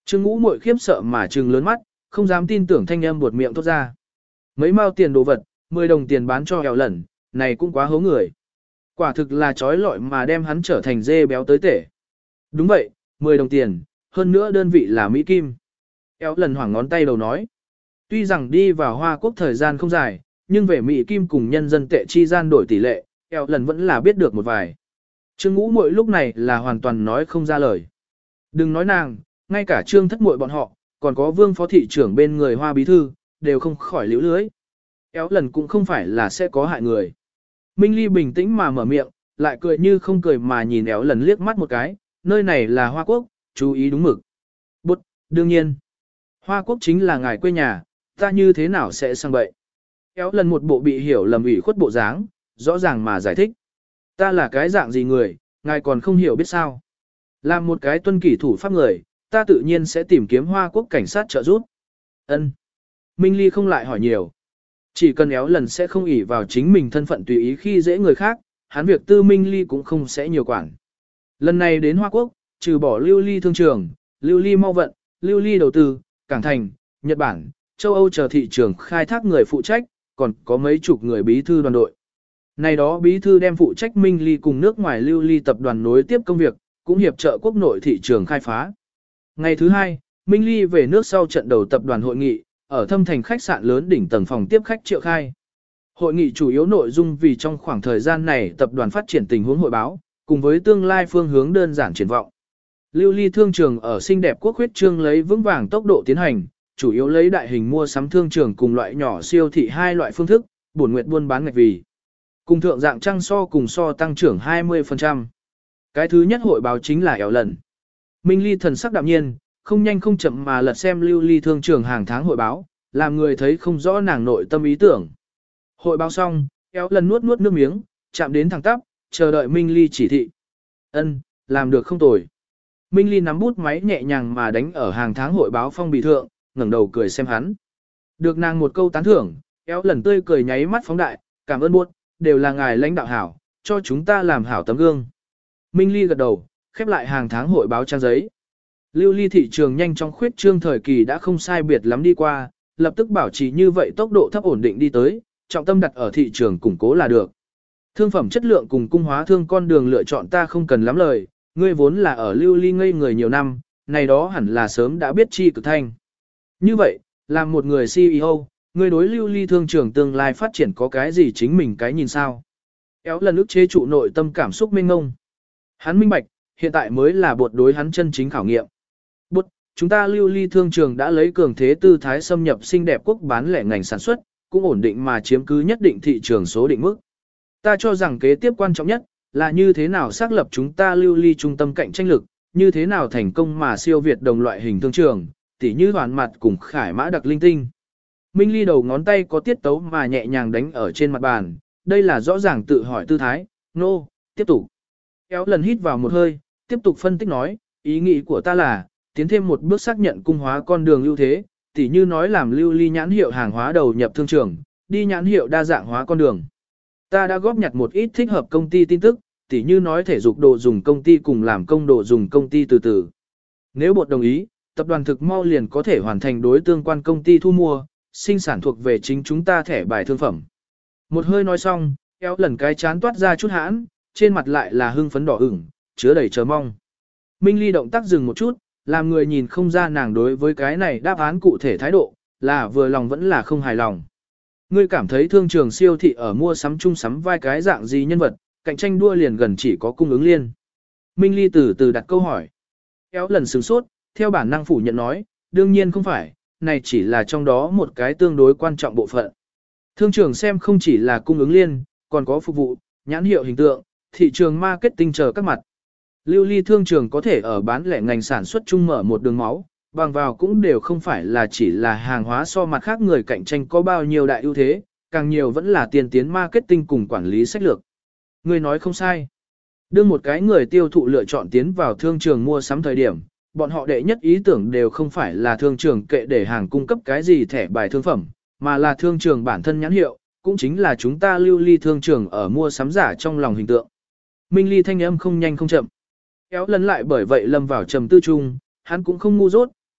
Trương Ngũ Muội khiếp sợ mà trừng lớn mắt, không dám tin tưởng thanh âm buột miệng thốt ra. Mấy mao tiền đồ vật, mười đồng tiền bán cho eo lần, này cũng quá hố người. Quả thực là trói lọi mà đem hắn trở thành dê béo tới tể. Đúng vậy, mười đồng tiền, hơn nữa đơn vị là Mỹ Kim. Eo lần hoảng ngón tay đầu nói. Tuy rằng đi vào Hoa Quốc thời gian không dài, nhưng về Mỹ Kim cùng nhân dân tệ chi gian đổi tỷ lệ, eo lần vẫn là biết được một vài. Trương Ngũ Muội lúc này là hoàn toàn nói không ra lời. Đừng nói nàng, ngay cả Trương Thất Muội bọn họ, còn có Vương Phó Thị trưởng bên người Hoa Bí Thư, đều không khỏi liễu lưới. Eo lần cũng không phải là sẽ có hại người. Minh Ly bình tĩnh mà mở miệng, lại cười như không cười mà nhìn Éo lần liếc mắt một cái, nơi này là Hoa Quốc, chú ý đúng mực. Bút, đương nhiên. Hoa Quốc chính là ngài quê nhà, ta như thế nào sẽ sang bậy. Éo lần một bộ bị hiểu lầm ủy khuất bộ dáng, rõ ràng mà giải thích. Ta là cái dạng gì người, ngài còn không hiểu biết sao. Làm một cái tuân kỷ thủ pháp người, ta tự nhiên sẽ tìm kiếm Hoa Quốc cảnh sát trợ giúp. Ân. Minh Ly không lại hỏi nhiều. Chỉ cần Éo lần sẽ không ỷ vào chính mình thân phận tùy ý khi dễ người khác, hắn việc tư Minh Ly cũng không sẽ nhiều quản. Lần này đến Hoa Quốc, trừ bỏ lưu ly thương trường, lưu ly mau vận, lưu ly đầu tư, cảng thành, Nhật Bản, châu Âu chờ thị trường khai thác người phụ trách, còn có mấy chục người bí thư đoàn đội. Này đó bí thư đem phụ trách Minh Ly cùng nước ngoài lưu ly tập đoàn nối tiếp công việc, cũng hiệp trợ quốc nội thị trường khai phá. Ngày thứ hai, Minh Ly về nước sau trận đầu tập đoàn hội nghị, ở thâm thành khách sạn lớn đỉnh tầng phòng tiếp khách triệu khai. Hội nghị chủ yếu nội dung vì trong khoảng thời gian này tập đoàn phát triển tình huống hội báo, cùng với tương lai phương hướng đơn giản triển vọng. Lưu ly thương trường ở xinh đẹp quốc huyết trương lấy vững vàng tốc độ tiến hành, chủ yếu lấy đại hình mua sắm thương trường cùng loại nhỏ siêu thị hai loại phương thức, bổn nguyệt buôn bán ngạch vì. Cùng thượng dạng trăng so cùng so tăng trưởng hai mươi phần trăm. Cái thứ nhất hội báo chính là Éo lần. Minh Ly thần sắc đạm nhiên, không nhanh không chậm mà lật xem lưu ly thương trường hàng tháng hội báo, làm người thấy không rõ nàng nội tâm ý tưởng. Hội báo xong, Éo lần nuốt nuốt nước miếng, chạm đến thẳng tắp, chờ đợi Minh Ly chỉ thị. Ân, làm được không tồi. Minh Ly nắm bút máy nhẹ nhàng mà đánh ở hàng tháng hội báo phong bì thượng, ngẩng đầu cười xem hắn. Được nàng một câu tán thưởng, Éo lần tươi cười nháy mắt phóng đại, cảm ơn bút, đều là ngài lãnh đạo hảo, cho chúng ta làm hảo tấm gương. Minh Ly gật đầu, khép lại hàng tháng hội báo trang giấy. Lưu ly thị trường nhanh trong khuyết trương thời kỳ đã không sai biệt lắm đi qua, lập tức bảo trì như vậy tốc độ thấp ổn định đi tới, trọng tâm đặt ở thị trường củng cố là được. Thương phẩm chất lượng cùng cung hóa thương con đường lựa chọn ta không cần lắm lời, ngươi vốn là ở lưu ly ngây người nhiều năm, này đó hẳn là sớm đã biết chi cực thanh. Như vậy, làm một người xê e ô, ngươi đối lưu ly thương trường tương lai phát triển có cái gì chính mình cái nhìn sao? Éo lần ức chế trụ nội tâm cảm xúc mênh ngông. Hắn minh bạch, hiện tại mới là bột đối hắn chân chính khảo nghiệm. Bột, chúng ta lưu ly thương trường đã lấy cường thế tư thái xâm nhập xinh đẹp quốc bán lẻ ngành sản xuất, cũng ổn định mà chiếm cứ nhất định thị trường số định mức. Ta cho rằng kế tiếp quan trọng nhất, là như thế nào xác lập chúng ta lưu ly trung tâm cạnh tranh lực, như thế nào thành công mà siêu việt đồng loại hình thương trường, tỉ như hoàn mặt cùng khải mã đặc linh tinh. Minh Ly đầu ngón tay có tiết tấu mà nhẹ nhàng đánh ở trên mặt bàn, đây là rõ ràng tự hỏi tư thái, nô, no, tiếp tục. Kéo lần hít vào một hơi, tiếp tục phân tích nói, ý nghĩ của ta là, tiến thêm một bước xác nhận cung hóa con đường ưu thế, tỉ như nói làm lưu ly nhãn hiệu hàng hóa đầu nhập thương trường, đi nhãn hiệu đa dạng hóa con đường. Ta đã góp nhặt một ít thích hợp công ty tin tức, tỉ như nói thể dục đồ dùng công ty cùng làm công đồ dùng công ty từ từ. Nếu bột đồng ý, tập đoàn thực mau liền có thể hoàn thành đối tương quan công ty thu mua, sinh sản thuộc về chính chúng ta thẻ bài thương phẩm. Một hơi nói xong, kéo lần cái chán toát ra chút hãn, trên mặt lại là hưng phấn đỏ ửng, chứa đầy chờ mong. Minh Ly động tác dừng một chút, làm người nhìn không ra nàng đối với cái này đáp án cụ thể thái độ, là vừa lòng vẫn là không hài lòng. Ngươi cảm thấy thương trường siêu thị ở mua sắm chung sắm vai cái dạng gì nhân vật, cạnh tranh đua liền gần chỉ có cung ứng liên. Minh Ly từ từ đặt câu hỏi. Kéo lần sửng sốt, theo bản năng phủ nhận nói, đương nhiên không phải, này chỉ là trong đó một cái tương đối quan trọng bộ phận. Thương trường xem không chỉ là cung ứng liên, còn có phục vụ, nhãn hiệu hình tượng, thị trường marketing chờ các mặt. Lưu ly thương trường có thể ở bán lẻ ngành sản xuất chung mở một đường máu, bằng vào cũng đều không phải là chỉ là hàng hóa so mặt khác người cạnh tranh có bao nhiêu đại ưu thế, càng nhiều vẫn là tiền tiến marketing cùng quản lý sách lược. Người nói không sai. Đưa một cái người tiêu thụ lựa chọn tiến vào thương trường mua sắm thời điểm, bọn họ đệ nhất ý tưởng đều không phải là thương trường kệ để hàng cung cấp cái gì thẻ bài thương phẩm, mà là thương trường bản thân nhãn hiệu, cũng chính là chúng ta lưu ly thương trường ở mua sắm giả trong lòng hình tượng. Minh Ly thanh âm không nhanh không chậm. Kéo lần lại bởi vậy lâm vào trầm tư chung, hắn cũng không ngu dốt,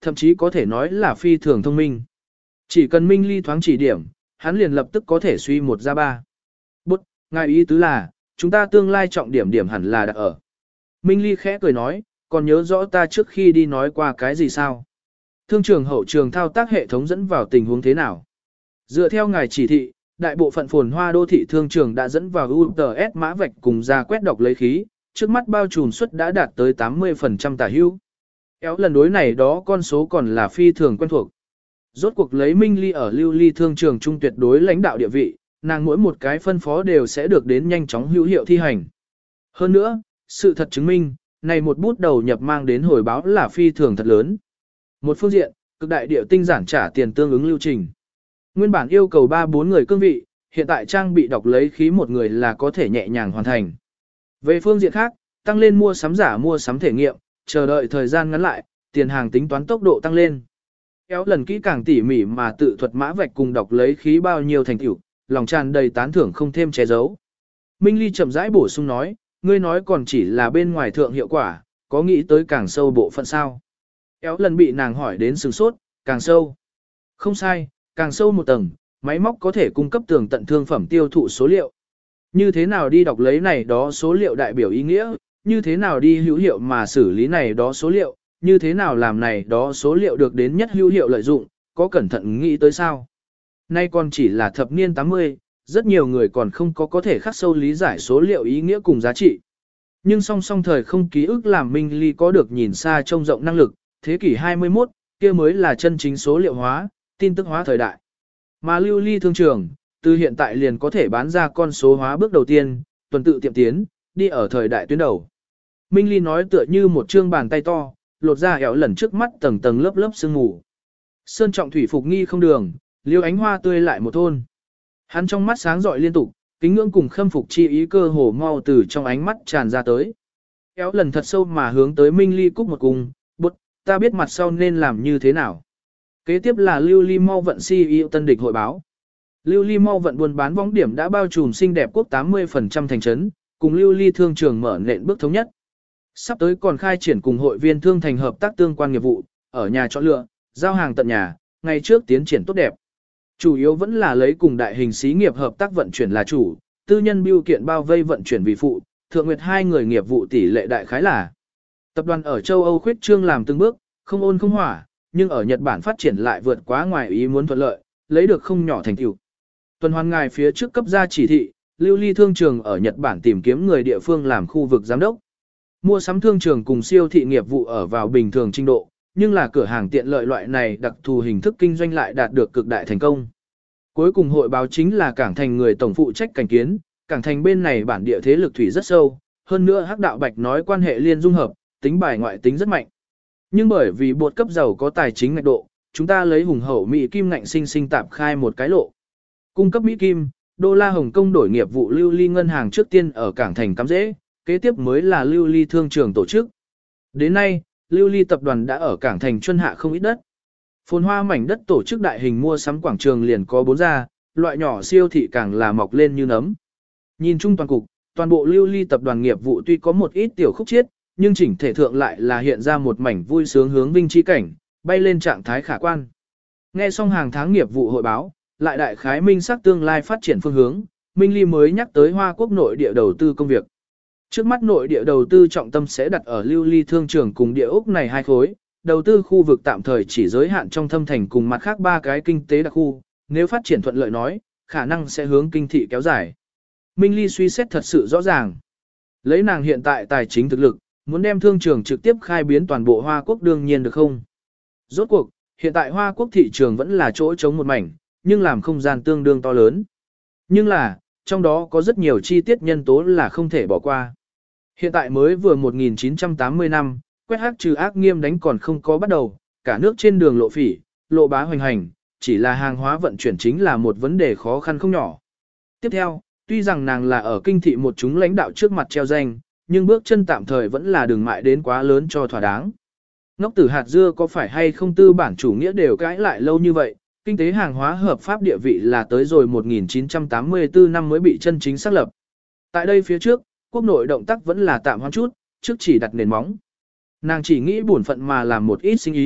thậm chí có thể nói là phi thường thông minh. Chỉ cần Minh Ly thoáng chỉ điểm, hắn liền lập tức có thể suy một ra ba. Bút, ngài ý tứ là, chúng ta tương lai trọng điểm điểm hẳn là đặt ở. Minh Ly khẽ cười nói, còn nhớ rõ ta trước khi đi nói qua cái gì sao? Thương trường hậu trường thao tác hệ thống dẫn vào tình huống thế nào? Dựa theo ngài chỉ thị, đại bộ phận phồn hoa đô thị thương trường đã dẫn vào u tê ét mã vạch cùng ra quét đọc lấy khí, trước mắt bao trùm suất đã đạt tới tám mươi phần trăm tả hữu. Kéo lần đối này đó con số còn là phi thường quen thuộc. Rốt cuộc lấy Minh Ly ở lưu ly thương trường trung tuyệt đối lãnh đạo địa vị, nàng mỗi một cái phân phó đều sẽ được đến nhanh chóng hữu hiệu thi hành. Hơn nữa, sự thật chứng minh, này một bút đầu nhập mang đến hồi báo là phi thường thật lớn. Một phương diện, cực đại điệu tinh giản trả tiền tương ứng lưu trình. Nguyên bản yêu cầu ba bốn người cương vị, hiện tại trang bị đọc lấy khí một người là có thể nhẹ nhàng hoàn thành. Về phương diện khác, tăng lên mua sắm giả mua sắm thể nghiệm, chờ đợi thời gian ngắn lại, tiền hàng tính toán tốc độ tăng lên. Kéo lần kỹ càng tỉ mỉ mà tự thuật mã vạch cùng đọc lấy khí bao nhiêu thành tựu, lòng tràn đầy tán thưởng không thêm che giấu. Minh Ly chậm rãi bổ sung nói, ngươi nói còn chỉ là bên ngoài thượng hiệu quả, có nghĩ tới càng sâu bộ phận sao? Kéo lần bị nàng hỏi đến sừng sốt, càng sâu. Không sai, càng sâu một tầng, máy móc có thể cung cấp tường tận thương phẩm tiêu thụ số liệu. Như thế nào đi đọc lấy này đó số liệu đại biểu ý nghĩa, như thế nào đi hữu hiệu mà xử lý này đó số liệu, như thế nào làm này đó số liệu được đến nhất hữu hiệu lợi dụng, có cẩn thận nghĩ tới sao? Nay còn chỉ là thập niên tám mươi, rất nhiều người còn không có có thể khắc sâu lý giải số liệu ý nghĩa cùng giá trị. Nhưng song song thời không ký ức làm Minh Ly có được nhìn xa trông rộng năng lực, thế kỷ hai mươi mốt, kia mới là chân chính số liệu hóa, tin tức hóa thời đại. Mà lưu ly thương trường, từ hiện tại liền có thể bán ra con số hóa bước đầu tiên, tuần tự tiệm tiến, đi ở thời đại tuyến đầu. Minh Ly nói tựa như một chương bàn tay to, lột ra ẻo lần trước mắt tầng tầng lớp lớp sương mù. Sơn trọng thủy phục nghi không đường, liêu ánh hoa tươi lại một thôn. Hắn trong mắt sáng rọi liên tục, kính ngưỡng cùng khâm phục chi ý cơ hồ mau từ trong ánh mắt tràn ra tới. Éo lần thật sâu mà hướng tới Minh Ly cúc một cung, bút, ta biết mặt sau nên làm như thế nào. Kế tiếp là Lưu Ly mau vận xê e ô tân địch hội báo. Lưu Ly mau vận buôn bán võng điểm đã bao trùm xinh đẹp quốc tám mươi phần trăm thành trấn, cùng Lưu Ly thương trường mở nền bước thống nhất. Sắp tới còn khai triển cùng hội viên thương thành hợp tác tương quan nghiệp vụ, ở nhà chọn lựa, giao hàng tận nhà, ngày trước tiến triển tốt đẹp. Chủ yếu vẫn là lấy cùng đại hình xí nghiệp hợp tác vận chuyển là chủ, tư nhân bưu kiện bao vây vận chuyển vì phụ, thượng nguyệt hai người nghiệp vụ tỷ lệ đại khái là. Tập đoàn ở châu Âu khuyết trương làm từng bước, không ôn không hỏa, nhưng ở Nhật Bản phát triển lại vượt quá ngoài ý muốn thuận lợi, lấy được không nhỏ thành tựu. Tuần hoàn ngài phía trước cấp ra chỉ thị, Lưu Ly thương trường ở Nhật Bản tìm kiếm người địa phương làm khu vực giám đốc. Mua sắm thương trường cùng siêu thị nghiệp vụ ở vào bình thường trình độ, nhưng là cửa hàng tiện lợi loại này đặc thù hình thức kinh doanh lại đạt được cực đại thành công. Cuối cùng hội báo chính là Cảng Thành người tổng phụ trách cảnh kiến, Cảng Thành bên này bản địa thế lực thủy rất sâu, hơn nữa Hắc Đạo Bạch nói quan hệ liên dung hợp, tính bài ngoại tính rất mạnh. Nhưng bởi vì bột cấp giàu có tài chính ngạch độ, chúng ta lấy hùng hậu Mỹ Kim ngạnh sinh sinh tạp khai một cái lộ. Cung cấp Mỹ Kim, đô la Hồng Kông đổi nghiệp vụ Lưu Ly ngân hàng trước tiên ở Cảng Thành cắm dễ, kế tiếp mới là Lưu Ly thương trường tổ chức. Đến nay, Lưu Ly tập đoàn đã ở Cảng Thành chuân hạ không ít đất. Phồn hoa mảnh đất tổ chức đại hình mua sắm quảng trường liền có bốn gia, loại nhỏ siêu thị càng là mọc lên như nấm. Nhìn chung toàn cục, toàn bộ Lưu Ly tập đoàn nghiệp vụ tuy có một ít tiểu khúc chiết, nhưng chỉnh thể thượng lại là hiện ra một mảnh vui sướng hướng vinh chi cảnh, bay lên trạng thái khả quan. Nghe xong hàng tháng nghiệp vụ hội báo, lại đại khái minh xác tương lai phát triển phương hướng, Minh Ly mới nhắc tới Hoa Quốc nội địa đầu tư công việc. Trước mắt nội địa đầu tư trọng tâm sẽ đặt ở Lưu Ly thương trường cùng địa ốc này hai khối, đầu tư khu vực tạm thời chỉ giới hạn trong thâm thành cùng mặt khác ba cái kinh tế đặc khu, nếu phát triển thuận lợi nói, khả năng sẽ hướng kinh thị kéo dài. Minh Ly suy xét thật sự rõ ràng. Lấy nàng hiện tại tài chính thực lực, muốn đem thương trường trực tiếp khai biến toàn bộ Hoa Quốc đương nhiên được không? Rốt cuộc, hiện tại Hoa Quốc thị trường vẫn là chỗ trống một mảnh, nhưng làm không gian tương đương to lớn. Nhưng là, trong đó có rất nhiều chi tiết nhân tố là không thể bỏ qua. Hiện tại mới vừa một nghìn chín trăm tám mươi năm, quét hắc trừ ác nghiêm đánh còn không có bắt đầu, cả nước trên đường lộ phỉ, lộ bá hoành hành, chỉ là hàng hóa vận chuyển chính là một vấn đề khó khăn không nhỏ. Tiếp theo, tuy rằng nàng là ở kinh thị một chúng lãnh đạo trước mặt treo danh, nhưng bước chân tạm thời vẫn là đường mại đến quá lớn cho thỏa đáng. Ngốc tử hạt dưa có phải hay không tư bản chủ nghĩa đều cãi lại lâu như vậy, kinh tế hàng hóa hợp pháp địa vị là tới rồi một nghìn chín trăm tám mươi tư năm mới bị chân chính xác lập. Tại đây phía trước, quốc nội động tác vẫn là tạm hoãn chút, trước chỉ đặt nền móng. Nàng chỉ nghĩ buồn phận mà làm một ít sinh ý,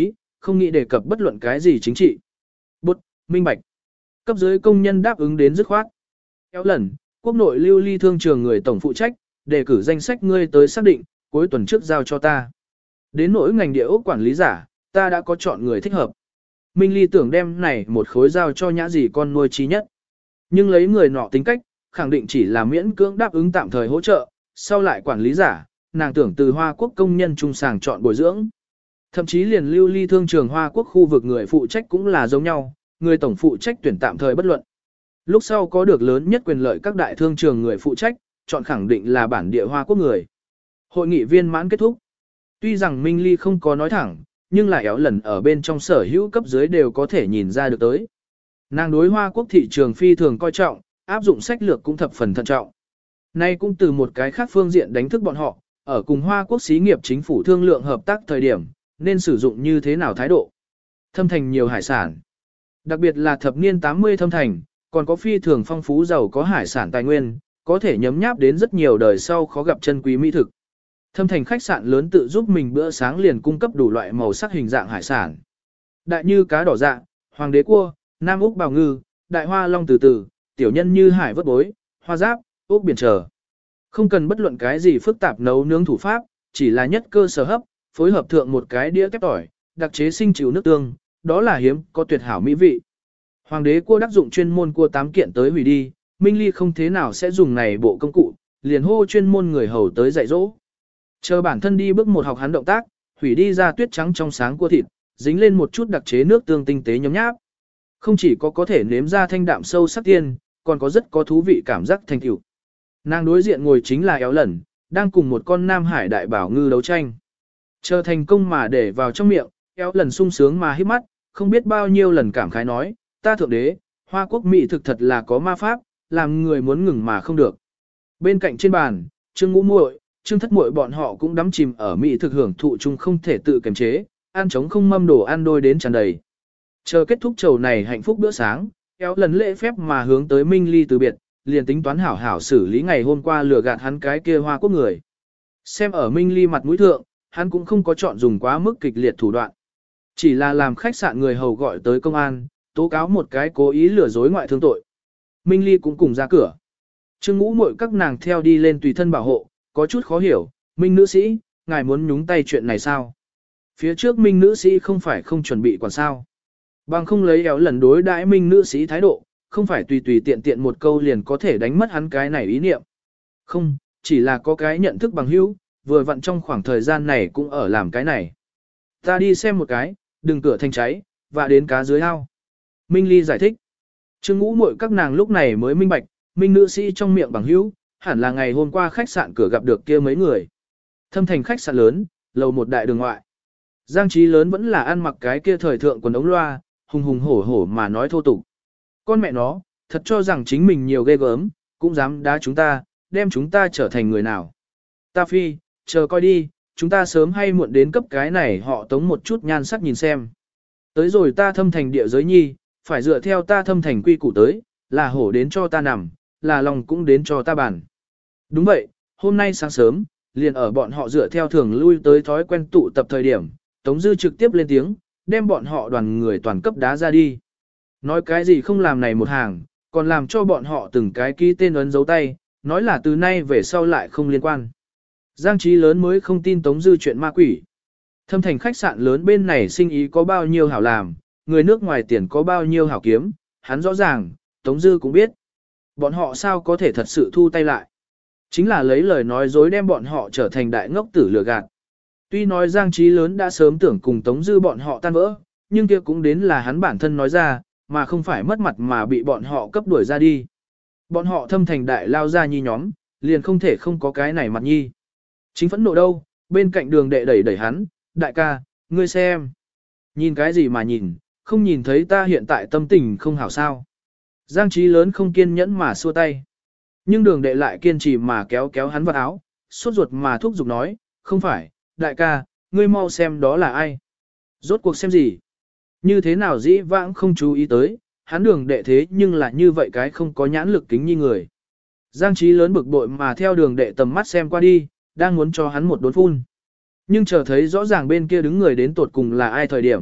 không nghĩ đề cập bất luận cái gì chính trị. Bút, minh bạch. Cấp dưới công nhân đáp ứng đến dứt khoát. Kéo lần, quốc nội lưu ly thương trường người tổng phụ trách, đề cử danh sách ngươi tới xác định, cuối tuần trước giao cho ta. Đến nỗi ngành địa ốc quản lý giả, ta đã có chọn người thích hợp. Minh Ly tưởng đem này một khối giao cho nhã gì con nuôi trí nhất. Nhưng lấy người nọ tính cách, khẳng định chỉ là miễn cưỡng đáp ứng tạm thời hỗ trợ, sau lại quản lý giả, nàng tưởng từ Hoa Quốc công nhân trung sàng chọn bồi dưỡng. Thậm chí liền lưu ly thương trường Hoa Quốc khu vực người phụ trách cũng là giống nhau, người tổng phụ trách tuyển tạm thời bất luận. Lúc sau có được lớn nhất quyền lợi các đại thương trường người phụ trách, chọn khẳng định là bản địa Hoa Quốc người. Hội nghị viên mãn kết thúc. Tuy rằng Minh Ly không có nói thẳng, nhưng lại éo lần ở bên trong sở hữu cấp dưới đều có thể nhìn ra được tới. Nàng đối Hoa Quốc thị trường phi thường coi trọng, áp dụng sách lược cũng thập phần thận trọng. Nay cũng từ một cái khác phương diện đánh thức bọn họ, ở cùng Hoa Quốc xí nghiệp chính phủ thương lượng hợp tác thời điểm, nên sử dụng như thế nào thái độ. Thâm thành nhiều hải sản. Đặc biệt là thập niên tám mươi thâm thành, còn có phi thường phong phú giàu có hải sản tài nguyên, có thể nhấm nháp đến rất nhiều đời sau khó gặp chân quý mỹ thực. Thâm thành khách sạn lớn tự giúp mình bữa sáng liền cung cấp đủ loại màu sắc hình dạng hải sản. Đại như cá đỏ dạ, hoàng đế cua, nam úc bào ngư, đại hoa long từ từ, tiểu nhân như hải vớt bối, hoa giáp, úc biển trở. Không cần bất luận cái gì phức tạp nấu nướng thủ pháp, chỉ là nhất cơ sở hấp, phối hợp thượng một cái đĩa kép tỏi, đặc chế sinh chịu nước tương, đó là hiếm có tuyệt hảo mỹ vị. Hoàng đế cua đắc dụng chuyên môn cua tám kiện tới hủy đi, Minh Ly không thế nào sẽ dùng này bộ công cụ, liền hô chuyên môn người hầu tới dạy dỗ. Chờ bản thân đi bước một học hắn động tác, hủy đi ra tuyết trắng trong sáng cua thịt, dính lên một chút đặc chế nước tương tinh tế nhóm nháp. Không chỉ có có thể nếm ra thanh đạm sâu sắc tiên, còn có rất có thú vị cảm giác thành tựu. Nàng đối diện ngồi chính là éo lần, đang cùng một con Nam Hải đại bảo ngư đấu tranh. Chờ thành công mà để vào trong miệng, éo lần sung sướng mà hít mắt, không biết bao nhiêu lần cảm khái nói, ta thượng đế, Hoa Quốc mỹ thực thật là có ma pháp, làm người muốn ngừng mà không được. Bên cạnh trên bàn, Trương Ngũ Muội, Trương Thất Muội bọn họ cũng đắm chìm ở mỹ thực hưởng thụ chung không thể tự kiềm chế, ăn trống không mâm đồ ăn đôi đến tràn đầy. Chờ kết thúc chầu này hạnh phúc bữa sáng, éo lần lễ phép mà hướng tới Minh Ly từ biệt, liền tính toán hảo hảo xử lý ngày hôm qua lừa gạt hắn cái kia Hoa Quốc người. Xem ở Minh Ly mặt mũi thượng, hắn cũng không có chọn dùng quá mức kịch liệt thủ đoạn. Chỉ là làm khách sạn người hầu gọi tới công an, tố cáo một cái cố ý lừa dối ngoại thương tội. Minh Ly cũng cùng ra cửa. Trương Ngũ Muội các nàng theo đi lên tùy thân bảo hộ, có chút khó hiểu, Minh nữ sĩ, ngài muốn nhúng tay chuyện này sao? Phía trước Minh nữ sĩ không phải không chuẩn bị quản sao. Bằng không lấy éo lần đối đãi Minh nữ sĩ thái độ, không phải tùy tùy tiện tiện một câu liền có thể đánh mất hắn cái này ý niệm. Không, chỉ là có cái nhận thức bằng hữu, vừa vặn trong khoảng thời gian này cũng ở làm cái này. Ta đi xem một cái, đừng cửa thành cháy, và đến cá dưới ao. Minh Ly giải thích. Trương Ngũ Muội các nàng lúc này mới minh bạch, Minh nữ sĩ trong miệng bằng hữu, hẳn là ngày hôm qua khách sạn cửa gặp được kia mấy người. Thâm thành khách sạn lớn, lầu một đại đường ngoại. Giang Trí Lớn vẫn là ăn mặc cái kia thời thượng quần ống loa, hùng hùng hổ hổ mà nói thô tục. Con mẹ nó, thật cho rằng chính mình nhiều ghê gớm, cũng dám đá chúng ta, đem chúng ta trở thành người nào. Ta phi, chờ coi đi, chúng ta sớm hay muộn đến cấp cái này họ tống một chút nhan sắc nhìn xem. Tới rồi ta thâm thành địa giới nhi, phải dựa theo ta thâm thành quy củ tới, là hổ đến cho ta nằm, là lòng cũng đến cho ta bàn. Đúng vậy, hôm nay sáng sớm, liền ở bọn họ dựa theo thường lui tới thói quen tụ tập thời điểm, Tống Dư trực tiếp lên tiếng, đem bọn họ đoàn người toàn cấp đá ra đi. Nói cái gì không làm này một hàng, còn làm cho bọn họ từng cái ký tên ấn dấu tay, nói là từ nay về sau lại không liên quan. Giang Trí Lớn mới không tin Tống Dư chuyện ma quỷ. Thâm thành khách sạn lớn bên này sinh ý có bao nhiêu hảo làm, người nước ngoài tiền có bao nhiêu hảo kiếm, hắn rõ ràng, Tống Dư cũng biết. Bọn họ sao có thể thật sự thu tay lại. Chính là lấy lời nói dối đem bọn họ trở thành đại ngốc tử lừa gạt. Tuy nói Giang Trí Lớn đã sớm tưởng cùng Tống Dư bọn họ tan vỡ, nhưng kia cũng đến là hắn bản thân nói ra, mà không phải mất mặt mà bị bọn họ cấp đuổi ra đi. Bọn họ thâm thành đại lao ra nhi nhóm, liền không thể không có cái này mặt nhi. Chính phẫn nộ đâu, bên cạnh đường đệ đẩy đẩy hắn, đại ca, ngươi xem. Nhìn cái gì mà nhìn, không nhìn thấy ta hiện tại tâm tình không hảo sao. Giang Trí Lớn không kiên nhẫn mà xua tay. Nhưng đường đệ lại kiên trì mà kéo kéo hắn vào áo, sốt ruột mà thúc giục nói, không phải, đại ca, ngươi mau xem đó là ai. Rốt cuộc xem gì? Như thế nào dĩ vãng không chú ý tới, hắn đường đệ thế nhưng là như vậy cái không có nhãn lực kính như người. Giang Trí Lớn bực bội mà theo đường đệ tầm mắt xem qua đi, đang muốn cho hắn một đốn phun. Nhưng chờ thấy rõ ràng bên kia đứng người đến tột cùng là ai thời điểm,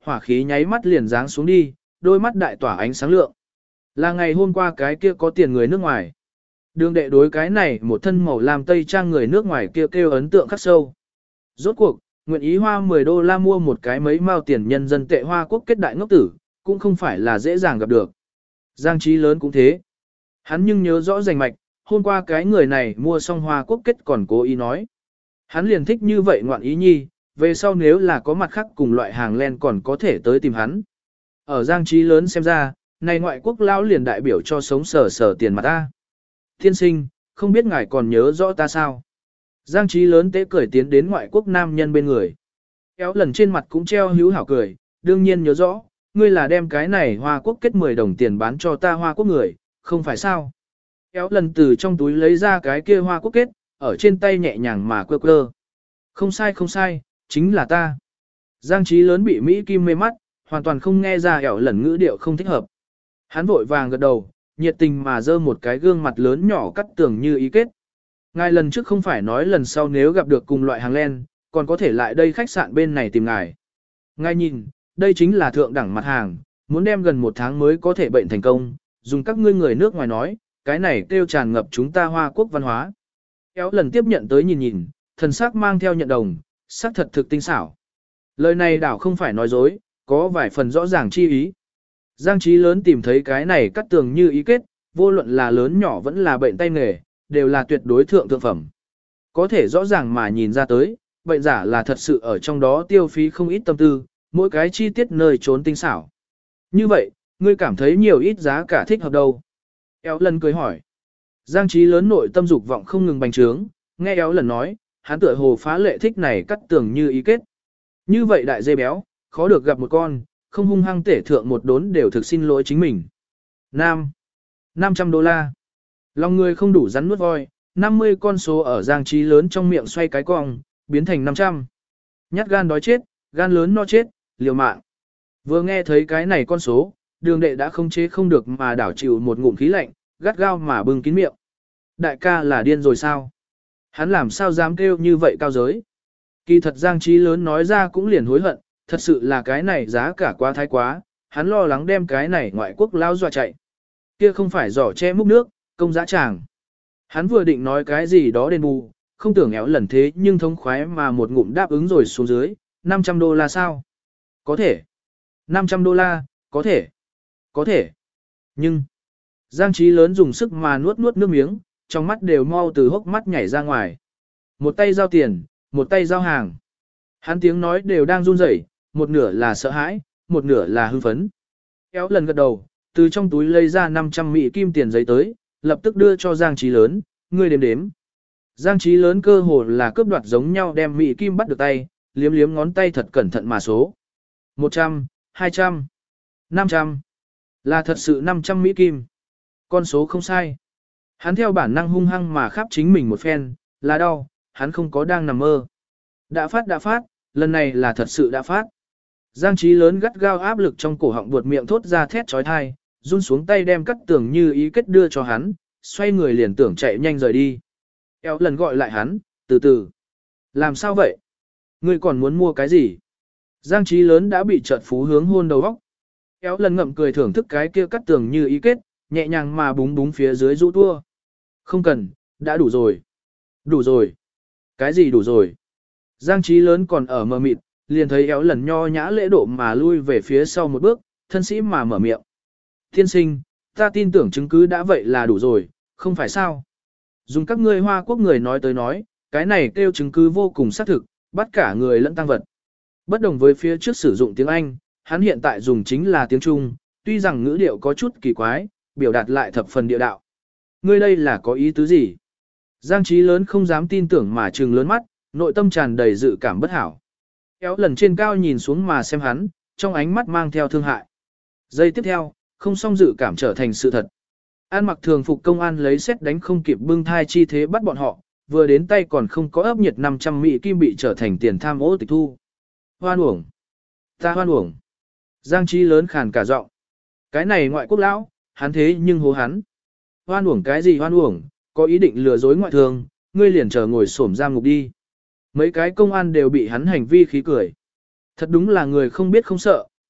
hỏa khí nháy mắt liền giáng xuống đi, đôi mắt đại tỏa ánh sáng lượng. Là ngày hôm qua cái kia có tiền người nước ngoài. Đường đệ đối cái này một thân màu làm tây trang người nước ngoài kia kêu, kêu ấn tượng khắc sâu. Rốt cuộc, nguyện ý hoa mười đô la mua một cái mấy mao tiền nhân dân tệ Hoa Quốc kết đại ngốc tử, cũng không phải là dễ dàng gặp được. Giang Trí Lớn cũng thế. Hắn nhưng nhớ rõ rành mạch, hôm qua cái người này mua xong Hoa Quốc kết còn cố ý nói. Hắn liền thích như vậy ngoạn ý nhi, về sau nếu là có mặt khác cùng loại hàng len còn có thể tới tìm hắn. Ở Giang Trí Lớn xem ra, này ngoại quốc lão liền đại biểu cho sống sở sở tiền mà ta. Thiên sinh, không biết ngài còn nhớ rõ ta sao? Giang Trí Lớn tế cười tiến đến ngoại quốc nam nhân bên người. Kéo lần trên mặt cũng treo hữu hảo cười, đương nhiên nhớ rõ, ngươi là đem cái này Hoa Quốc kết mười đồng tiền bán cho ta Hoa Quốc người, không phải sao? Kéo lần từ trong túi lấy ra cái kia Hoa Quốc kết, ở trên tay nhẹ nhàng mà quơ quơ. Không sai không sai, chính là ta. Giang Trí Lớn bị Mỹ Kim mê mắt, hoàn toàn không nghe ra ẻo lần ngữ điệu không thích hợp. Hắn vội vàng gật đầu, nhiệt tình mà dơ một cái gương mặt lớn nhỏ cắt tường như ý kết. Ngài lần trước không phải nói lần sau nếu gặp được cùng loại hàng len, còn có thể lại đây khách sạn bên này tìm ngài. Ngài nhìn, đây chính là thượng đẳng mặt hàng, muốn đem gần một tháng mới có thể bệnh thành công, dùng các ngươi người nước ngoài nói, cái này kêu tràn ngập chúng ta Hoa Quốc văn hóa. Kéo lần tiếp nhận tới nhìn nhìn, thần sắc mang theo nhận đồng, sắc thật thực tinh xảo. Lời này đảo không phải nói dối, có vài phần rõ ràng chi ý. Giang Trí Lớn tìm thấy cái này cắt tường như ý kết, vô luận là lớn nhỏ vẫn là bệnh tay nghề, đều là tuyệt đối thượng thượng phẩm. Có thể rõ ràng mà nhìn ra tới, bệnh giả là thật sự ở trong đó tiêu phí không ít tâm tư, mỗi cái chi tiết nơi trốn tinh xảo. Như vậy, ngươi cảm thấy nhiều ít giá cả thích hợp đâu? Éo lần cười hỏi. Giang Trí Lớn nội tâm dục vọng không ngừng bành trướng, nghe Éo lần nói, hắn tựa hồ phá lệ thích này cắt tường như ý kết. Như vậy đại dê béo, khó được gặp một con, không hung hăng tể thượng một đốn đều thực xin lỗi chính mình. Nam. năm trăm đô la. Lòng người không đủ rắn nuốt voi, năm mươi con số ở Giang Trí Lớn trong miệng xoay cái cong, biến thành năm trăm. Nhát gan đói chết, gan lớn no chết, liều mạng. Vừa nghe thấy cái này con số, đường đệ đã không chế không được mà đảo chịu một ngụm khí lạnh, gắt gao mà bưng kín miệng. Đại ca là điên rồi sao? Hắn làm sao dám kêu như vậy cao giới? Kỳ thật Giang Trí Lớn nói ra cũng liền hối hận, thật sự là cái này giá cả quá thái quá, hắn lo lắng đem cái này ngoại quốc lao dọa chạy. Kia không phải giỏ che múc nước, công giá tràng. Hắn vừa định nói cái gì đó đền bù, không tưởng éo lần thế nhưng thống khoái mà một ngụm đáp ứng rồi xuống dưới, năm trăm đô la sao? Có thể. năm trăm đô la, có thể. Có thể. Nhưng, Giang Trí Lớn dùng sức mà nuốt nuốt nước miếng, trong mắt đều mau từ hốc mắt nhảy ra ngoài. Một tay giao tiền, một tay giao hàng. Hắn tiếng nói đều đang run rẩy, một nửa là sợ hãi, một nửa là hưng phấn. Kéo lần gật đầu, từ trong túi lấy ra năm trăm mỹ kim tiền giấy tới, lập tức đưa cho Giang Trí Lớn, ngươi đếm đếm. Giang Trí Lớn cơ hồ là cướp đoạt giống nhau đem mỹ kim bắt được tay, liếm liếm ngón tay thật cẩn thận mà số. một trăm, hai trăm, năm trăm. Là thật sự năm trăm mỹ kim. Con số không sai. Hắn theo bản năng hung hăng mà khắp chính mình một phen, là đau, hắn không có đang nằm mơ. Đã phát đã phát, lần này là thật sự đã phát. Giang Trí Lớn gắt gao áp lực trong cổ họng buột miệng thốt ra thét trói thai, run xuống tay đem cắt tường như ý kết đưa cho hắn, xoay người liền tưởng chạy nhanh rời đi. Éo lần gọi lại hắn, từ từ. Làm sao vậy? Ngươi còn muốn mua cái gì? Giang Trí Lớn đã bị trợn phú hướng hôn đầu óc. Éo lần ngậm cười thưởng thức cái kia cắt tường như ý kết, nhẹ nhàng mà búng búng phía dưới rũ tua. Không cần, đã đủ rồi. Đủ rồi. Cái gì đủ rồi? Giang Trí Lớn còn ở mờ mịt, liền thấy éo lần nho nhã lễ độ mà lui về phía sau một bước, thân sĩ mà mở miệng. Thiên sinh, ta tin tưởng chứng cứ đã vậy là đủ rồi, không phải sao? Dùng các ngươi Hoa Quốc người nói tới nói, cái này kêu chứng cứ vô cùng xác thực, bắt cả người lẫn tăng vật. Bất đồng với phía trước sử dụng tiếng Anh, hắn hiện tại dùng chính là tiếng Trung, tuy rằng ngữ điệu có chút kỳ quái, biểu đạt lại thập phần địa đạo. Ngươi đây là có ý tứ gì? Giang Trí Lớn không dám tin tưởng mà trừng lớn mắt, nội tâm tràn đầy dự cảm bất hảo. Kéo lần trên cao nhìn xuống mà xem hắn, trong ánh mắt mang theo thương hại. Giây tiếp theo, không song dự cảm trở thành sự thật. An mặc thường phục công an lấy xét đánh không kịp bưng thai chi thế bắt bọn họ, vừa đến tay còn không có ấp nhiệt năm trăm mỹ kim bị trở thành tiền tham ô tịch thu. Hoan uổng. Ta hoan uổng. Giang Trí Lớn khàn cả giọng. Cái này ngoại quốc lão, hắn thế nhưng hố hắn. Hoan uổng cái gì hoan uổng, có ý định lừa dối ngoại thương, ngươi liền chờ ngồi xổm giam ngục đi. Mấy cái công an đều bị hắn hành vi khí cười. Thật đúng là người không biết không sợ,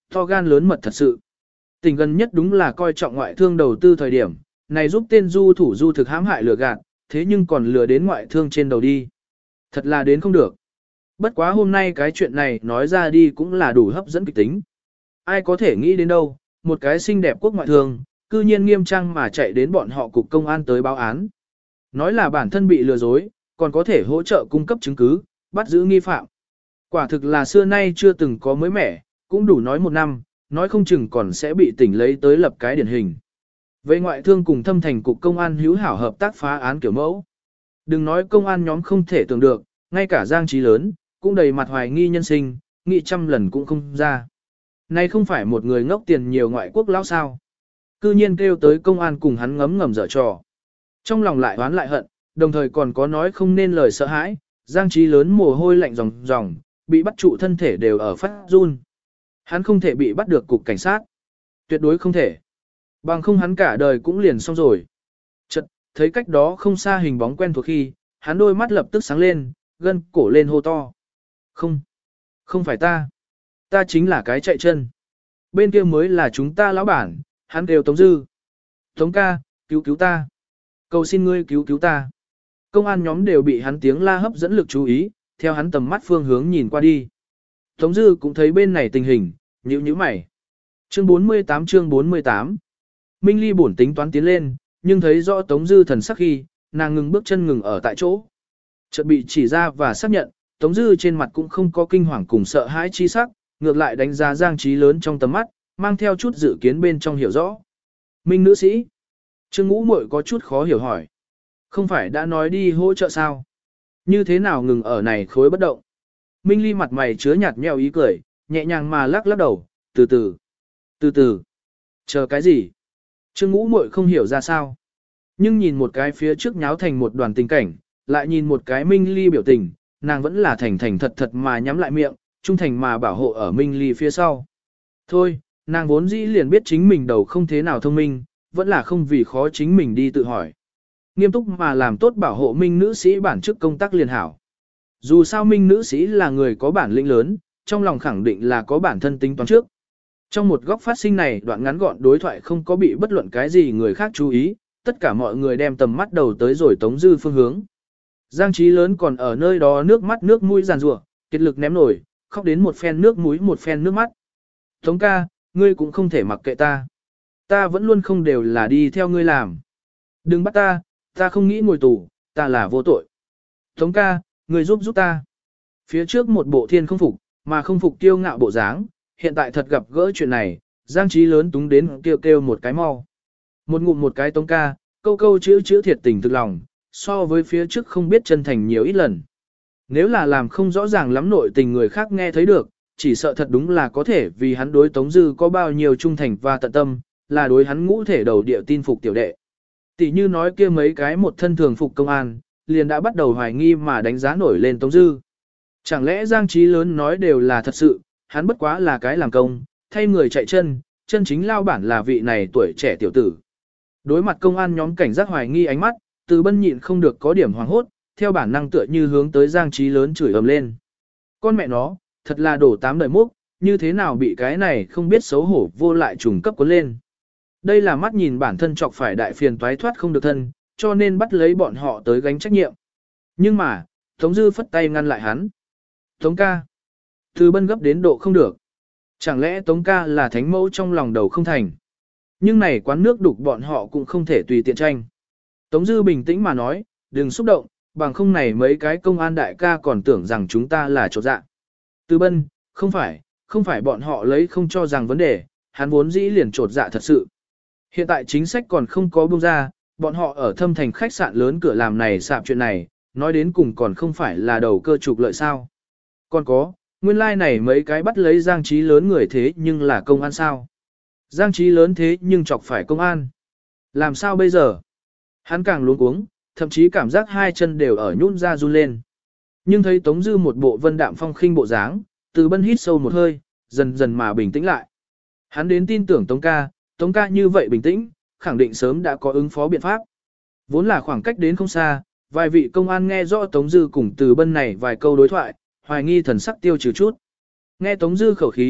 To gan lớn mật thật sự. Tỉnh gần nhất đúng là coi trọng ngoại thương đầu tư thời điểm, này giúp tên du thủ du thực hãm hại lừa gạt, thế nhưng còn lừa đến ngoại thương trên đầu đi. Thật là đến không được. Bất quá hôm nay cái chuyện này nói ra đi cũng là đủ hấp dẫn kịch tính. Ai có thể nghĩ đến đâu, một cái xinh đẹp quốc ngoại thương, cư nhiên nghiêm trang mà chạy đến bọn họ cục công an tới báo án. Nói là bản thân bị lừa dối, còn có thể hỗ trợ cung cấp chứng cứ, bắt giữ nghi phạm. Quả thực là xưa nay chưa từng có mới mẻ, cũng đủ nói một năm, nói không chừng còn sẽ bị tỉnh lấy tới lập cái điển hình. Về ngoại thương cùng thâm thành cục công an hữu hảo hợp tác phá án kiểu mẫu. Đừng nói công an nhóm không thể tưởng được, ngay cả Giang Trí lớn, cũng đầy mặt hoài nghi nhân sinh, nghĩ trăm lần cũng không ra. Này không phải một người ngốc tiền nhiều ngoại quốc lão sao. Cư nhiên kêu tới công an cùng hắn ngấm ngầm dở trò. Trong lòng lại oán lại hận, đồng thời còn có nói không nên lời sợ hãi, Giang Trí lớn mồ hôi lạnh ròng ròng, bị bắt trụ thân thể đều ở phát run. Hắn không thể bị bắt được cục cảnh sát. Tuyệt đối không thể. Bằng không hắn cả đời cũng liền xong rồi. Chợt, thấy cách đó không xa hình bóng quen thuộc khi, hắn đôi mắt lập tức sáng lên, gân cổ lên hô to. Không, không phải ta. Ta chính là cái chạy chân. Bên kia mới là chúng ta lão bản, hắn kêu Tống Dư. Tống ca, cứu cứu ta. Cầu xin ngươi cứu cứu ta. Công an nhóm đều bị hắn tiếng la hấp dẫn lực chú ý, theo hắn tầm mắt phương hướng nhìn qua đi. Tống Dư cũng thấy bên này tình hình, nhíu nhíu mày. Chương bốn mươi tám chương bốn mươi tám. Minh Ly bổn tính toán tiến lên, nhưng thấy rõ Tống Dư thần sắc khi, nàng ngừng bước chân ngừng ở tại chỗ. Chợt bị chỉ ra và xác nhận, Tống Dư trên mặt cũng không có kinh hoàng cùng sợ hãi chi sắc, ngược lại đánh giá Giang Trí lớn trong tầm mắt, mang theo chút dự kiến bên trong hiểu rõ. Minh nữ sĩ. Trương Ngũ Muội có chút khó hiểu hỏi. Không phải đã nói đi hỗ trợ sao? Như thế nào ngừng ở này khối bất động? Minh Ly mặt mày chứa nhạt nhẽo ý cười, nhẹ nhàng mà lắc lắc đầu, từ từ, từ từ. Chờ cái gì? Trương Ngũ Muội không hiểu ra sao. Nhưng nhìn một cái phía trước nháo thành một đoàn tình cảnh, lại nhìn một cái Minh Ly biểu tình, nàng vẫn là thành thành thật thật mà nhắm lại miệng, trung thành mà bảo hộ ở Minh Ly phía sau. Thôi, nàng vốn dĩ liền biết chính mình đầu không thế nào thông minh, vẫn là không vì khó chính mình đi tự hỏi. Nghiêm túc mà làm tốt bảo hộ Minh nữ sĩ bản chức công tác liền hảo. Dù sao Minh nữ sĩ là người có bản lĩnh lớn, trong lòng khẳng định là có bản thân tính toán trước. Trong một góc phát sinh này đoạn ngắn gọn đối thoại không có bị bất luận cái gì người khác chú ý, tất cả mọi người đem tầm mắt đầu tới rồi Tống Dư phương hướng. Giang Trí lớn còn ở nơi đó nước mắt nước mũi giàn rủa, kiệt lực ném nổi, khóc đến một phen nước mũi một phen nước mắt. Tống ca, ngươi cũng không thể mặc kệ ta. Ta vẫn luôn không đều là đi theo ngươi làm. Đừng bắt ta, ta không nghĩ ngồi tù, ta là vô tội. Tống ca, ngươi giúp giúp ta. Phía trước một bộ thiên không phục, mà không phục kiêu ngạo bộ dáng, hiện tại thật gặp gỡ chuyện này, Giang Trí lớn túng đến kêu kêu một cái mau. Một ngụm một cái Tống ca, câu câu chữ chữ thiệt tình thực lòng, so với phía trước không biết chân thành nhiều ít lần. Nếu là làm không rõ ràng lắm nội tình người khác nghe thấy được, chỉ sợ thật đúng là có thể vì hắn đối Tống Dư có bao nhiêu trung thành và tận tâm, là đối hắn ngũ thể đầu địa tin phục tiểu đệ. Tỷ như nói kia mấy cái một thân thường phục công an, liền đã bắt đầu hoài nghi mà đánh giá nổi lên Tống Dư. Chẳng lẽ Giang Trí lớn nói đều là thật sự, hắn bất quá là cái làm công, thay người chạy chân, chân chính lao bản là vị này tuổi trẻ tiểu tử. Đối mặt công an nhóm cảnh giác hoài nghi ánh mắt, Từ Bân nhịn không được có điểm hoàng hốt, theo bản năng tựa như hướng tới Giang Trí lớn chửi ầm lên. Con mẹ nó, thật là đổ tám đời múc, như thế nào bị cái này không biết xấu hổ vô lại trùng cấp cuốn lên. Đây là mắt nhìn bản thân chọc phải đại phiền toái thoát không được thân, cho nên bắt lấy bọn họ tới gánh trách nhiệm. Nhưng mà, Tống Dư phất tay ngăn lại hắn. Tống ca. Từ Bân gấp đến độ không được. Chẳng lẽ Tống ca là thánh mẫu trong lòng đầu không thành. Nhưng này quán nước đục bọn họ cũng không thể tùy tiện tranh. Tống Dư bình tĩnh mà nói, đừng xúc động, bằng không này mấy cái công an đại ca còn tưởng rằng chúng ta là chỗ dạ. Từ Bân, không phải, không phải bọn họ lấy không cho rằng vấn đề, hắn vốn dĩ liền trột dạ thật sự. Hiện tại chính sách còn không có buông ra, bọn họ ở thâm thành khách sạn lớn cửa làm này sạp chuyện này, nói đến cùng còn không phải là đầu cơ trục lợi sao. Còn có, nguyên lai like này mấy cái bắt lấy Giang Trí lớn người thế nhưng là công an sao. Giang Trí lớn thế nhưng chọc phải công an. Làm sao bây giờ? Hắn càng luống cuống, thậm chí cảm giác hai chân đều ở nhún ra run lên. Nhưng thấy Tống Dư một bộ vân đạm phong khinh bộ dáng, Từ Bân hít sâu một hơi, dần dần mà bình tĩnh lại. Hắn đến tin tưởng Tống ca, Tống ca như vậy bình tĩnh, khẳng định sớm đã có ứng phó biện pháp. Vốn là khoảng cách đến không xa, vài vị công an nghe rõ Tống Dư cùng Từ Bân này vài câu đối thoại, hoài nghi thần sắc tiêu trừ chút. Nghe Tống Dư khẩu khí,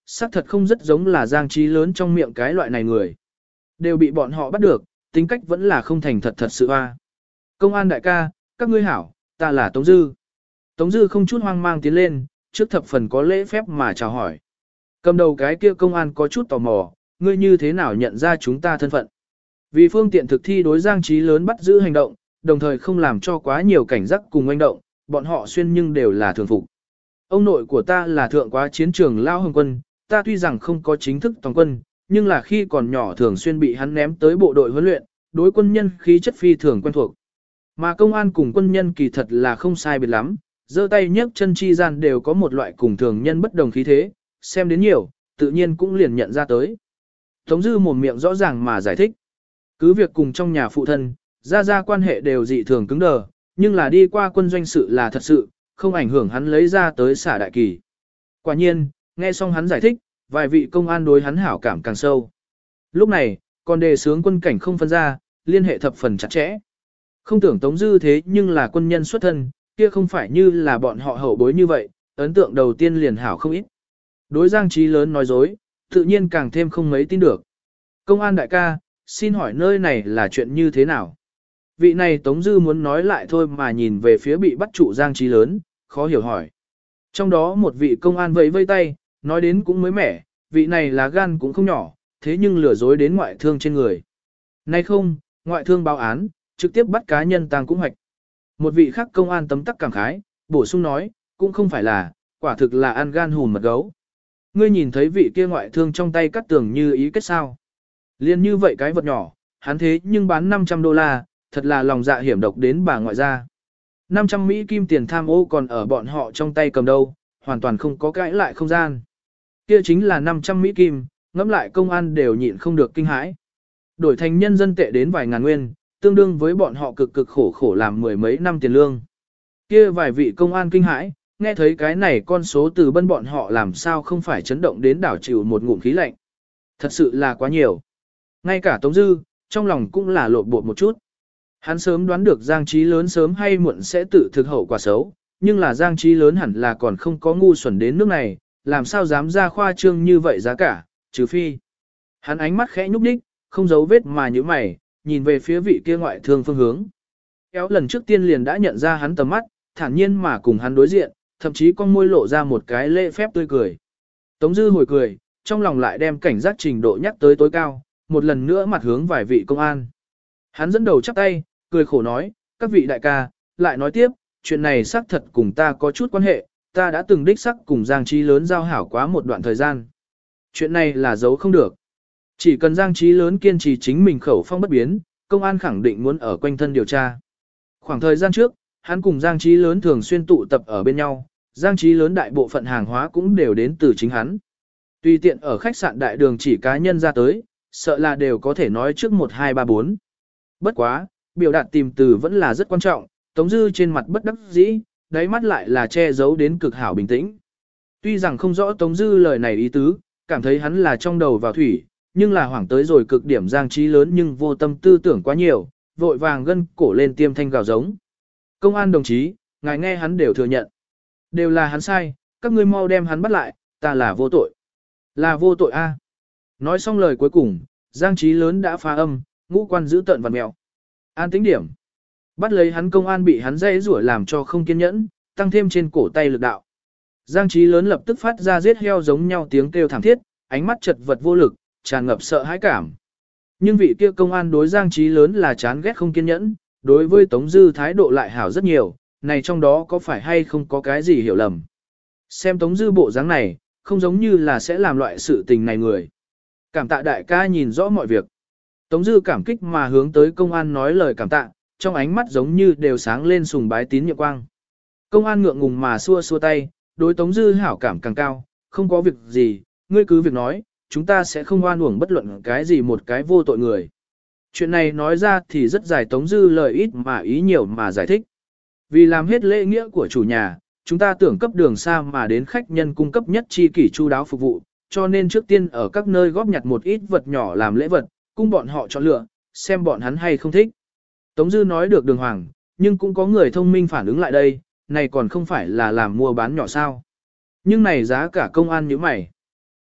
xác thật không rất giống là Giang Trí Lớn trong miệng cái loại này người. Đều bị bọn họ bắt được, tính cách vẫn là không thành thật thật sự hoa. Công an đại ca, các ngươi hảo, ta là Tống Dư. Tống Dư không chút hoang mang tiến lên, trước thập phần có lễ phép mà chào hỏi. Cầm đầu cái kia công an có chút tò mò, ngươi như thế nào nhận ra chúng ta thân phận. Vì phương tiện thực thi đối Giang Trí Lớn bắt giữ hành động, đồng thời không làm cho quá nhiều cảnh giác cùng hành động, bọn họ xuyên nhưng đều là thường phục. Ông nội của ta là thượng quá chiến trường Lao Hồng Quân, ta tuy rằng không có chính thức toàn quân, nhưng là khi còn nhỏ thường xuyên bị hắn ném tới bộ đội huấn luyện, đối quân nhân khí chất phi thường quen thuộc. Mà công an cùng quân nhân kỳ thật là không sai biệt lắm, giơ tay nhấc chân chi gian đều có một loại cùng thường nhân bất đồng khí thế, xem đến nhiều, tự nhiên cũng liền nhận ra tới. Tống Dư mồm miệng rõ ràng mà giải thích. Cứ việc cùng trong nhà phụ thân, ra ra quan hệ đều dị thường cứng đờ, nhưng là đi qua quân doanh sự là thật sự, không ảnh hưởng hắn lấy ra tới xả đại kỳ. Quả nhiên, nghe xong hắn giải thích, vài vị công an đối hắn hảo cảm càng sâu. Lúc này, còn đề sướng quân cảnh không phân ra, liên hệ thập phần chặt chẽ. Không tưởng Tống Dư thế nhưng là quân nhân xuất thân, kia không phải như là bọn họ hậu bối như vậy, ấn tượng đầu tiên liền hảo không ít. Đối Giang Trí Lớn nói dối, tự nhiên càng thêm không mấy tin được. Công an đại ca, xin hỏi nơi này là chuyện như thế nào? Vị này Tống Dư muốn nói lại thôi mà nhìn về phía bị bắt trụ Giang Trí Lớn, khó hiểu hỏi. Trong đó một vị công an vẫy vây tay, nói đến cũng mới mẻ, vị này là gan cũng không nhỏ, thế nhưng lừa dối đến ngoại thương trên người. Nay không, ngoại thương báo án, trực tiếp bắt cá nhân tang cũng hoạch. Một vị khác công an tấm tắc cảm khái, bổ sung nói, cũng không phải là, quả thực là ăn gan hùn mật gấu. Ngươi nhìn thấy vị kia ngoại thương trong tay cắt tường như ý kết sao. Liên như vậy cái vật nhỏ, hắn thế nhưng bán năm trăm đô la, thật là lòng dạ hiểm độc đến bà ngoại gia. năm trăm Mỹ kim tiền tham ô còn ở bọn họ trong tay cầm đâu, hoàn toàn không có cãi lại không gian. Kia chính là năm trăm Mỹ kim, ngẫm lại công an đều nhịn không được kinh hãi. Đổi thành nhân dân tệ đến vài ngàn nguyên, tương đương với bọn họ cực cực khổ khổ làm mười mấy năm tiền lương. Kia vài vị công an kinh hãi, nghe thấy cái này con số từ bên bọn họ làm sao không phải chấn động đến đảo chịu một ngụm khí lạnh. Thật sự là quá nhiều. Ngay cả Tống Dư, trong lòng cũng là lộn bột một chút. Hắn sớm đoán được Giang Trí Lớn sớm hay muộn sẽ tự thực hậu quả xấu, nhưng là Giang Trí Lớn hẳn là còn không có ngu xuẩn đến nước này, làm sao dám ra khoa trương như vậy giá cả, trừ phi. Hắn ánh mắt khẽ nhúc nhích, không giấu vết mà như mày, nhìn về phía vị kia ngoại thương phương hướng. Kéo lần trước tiên liền đã nhận ra hắn tầm mắt, thản nhiên mà cùng hắn đối diện, thậm chí con môi lộ ra một cái lễ phép tươi cười. Tống Dư hồi cười, trong lòng lại đem cảnh giác trình độ nhắc tới tối cao, một lần nữa mặt hướng vài vị công an. Hắn dẫn đầu chắp tay, cười khổ nói, các vị đại ca, lại nói tiếp, chuyện này xác thật cùng ta có chút quan hệ, ta đã từng đích sắc cùng Giang Trí Lớn giao hảo quá một đoạn thời gian. Chuyện này là giấu không được. Chỉ cần Giang Trí Lớn kiên trì chính mình khẩu phong bất biến, công an khẳng định muốn ở quanh thân điều tra. Khoảng thời gian trước, hắn cùng Giang Trí Lớn thường xuyên tụ tập ở bên nhau, Giang Trí Lớn đại bộ phận hàng hóa cũng đều đến từ chính hắn. Tùy tiện ở khách sạn đại đường chỉ cá nhân ra tới, sợ là đều có thể nói trước một hai ba bốn. Bất quá, biểu đạt tìm từ vẫn là rất quan trọng, Tống Dư trên mặt bất đắc dĩ, đáy mắt lại là che giấu đến cực hảo bình tĩnh. Tuy rằng không rõ Tống Dư lời này ý tứ, cảm thấy hắn là trong đầu vào thủy, nhưng là hoảng tới rồi cực điểm Giang Trí Lớn nhưng vô tâm tư tưởng quá nhiều, vội vàng gân cổ lên tiêm thanh gào giống. Công an đồng chí, ngài nghe hắn đều thừa nhận. Đều là hắn sai, các ngươi mau đem hắn bắt lại, ta là vô tội. Là vô tội a. Nói xong lời cuối cùng, Giang Trí Lớn đã phá âm, ngũ quan giữ tợn vằn mẹo. An tính điểm. Bắt lấy hắn công an bị hắn dây rủa làm cho không kiên nhẫn, tăng thêm trên cổ tay lực đạo. Giang Trí Lớn lập tức phát ra giết heo giống nhau tiếng kêu thảm thiết, ánh mắt chật vật vô lực, tràn ngập sợ hãi cảm. Nhưng vị kia công an đối Giang Trí Lớn là chán ghét không kiên nhẫn, đối với Tống Dư thái độ lại hảo rất nhiều, này trong đó có phải hay không có cái gì hiểu lầm. Xem Tống Dư bộ dáng này, không giống như là sẽ làm loại sự tình này người. Cảm tạ đại ca nhìn rõ mọi việc. Tống Dư cảm kích mà hướng tới công an nói lời cảm tạ, trong ánh mắt giống như đều sáng lên sùng bái tín nhiệm quang. Công an ngượng ngùng mà xua xua tay, đối Tống Dư hảo cảm càng cao, không có việc gì, ngươi cứ việc nói, chúng ta sẽ không oan uổng bất luận cái gì một cái vô tội người. Chuyện này nói ra thì rất dài, Tống Dư lời ít mà ý nhiều mà giải thích. Vì làm hết lễ nghĩa của chủ nhà, chúng ta tưởng cấp đường xa mà đến khách nhân cung cấp nhất chi kỷ chu đáo phục vụ, cho nên trước tiên ở các nơi góp nhặt một ít vật nhỏ làm lễ vật, cung bọn họ chọn lựa, xem bọn hắn hay không thích. Tống Dư nói được đường hoàng, nhưng cũng có người thông minh phản ứng lại đây, này còn không phải là làm mua bán nhỏ sao. Nhưng này giá cả công an như mày.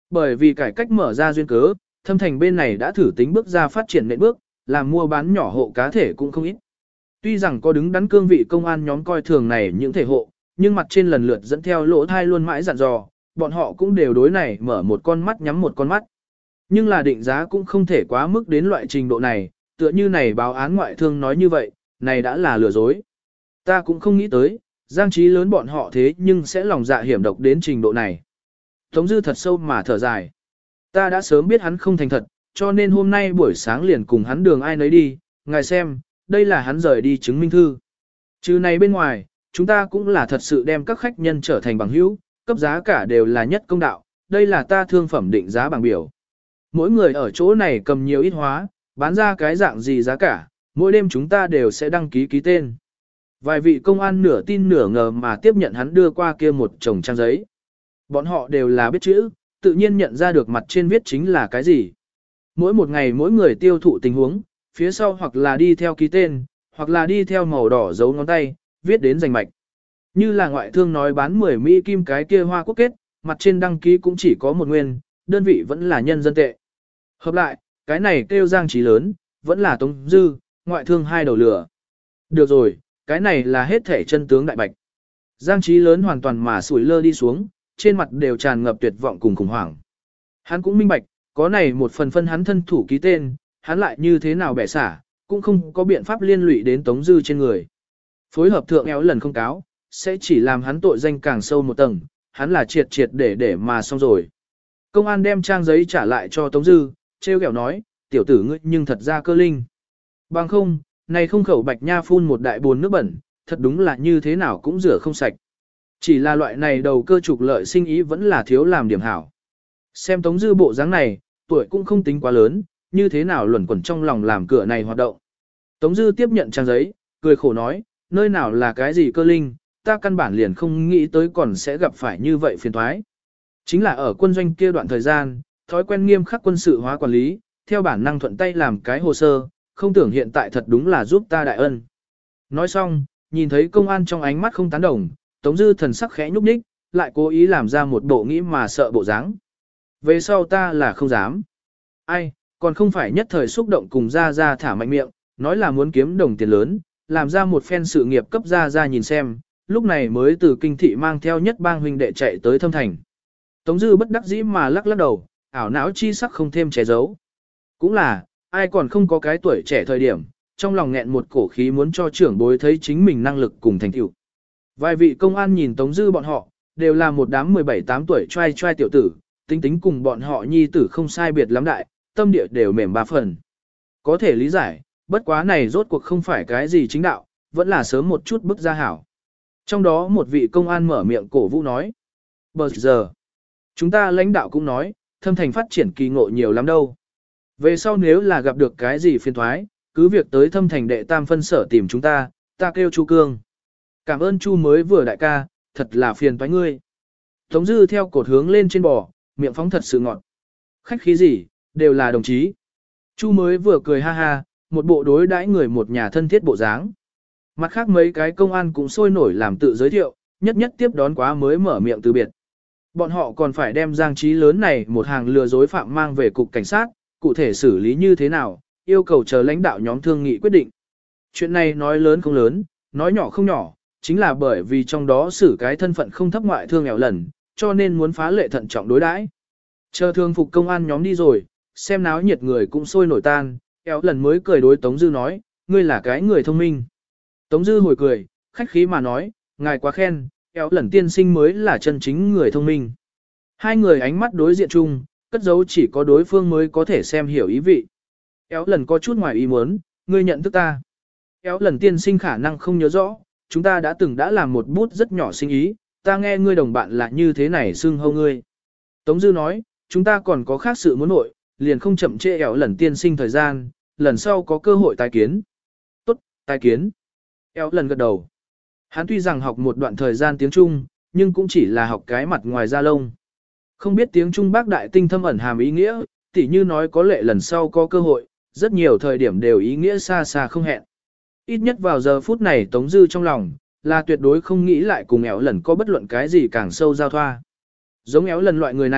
Bởi vì cải cách mở ra duyên cớ, Thâm Thành bên này đã thử tính bước ra phát triển nền bước, làm mua bán nhỏ hộ cá thể cũng không ít. Tuy rằng có đứng đắn cương vị công an nhóm coi thường này những thể hộ, nhưng mặt trên lần lượt dẫn theo lỗ thai luôn mãi dặn dò, bọn họ cũng đều đối này mở một con mắt nhắm một con mắt. Nhưng là định giá cũng không thể quá mức đến loại trình độ này, tựa như này báo án ngoại thương nói như vậy, này đã là lừa dối. Ta cũng không nghĩ tới, Giang Trí lớn bọn họ thế nhưng sẽ lòng dạ hiểm độc đến trình độ này. Tống Dư thật sâu mà thở dài. Ta đã sớm biết hắn không thành thật, cho nên hôm nay buổi sáng liền cùng hắn đường ai nấy đi, ngài xem, đây là hắn rời đi chứng minh thư. Trừ này bên ngoài, chúng ta cũng là thật sự đem các khách nhân trở thành bằng hữu, cấp giá cả đều là nhất công đạo, đây là ta thương phẩm định giá bảng biểu. Mỗi người ở chỗ này cầm nhiều ít hóa, bán ra cái dạng gì giá cả, mỗi đêm chúng ta đều sẽ đăng ký ký tên. Vài vị công an nửa tin nửa ngờ mà tiếp nhận hắn đưa qua kia một chồng trang giấy. Bọn họ đều là biết chữ, tự nhiên nhận ra được mặt trên viết chính là cái gì. Mỗi một ngày mỗi người tiêu thụ tình huống, phía sau hoặc là đi theo ký tên, hoặc là đi theo màu đỏ dấu ngón tay, viết đến rành mạch. Như là ngoại thương nói bán mười Mỹ kim cái kia hoa quốc kết, mặt trên đăng ký cũng chỉ có một nguyên, đơn vị vẫn là nhân dân tệ. Hợp lại, cái này kêu Giang Trí lớn, vẫn là Tống Dư, ngoại thương hai đầu lửa. Được rồi, cái này là hết thể chân tướng đại bạch. Giang Trí lớn hoàn toàn mà sủi lơ đi xuống, trên mặt đều tràn ngập tuyệt vọng cùng khủng hoảng. Hắn cũng minh bạch, có này một phần phân hắn thân thủ ký tên, hắn lại như thế nào bẻ xả, cũng không có biện pháp liên lụy đến Tống Dư trên người. Phối hợp thượng éo lần không cáo, sẽ chỉ làm hắn tội danh càng sâu một tầng, hắn là triệt triệt để để mà xong rồi. Công an đem trang giấy trả lại cho Tống Dư, treo kẹo nói, tiểu tử ngươi nhưng thật ra cơ linh. Bằng không, này không khẩu bạch nha phun một đại bồn nước bẩn, thật đúng là như thế nào cũng rửa không sạch. Chỉ là loại này đầu cơ trục lợi sinh ý vẫn là thiếu làm điểm hảo. Xem Tống Dư bộ dáng này, tuổi cũng không tính quá lớn, như thế nào luẩn quẩn trong lòng làm cửa này hoạt động. Tống Dư tiếp nhận trang giấy, cười khổ nói, nơi nào là cái gì cơ linh, ta căn bản liền không nghĩ tới còn sẽ gặp phải như vậy phiền thoái. Chính là ở quân doanh kia đoạn thời gian, thói quen nghiêm khắc quân sự hóa quản lý, theo bản năng thuận tay làm cái hồ sơ, không tưởng hiện tại thật đúng là giúp ta đại ân. Nói xong, nhìn thấy công an trong ánh mắt không tán đồng, Tống Dư thần sắc khẽ nhúc nhích, lại cố ý làm ra một bộ nghĩ mà sợ bộ dáng. Về sau ta là không dám. Ai, còn không phải nhất thời xúc động cùng ra ra thả mạnh miệng, nói là muốn kiếm đồng tiền lớn, làm ra một phen sự nghiệp cấp ra ra nhìn xem, lúc này mới từ kinh thị mang theo nhất bang huynh đệ chạy tới Thâm Thành. Tống Dư bất đắc dĩ mà lắc lắc đầu, ảo não chi sắc không thêm che giấu. Cũng là, ai còn không có cái tuổi trẻ thời điểm, trong lòng nghẹn một cổ khí muốn cho trưởng bối thấy chính mình năng lực cùng thành tựu. Vài vị công an nhìn Tống Dư bọn họ, đều là một đám mười bảy tám tuổi trai trai tiểu tử, tính tính cùng bọn họ nhi tử không sai biệt lắm đại, tâm địa đều mềm ba phần. Có thể lý giải, bất quá này rốt cuộc không phải cái gì chính đạo, vẫn là sớm một chút bức ra hảo. Trong đó một vị công an mở miệng cổ vũ nói. Bờ giờ, chúng ta lãnh đạo cũng nói, Thâm Thành phát triển kỳ ngộ nhiều lắm đâu. Về sau nếu là gặp được cái gì phiền thoái, cứ việc tới Thâm Thành đệ tam phân sở tìm chúng ta, ta kêu Chu Cương. Cảm ơn Chu mới vừa đại ca, thật là phiền toái ngươi. Tống Dư theo cột hướng lên trên bò, miệng phóng thật sự ngọt. Khách khí gì, đều là đồng chí. Chu mới vừa cười ha ha, một bộ đối đãi người một nhà thân thiết bộ dáng. Mặt khác mấy cái công an cũng sôi nổi làm tự giới thiệu, nhất nhất tiếp đón quá mới mở miệng từ biệt. Bọn họ còn phải đem Giang Trí lớn này một hàng lừa dối phạm mang về cục cảnh sát, cụ thể xử lý như thế nào, yêu cầu chờ lãnh đạo nhóm thương nghị quyết định. Chuyện này nói lớn không lớn, nói nhỏ không nhỏ, chính là bởi vì trong đó xử cái thân phận không thấp ngoại thương nghèo lần, cho nên muốn phá lệ thận trọng đối đãi. Chờ thương phục công an nhóm đi rồi, xem náo nhiệt người cũng sôi nổi tan, éo lần mới cười đối Tống Dư nói, ngươi là cái người thông minh. Tống Dư hồi cười, khách khí mà nói, ngài quá khen, éo lần tiên sinh mới là chân chính người thông minh. Hai người ánh mắt đối diện chung, cất dấu chỉ có đối phương mới có thể xem hiểu ý vị. Éo lần có chút ngoài ý muốn, ngươi nhận thức ta. Éo lần tiên sinh khả năng không nhớ rõ, chúng ta đã từng đã làm một bút rất nhỏ sinh ý, ta nghe ngươi đồng bạn là như thế này xưng hâu ngươi. Tống Dư nói, chúng ta còn có khác sự muốn nội, liền không chậm trễ éo lần tiên sinh thời gian, lần sau có cơ hội tái kiến. Tốt, tái kiến. Éo lần gật đầu. Hắn tuy rằng học một đoạn thời gian tiếng Trung, nhưng cũng chỉ là học cái mặt ngoài da lông. Không biết tiếng Trung bác đại tinh thâm ẩn hàm ý nghĩa, tỉ như nói có lệ lần sau có cơ hội, rất nhiều thời điểm đều ý nghĩa xa xa không hẹn. Ít nhất vào giờ phút này Tống Dư trong lòng, là tuyệt đối không nghĩ lại cùng éo lần có bất luận cái gì càng sâu giao thoa. Giống éo lần loại người này,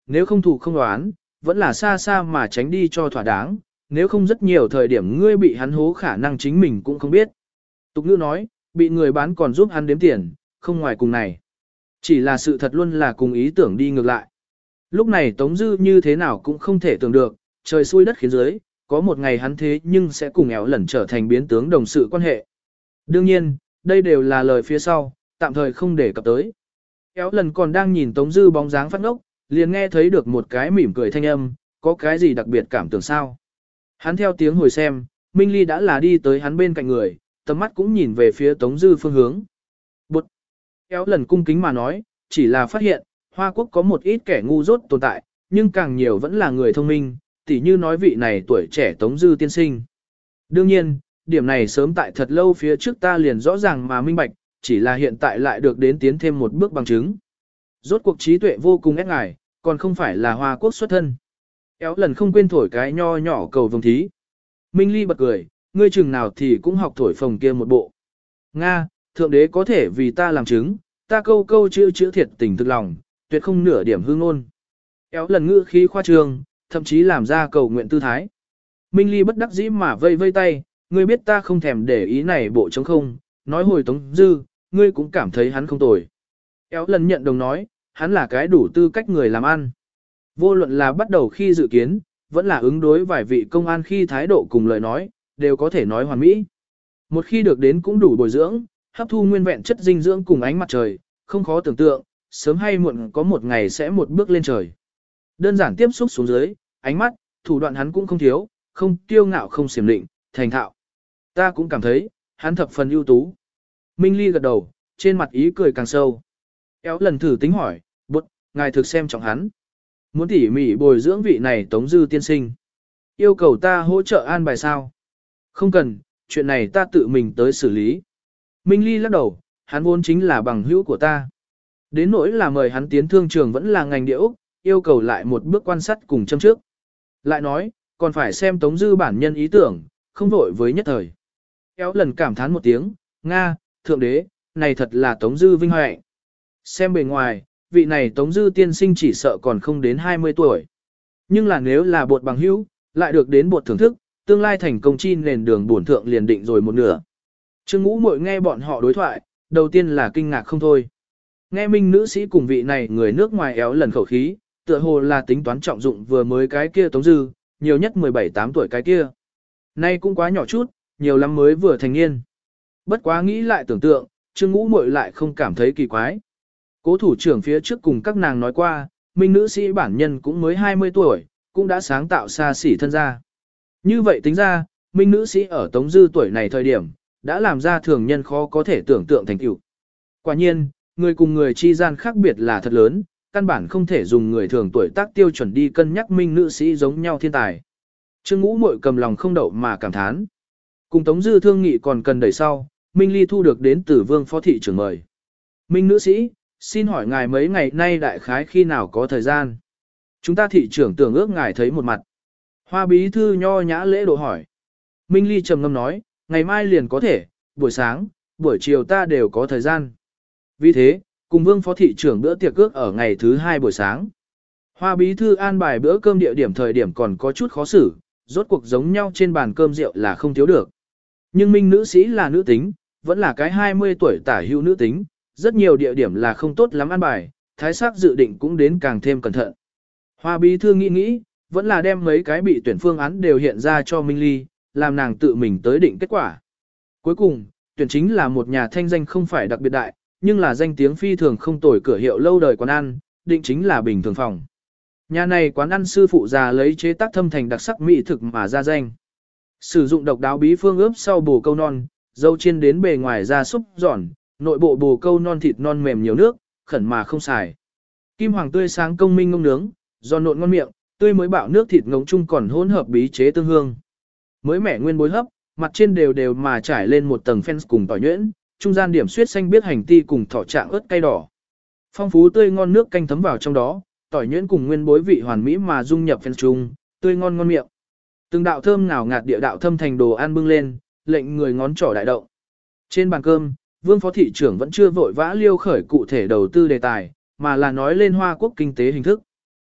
nếu không thủ không đoán, vẫn là xa xa mà tránh đi cho thỏa đáng, nếu không rất nhiều thời điểm ngươi bị hắn hố khả năng chính mình cũng không biết. Tục ngữ nói, bị người bán còn giúp hắn đếm tiền, không ngoài cùng này. Chỉ là sự thật luôn là cùng ý tưởng đi ngược lại. Lúc này Tống Dư như thế nào cũng không thể tưởng được, trời xui đất khiến dưới, có một ngày hắn thế nhưng sẽ cùng éo lần trở thành biến tướng đồng sự quan hệ. Đương nhiên, đây đều là lời phía sau, tạm thời không để cập tới. Éo lần còn đang nhìn Tống Dư bóng dáng phát ngốc, liền nghe thấy được một cái mỉm cười thanh âm, có cái gì đặc biệt cảm tưởng sao. Hắn theo tiếng hồi xem, Minh Ly đã là đi tới hắn bên cạnh người, tầm mắt cũng nhìn về phía Tống Dư phương hướng. Bụt! Éo lần cung kính mà nói, chỉ là phát hiện, Hoa Quốc có một ít kẻ ngu dốt tồn tại, nhưng càng nhiều vẫn là người thông minh, tỉ như nói vị này tuổi trẻ Tống Dư tiên sinh. Đương nhiên, điểm này sớm tại thật lâu phía trước ta liền rõ ràng mà minh bạch, chỉ là hiện tại lại được đến tiến thêm một bước bằng chứng. Rốt cuộc trí tuệ vô cùng ép ngài, còn không phải là Hoa Quốc xuất thân. Éo lần không quên thổi cái nho nhỏ cầu vồng thí. Minh Ly bật cười, ngươi chừng nào thì cũng học thổi phồng kia một bộ. Nga, thượng đế có thể vì ta làm chứng, ta câu câu chữ chữ thiệt tình thực lòng, tuyệt không nửa điểm hư ngôn. Éo lần ngữ khí khoa trương, thậm chí làm ra cầu nguyện tư thái. Minh Ly bất đắc dĩ mà vây vây tay, ngươi biết ta không thèm để ý này bộ trống không, nói hồi Tống Dư, ngươi cũng cảm thấy hắn không tồi. Éo lần nhận đồng nói, hắn là cái đủ tư cách người làm ăn. Vô luận là bắt đầu khi dự kiến, vẫn là ứng đối vài vị công an khi thái độ cùng lời nói, đều có thể nói hoàn mỹ. Một khi được đến cũng đủ bồi dưỡng, hấp thu nguyên vẹn chất dinh dưỡng cùng ánh mặt trời, không khó tưởng tượng, sớm hay muộn có một ngày sẽ một bước lên trời. Đơn giản tiếp xúc xuống dưới, ánh mắt, thủ đoạn hắn cũng không thiếu, không kiêu ngạo không xiểm định, thành thạo. Ta cũng cảm thấy, hắn thập phần ưu tú. Minh Ly gật đầu, trên mặt ý cười càng sâu. Éo lần thử tính hỏi, bột, ngài thực xem trọng hắn. Muốn tỉ mỉ bồi dưỡng vị này Tống Dư tiên sinh. Yêu cầu ta hỗ trợ an bài sao? Không cần, chuyện này ta tự mình tới xử lý. Minh Ly lắc đầu, hắn vốn chính là bằng hữu của ta. Đến nỗi là mời hắn tiến thương trường vẫn là ngành địa Úc, yêu cầu lại một bước quan sát cùng châm trước. Lại nói, còn phải xem Tống Dư bản nhân ý tưởng, không vội với nhất thời. Éo lần cảm thán một tiếng, Nga, thượng đế, này thật là Tống Dư vinh hạnh. Xem bề ngoài, vị này Tống Dư tiên sinh chỉ sợ còn không đến hai mươi tuổi. Nhưng là nếu là bột bằng hữu, lại được đến bột thưởng thức, tương lai thành công chi nền đường bổn thượng liền định rồi một nửa. Trương Ngũ Muội nghe bọn họ đối thoại, đầu tiên là kinh ngạc không thôi. Nghe minh nữ sĩ cùng vị này người nước ngoài éo lần khẩu khí, tựa hồ là tính toán trọng dụng vừa mới cái kia Tống Dư, nhiều nhất mười bảy tám tuổi cái kia. Nay cũng quá nhỏ chút, nhiều lắm mới vừa thành niên. Bất quá nghĩ lại tưởng tượng, Trương Ngũ Muội lại không cảm thấy kỳ quái. Cố thủ trưởng phía trước cùng các nàng nói qua, minh nữ sĩ bản nhân cũng mới hai mươi tuổi, cũng đã sáng tạo xa xỉ thân gia. Như vậy tính ra, minh nữ sĩ ở Tống Dư tuổi này thời điểm, đã làm ra thường nhân khó có thể tưởng tượng thành tựu. Quả nhiên, người cùng người chi gian khác biệt là thật lớn, căn bản không thể dùng người thường tuổi tác tiêu chuẩn đi cân nhắc minh nữ sĩ giống nhau thiên tài. Trương Ngũ Muội cầm lòng không đậu mà cảm thán. Cùng Tống Dư thương nghị còn cần đẩy sau, Minh Ly thu được đến từ Vương phó thị trưởng mời. Minh nữ sĩ, xin hỏi ngài mấy ngày nay đại khái khi nào có thời gian? Chúng ta thị trưởng tưởng ước ngài thấy một mặt. Hoa bí thư nho nhã lễ độ hỏi. Minh Ly trầm ngâm nói, ngày mai liền có thể, buổi sáng, buổi chiều ta đều có thời gian. Vì thế, cùng Vương phó thị trưởng bữa tiệc ước ở ngày thứ hai buổi sáng. Hoa bí thư an bài bữa cơm địa điểm thời điểm còn có chút khó xử, rốt cuộc giống nhau trên bàn cơm rượu là không thiếu được. Nhưng Minh nữ sĩ là nữ tính, vẫn là cái hai mươi tuổi tả hữu nữ tính, rất nhiều địa điểm là không tốt lắm an bài, thái sắc dự định cũng đến càng thêm cẩn thận. Hoa bí thư nghĩ nghĩ, vẫn là đem mấy cái bị tuyển phương án đều hiện ra cho Minh Ly, làm nàng tự mình tới định kết quả. Cuối cùng, tuyển chính là một nhà thanh danh không phải đặc biệt đại, nhưng là danh tiếng phi thường không tồi cửa hiệu lâu đời quán ăn, định chính là bình thường phòng. Nhà này quán ăn sư phụ già lấy chế tác thâm thành đặc sắc mỹ thực mà ra danh. Sử dụng độc đáo bí phương ướp sau bồ câu non, dâu chiên đến bề ngoài ra súp giòn, nội bộ bồ câu non thịt non mềm nhiều nước, khẩn mà không xài. Kim hoàng tươi sáng công minh ngông nướng, giòn nộn ngon miệng, tươi mới bạo nước thịt ngống chung còn hỗn hợp bí chế tương hương. Mới mẻ nguyên bối hấp, mặt trên đều đều mà trải lên một tầng fence cùng tỏi nhuyễn, trung gian điểm suyết xanh biết hành ti cùng thỏ trạng ớt cay đỏ. Phong phú tươi ngon nước canh thấm vào trong đó, tỏi nhuyễn cùng nguyên bối vị hoàn mỹ mà dung nhập fence chung, tươi ngon ngon miệng. Từng đạo thơm ngào ngạt địa đạo thâm thành đồ ăn bưng lên, lệnh người ngón trỏ đại động. Trên bàn cơm, Vương phó thị trưởng vẫn chưa vội vã liêu khởi cụ thể đầu tư đề tài, mà là nói lên Hoa Quốc kinh tế hình thức.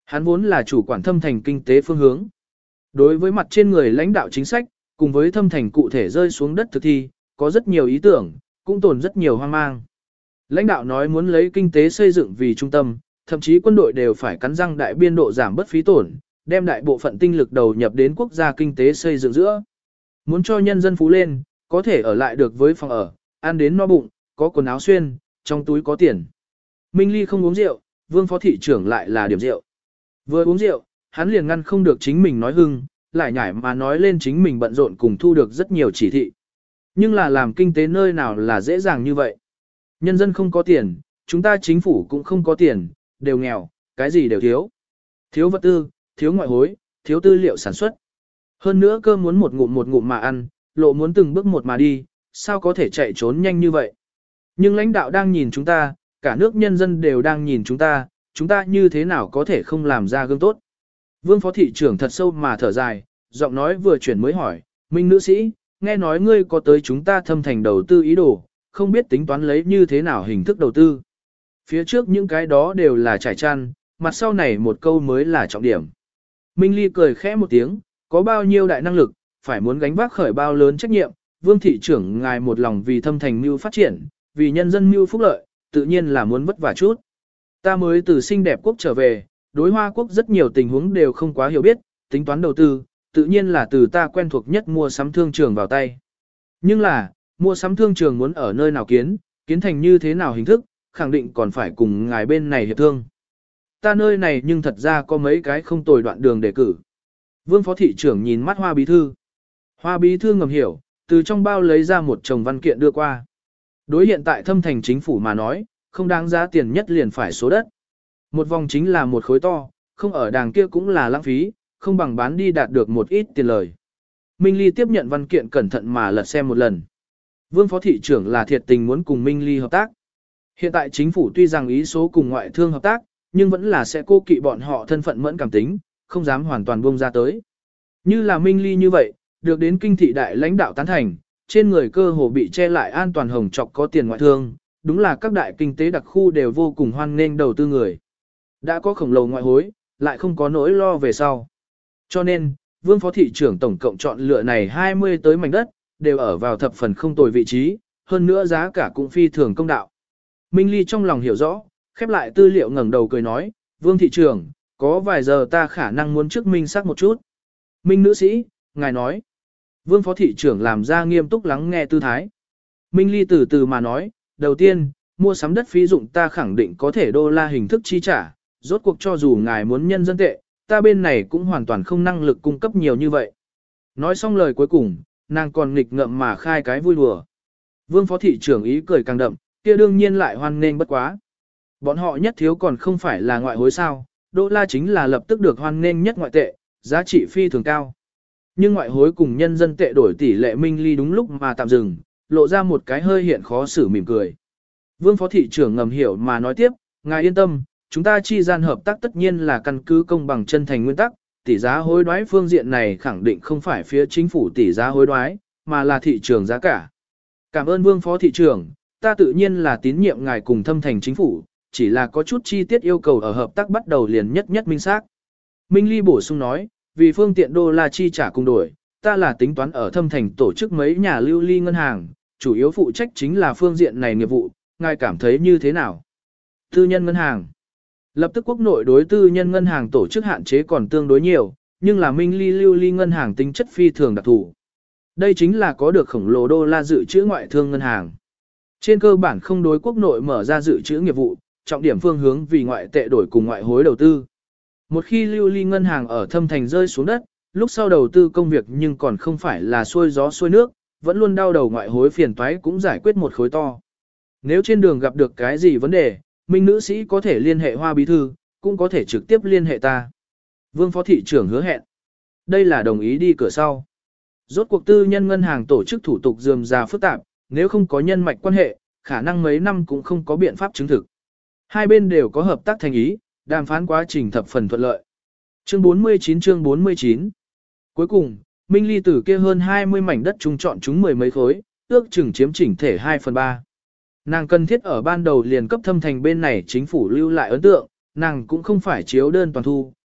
Hắn vốn là chủ quản thâm thành kinh tế phương hướng. Đối với mặt trên người lãnh đạo chính sách, cùng với thâm thành cụ thể rơi xuống đất thực thi, có rất nhiều ý tưởng, cũng tồn rất nhiều hoang mang. Lãnh đạo nói muốn lấy kinh tế xây dựng vì trung tâm, thậm chí quân đội đều phải cắn răng đại biên độ giảm bất phí tổn, đem đại bộ phận tinh lực đầu nhập đến quốc gia kinh tế xây dựng giữa. Muốn cho nhân dân phú lên, có thể ở lại được với phòng ở, ăn đến no bụng, có quần áo xuyên, trong túi có tiền. Minh Ly không uống rượu, Vương phó thị trưởng lại là điểm rượu. Vừa uống rượu, hắn liền ngăn không được chính mình nói hưng, lại nhảy mà nói lên chính mình bận rộn cùng thu được rất nhiều chỉ thị. Nhưng là làm kinh tế nơi nào là dễ dàng như vậy. Nhân dân không có tiền, chúng ta chính phủ cũng không có tiền, đều nghèo, cái gì đều thiếu. Thiếu vật tư, thiếu ngoại hối, thiếu tư liệu sản xuất. Hơn nữa cơm muốn một ngụm một ngụm mà ăn, lộ muốn từng bước một mà đi, sao có thể chạy trốn nhanh như vậy. Nhưng lãnh đạo đang nhìn chúng ta, cả nước nhân dân đều đang nhìn chúng ta, chúng ta như thế nào có thể không làm ra gương tốt. Vương phó thị trưởng thật sâu mà thở dài, giọng nói vừa chuyển mới hỏi, Minh nữ sĩ, nghe nói ngươi có tới chúng ta thâm thành đầu tư ý đồ, không biết tính toán lấy như thế nào hình thức đầu tư. Phía trước những cái đó đều là trải chăn, mặt sau này một câu mới là trọng điểm. Minh Ly cười khẽ một tiếng, có bao nhiêu đại năng lực, phải muốn gánh vác khởi bao lớn trách nhiệm, Vương thị trưởng ngài một lòng vì thâm thành mưu phát triển, vì nhân dân mưu phúc lợi, tự nhiên là muốn vất vả chút. Ta mới từ xinh đẹp quốc trở về, đối Hoa quốc rất nhiều tình huống đều không quá hiểu biết, tính toán đầu tư, tự nhiên là từ ta quen thuộc nhất mua sắm thương trường vào tay. Nhưng là, mua sắm thương trường muốn ở nơi nào kiến, kiến thành như thế nào hình thức, khẳng định còn phải cùng ngài bên này hiệp thương. Ta nơi này nhưng thật ra có mấy cái không tồi đoạn đường để cử. Vương phó thị trưởng nhìn mắt Hoa bí thư. Hoa bí thư ngầm hiểu, từ trong bao lấy ra một chồng văn kiện đưa qua. Đối hiện tại thâm thành chính phủ mà nói, không đáng giá tiền nhất liền phải số đất. Một vòng chính là một khối to, không ở đàng kia cũng là lãng phí, không bằng bán đi đạt được một ít tiền lời. Minh Ly tiếp nhận văn kiện cẩn thận mà lật xem một lần. Vương phó thị trưởng là thiệt tình muốn cùng Minh Ly hợp tác. Hiện tại chính phủ tuy rằng ý số cùng ngoại thương hợp tác, nhưng vẫn là sẽ cô kỵ bọn họ thân phận mẫn cảm tính, không dám hoàn toàn buông ra tới. Như là Minh Ly như vậy, được đến kinh thị đại lãnh đạo tán thành, trên người cơ hồ bị che lại an toàn hồng trọc có tiền ngoại thương, đúng là các đại kinh tế đặc khu đều vô cùng hoan nghênh đầu tư người. Đã có khổng lồ ngoại hối, lại không có nỗi lo về sau. Cho nên, Vương phó thị trưởng tổng cộng chọn lựa này hai mươi tới mảnh đất, đều ở vào thập phần không tồi vị trí, hơn nữa giá cả cũng phi thường công đạo. Minh Ly trong lòng hiểu rõ, khép lại tư liệu ngẩng đầu cười nói, Vương thị trưởng, có vài giờ ta khả năng muốn trước Minh xác một chút. Minh nữ sĩ, ngài nói. Vương phó thị trưởng làm ra nghiêm túc lắng nghe tư thái. Minh Ly từ từ mà nói, đầu tiên, mua sắm đất phí dụng ta khẳng định có thể đô la hình thức chi trả, rốt cuộc cho dù ngài muốn nhân dân tệ, ta bên này cũng hoàn toàn không năng lực cung cấp nhiều như vậy. Nói xong lời cuối cùng, nàng còn nghịch ngợm mà khai cái vui đùa. Vương phó thị trưởng ý cười càng đậm, kia đương nhiên lại hoan nghênh bất quá. Bọn họ nhất thiếu còn không phải là ngoại hối sao, đô la chính là lập tức được hoan nghênh nhất ngoại tệ, giá trị phi thường cao. Nhưng ngoại hối cùng nhân dân tệ đổi tỷ lệ Minh Ly đúng lúc mà tạm dừng, lộ ra một cái hơi hiện khó xử mỉm cười. Vương phó thị trưởng ngầm hiểu mà nói tiếp, ngài yên tâm, chúng ta chi gian hợp tác tất nhiên là căn cứ công bằng chân thành nguyên tắc, tỷ giá hối đoái phương diện này khẳng định không phải phía chính phủ tỷ giá hối đoái, mà là thị trường giá cả. Cảm ơn Vương phó thị trưởng, ta tự nhiên là tín nhiệm ngài cùng thâm thành chính phủ, chỉ là có chút chi tiết yêu cầu ở hợp tác bắt đầu liền nhất nhất minh xác. Minh Ly bổ sung nói, vì phương tiện đô la chi trả cùng đổi, ta là tính toán ở thâm thành tổ chức mấy nhà lưu ly ngân hàng, chủ yếu phụ trách chính là phương diện này nghiệp vụ, ngài cảm thấy như thế nào? Tư nhân ngân hàng. Lập tức quốc nội đối tư nhân ngân hàng tổ chức hạn chế còn tương đối nhiều, nhưng là Minh Ly lưu ly ngân hàng tính chất phi thường đặc thù. Đây chính là có được khổng lồ đô la dự trữ ngoại thương ngân hàng. Trên cơ bản không đối quốc nội mở ra dự trữ nghiệp vụ, trọng điểm phương hướng vì ngoại tệ đổi cùng ngoại hối đầu tư. Một khi lưu ly ngân hàng ở thâm thành rơi xuống đất, lúc sau đầu tư công việc nhưng còn không phải là xuôi gió xuôi nước, vẫn luôn đau đầu ngoại hối phiền toái cũng giải quyết một khối to. Nếu trên đường gặp được cái gì vấn đề, Minh nữ sĩ có thể liên hệ Hoa bí thư, cũng có thể trực tiếp liên hệ ta. Vương phó thị trưởng hứa hẹn. Đây là đồng ý đi cửa sau. Rốt cuộc tư nhân ngân hàng tổ chức thủ tục rườm rà phức tạp, nếu không có nhân mạch quan hệ, khả năng mấy năm cũng không có biện pháp chứng thực. Hai bên đều có hợp tác thành ý, đàm phán quá trình thập phần thuận lợi. Chương bốn mươi chín chương bốn mươi chín. Cuối cùng, Minh Ly từ kia hơn hai mươi mảnh đất chung chọn chúng mười mấy khối, ước chừng chiếm chỉnh thể hai phần ba. Nàng cần thiết ở ban đầu liền cấp thâm thành bên này chính phủ lưu lại ấn tượng, nàng cũng không phải chiếu đơn toàn thu,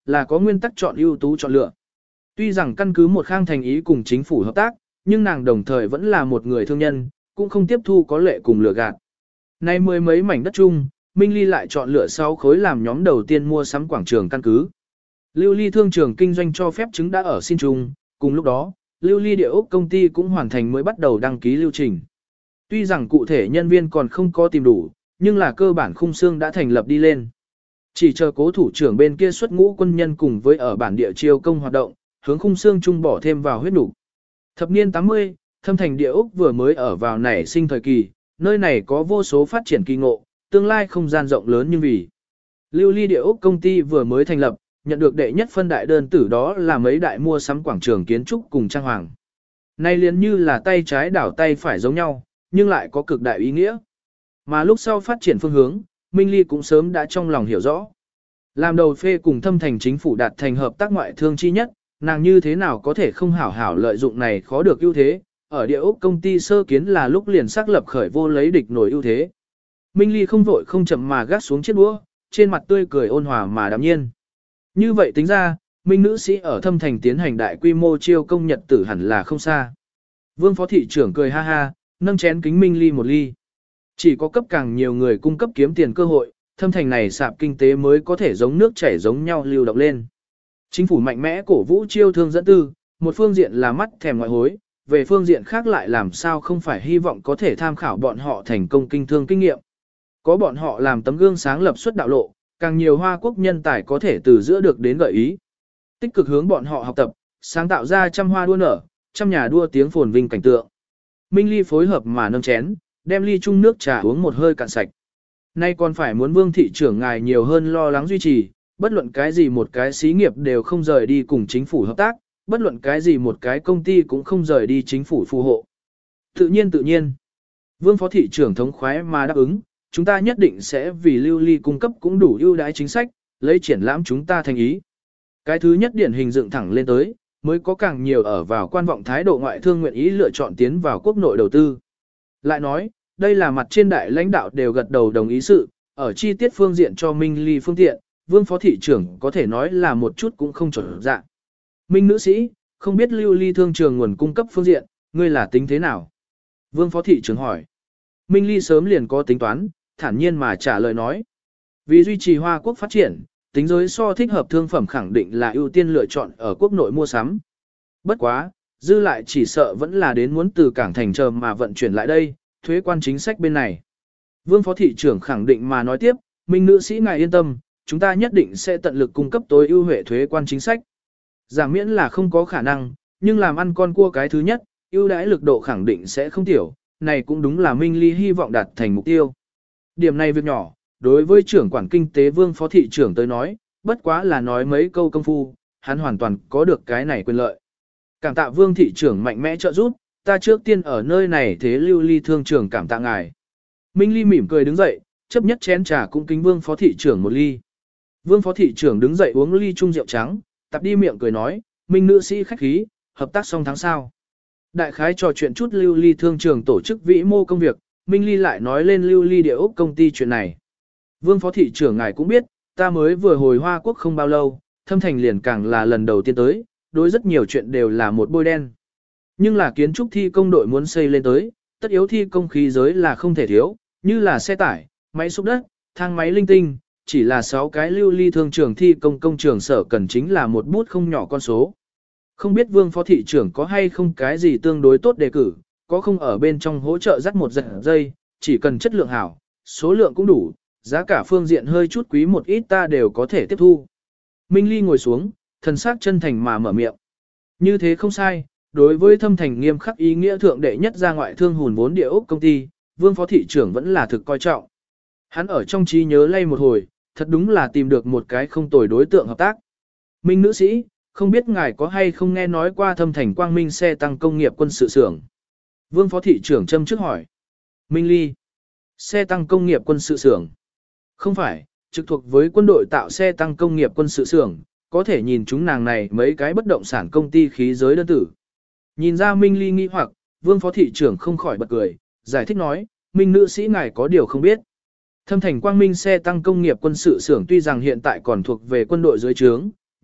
là có nguyên tắc chọn ưu tú chọn lựa. Tuy rằng căn cứ một khang thành ý cùng chính phủ hợp tác, nhưng nàng đồng thời vẫn là một người thương nhân, cũng không tiếp thu có lệ cùng lừa gạt. Nay mười mấy mảnh đất chung, Minh Ly lại chọn lựa sáu khối làm nhóm đầu tiên mua sắm quảng trường căn cứ. Lưu Ly thương trường kinh doanh cho phép chứng đã ở xin chung, cùng lúc đó, Lưu Ly địa ốc công ty cũng hoàn thành mới bắt đầu đăng ký lưu trình. Tuy rằng cụ thể nhân viên còn không có tìm đủ, nhưng là cơ bản khung xương đã thành lập đi lên. Chỉ chờ cố thủ trưởng bên kia xuất ngũ quân nhân cùng với ở bản địa chiêu công hoạt động, hướng khung xương trung bỏ thêm vào huyết nục. Thập niên tám mươi, Thâm Thành địa ốc vừa mới ở vào nảy sinh thời kỳ, nơi này có vô số phát triển kỳ ngộ, tương lai không gian rộng lớn nhưng vì Lưu Ly địa ốc công ty vừa mới thành lập, nhận được đệ nhất phân đại đơn tử đó là mấy đại mua sắm quảng trường kiến trúc cùng trang hoàng. Nay liền như là tay trái đảo tay phải giống nhau, nhưng lại có cực đại ý nghĩa. Mà lúc sau phát triển phương hướng, Minh Ly cũng sớm đã trong lòng hiểu rõ. Làm đầu phê cùng Thâm Thành chính phủ đạt thành hợp tác ngoại thương chi nhất, nàng như thế nào có thể không hảo hảo lợi dụng này khó được ưu thế, ở địa ốc công ty sơ kiến là lúc liền xác lập khởi vô lấy địch nổi ưu thế. Minh Ly không vội không chậm mà gác xuống chiếc đũa, trên mặt tươi cười ôn hòa mà đạm nhiên. Như vậy tính ra, Minh nữ sĩ ở Thâm Thành tiến hành đại quy mô chiêu công nhật tử hẳn là không xa. Vương phó thị trưởng cười ha ha, nâng chén kính Minh Ly một ly. Chỉ có cấp càng nhiều người cung cấp kiếm tiền cơ hội, Thâm Thành này sạp kinh tế mới có thể giống nước chảy giống nhau lưu động lên. Chính phủ mạnh mẽ cổ vũ chiêu thương dẫn tư, một phương diện là mắt thèm ngoại hối, về phương diện khác lại làm sao không phải hy vọng có thể tham khảo bọn họ thành công kinh thương kinh nghiệm. Có bọn họ làm tấm gương sáng lập xuất đạo lộ, càng nhiều Hoa Quốc nhân tài có thể từ giữa được đến gợi ý. Tích cực hướng bọn họ học tập, sáng tạo ra trăm hoa đua nở, trăm nhà đua tiếng phồn vinh cảnh tượng. Minh Ly phối hợp mà nâng chén, đem ly chung nước trà uống một hơi cạn sạch. Nay còn phải muốn Vương thị trưởng ngài nhiều hơn lo lắng duy trì, bất luận cái gì một cái xí nghiệp đều không rời đi cùng chính phủ hợp tác, bất luận cái gì một cái công ty cũng không rời đi chính phủ phù hộ. Tự nhiên tự nhiên. Vương phó thị trưởng thống khoái mà đáp ứng, chúng ta nhất định sẽ vì Lưu Ly cung cấp cũng đủ ưu đãi chính sách, lấy triển lãm chúng ta thành ý. Cái thứ nhất điển hình dựng thẳng lên tới, mới có càng nhiều ở vào quan vọng thái độ ngoại thương nguyện ý lựa chọn tiến vào quốc nội đầu tư. Lại nói, đây là mặt trên đại lãnh đạo đều gật đầu đồng ý sự, ở chi tiết phương diện cho Minh Ly phương tiện, Vương phó thị trưởng có thể nói là một chút cũng không chuẩn dạng. Minh nữ sĩ, không biết Lưu Ly thương trường nguồn cung cấp phương diện, ngươi là tính thế nào? Vương phó thị trưởng hỏi. Minh Ly sớm liền có tính toán, thản nhiên mà trả lời nói. Vì duy trì Hoa Quốc phát triển, tính giới so thích hợp thương phẩm khẳng định là ưu tiên lựa chọn ở quốc nội mua sắm. Bất quá, dư lại chỉ sợ vẫn là đến muốn từ cảng thành chờ mà vận chuyển lại đây, thuế quan chính sách bên này. Vương phó thị trưởng khẳng định mà nói tiếp, Minh nữ sĩ ngài yên tâm, chúng ta nhất định sẽ tận lực cung cấp tối ưu huệ thuế quan chính sách. Giảm miễn là không có khả năng, nhưng làm ăn con cua cái thứ nhất, ưu đãi lực độ khẳng định sẽ không tiểu, này cũng đúng là Minh Ly hy vọng đạt thành mục tiêu. Điểm này việc nhỏ, đối với trưởng quản kinh tế Vương phó thị trưởng tới nói, bất quá là nói mấy câu công phu, hắn hoàn toàn có được cái này quyền lợi. Cảm tạ Vương thị trưởng mạnh mẽ trợ giúp, ta trước tiên ở nơi này thế Lưu Ly thương trưởng cảm tạ ngài. Minh Ly mỉm cười đứng dậy, chấp nhất chén trà cũng kính Vương phó thị trưởng một ly. Vương phó thị trưởng đứng dậy uống ly chung rượu trắng, tập đi miệng cười nói, Minh nữ sĩ khách khí, hợp tác xong tháng sau. Đại khái trò chuyện chút Lưu Ly thương trường tổ chức vĩ mô công việc, Minh Ly lại nói lên Lưu Ly địa ốc công ty chuyện này. Vương phó thị trưởng ngài cũng biết, ta mới vừa hồi Hoa Quốc không bao lâu, Thâm Thành liền càng là lần đầu tiên tới, đối rất nhiều chuyện đều là một bôi đen. Nhưng là kiến trúc thi công đội muốn xây lên tới, tất yếu thi công khí giới là không thể thiếu, như là xe tải, máy xúc đất, thang máy linh tinh, chỉ là sáu cái Lưu Ly thương trường thi công công trường sở cần chính là một bút không nhỏ con số. Không biết Vương phó thị trưởng có hay không cái gì tương đối tốt đề cử, có không ở bên trong hỗ trợ dắt một giật dây, chỉ cần chất lượng hảo, số lượng cũng đủ, giá cả phương diện hơi chút quý một ít ta đều có thể tiếp thu. Minh Ly ngồi xuống, thần sắc chân thành mà mở miệng. Như thế không sai, đối với Thâm Thành nghiêm khắc ý nghĩa thượng đệ nhất ra ngoại thương hùn vốn địa ốc công ty, Vương phó thị trưởng vẫn là thực coi trọng. Hắn ở trong trí nhớ lay một hồi, thật đúng là tìm được một cái không tồi đối tượng hợp tác. Minh nữ sĩ, không biết ngài có hay không nghe nói qua Thâm Thành Quang Minh xe tăng công nghiệp quân sự xưởng. Vương phó thị trưởng châm trước hỏi. Minh Ly. Xe tăng công nghiệp quân sự xưởng. Không phải, trực thuộc với quân đội tạo xe tăng công nghiệp quân sự xưởng, có thể nhìn chúng nàng này mấy cái bất động sản công ty khí giới đơn tử. Nhìn ra Minh Ly nghi hoặc, Vương phó thị trưởng không khỏi bật cười, giải thích nói, Minh nữ sĩ ngài có điều không biết. Thâm Thành Quang Minh xe tăng công nghiệp quân sự xưởng tuy rằng hiện tại còn thuộc về quân đội dưới trướng,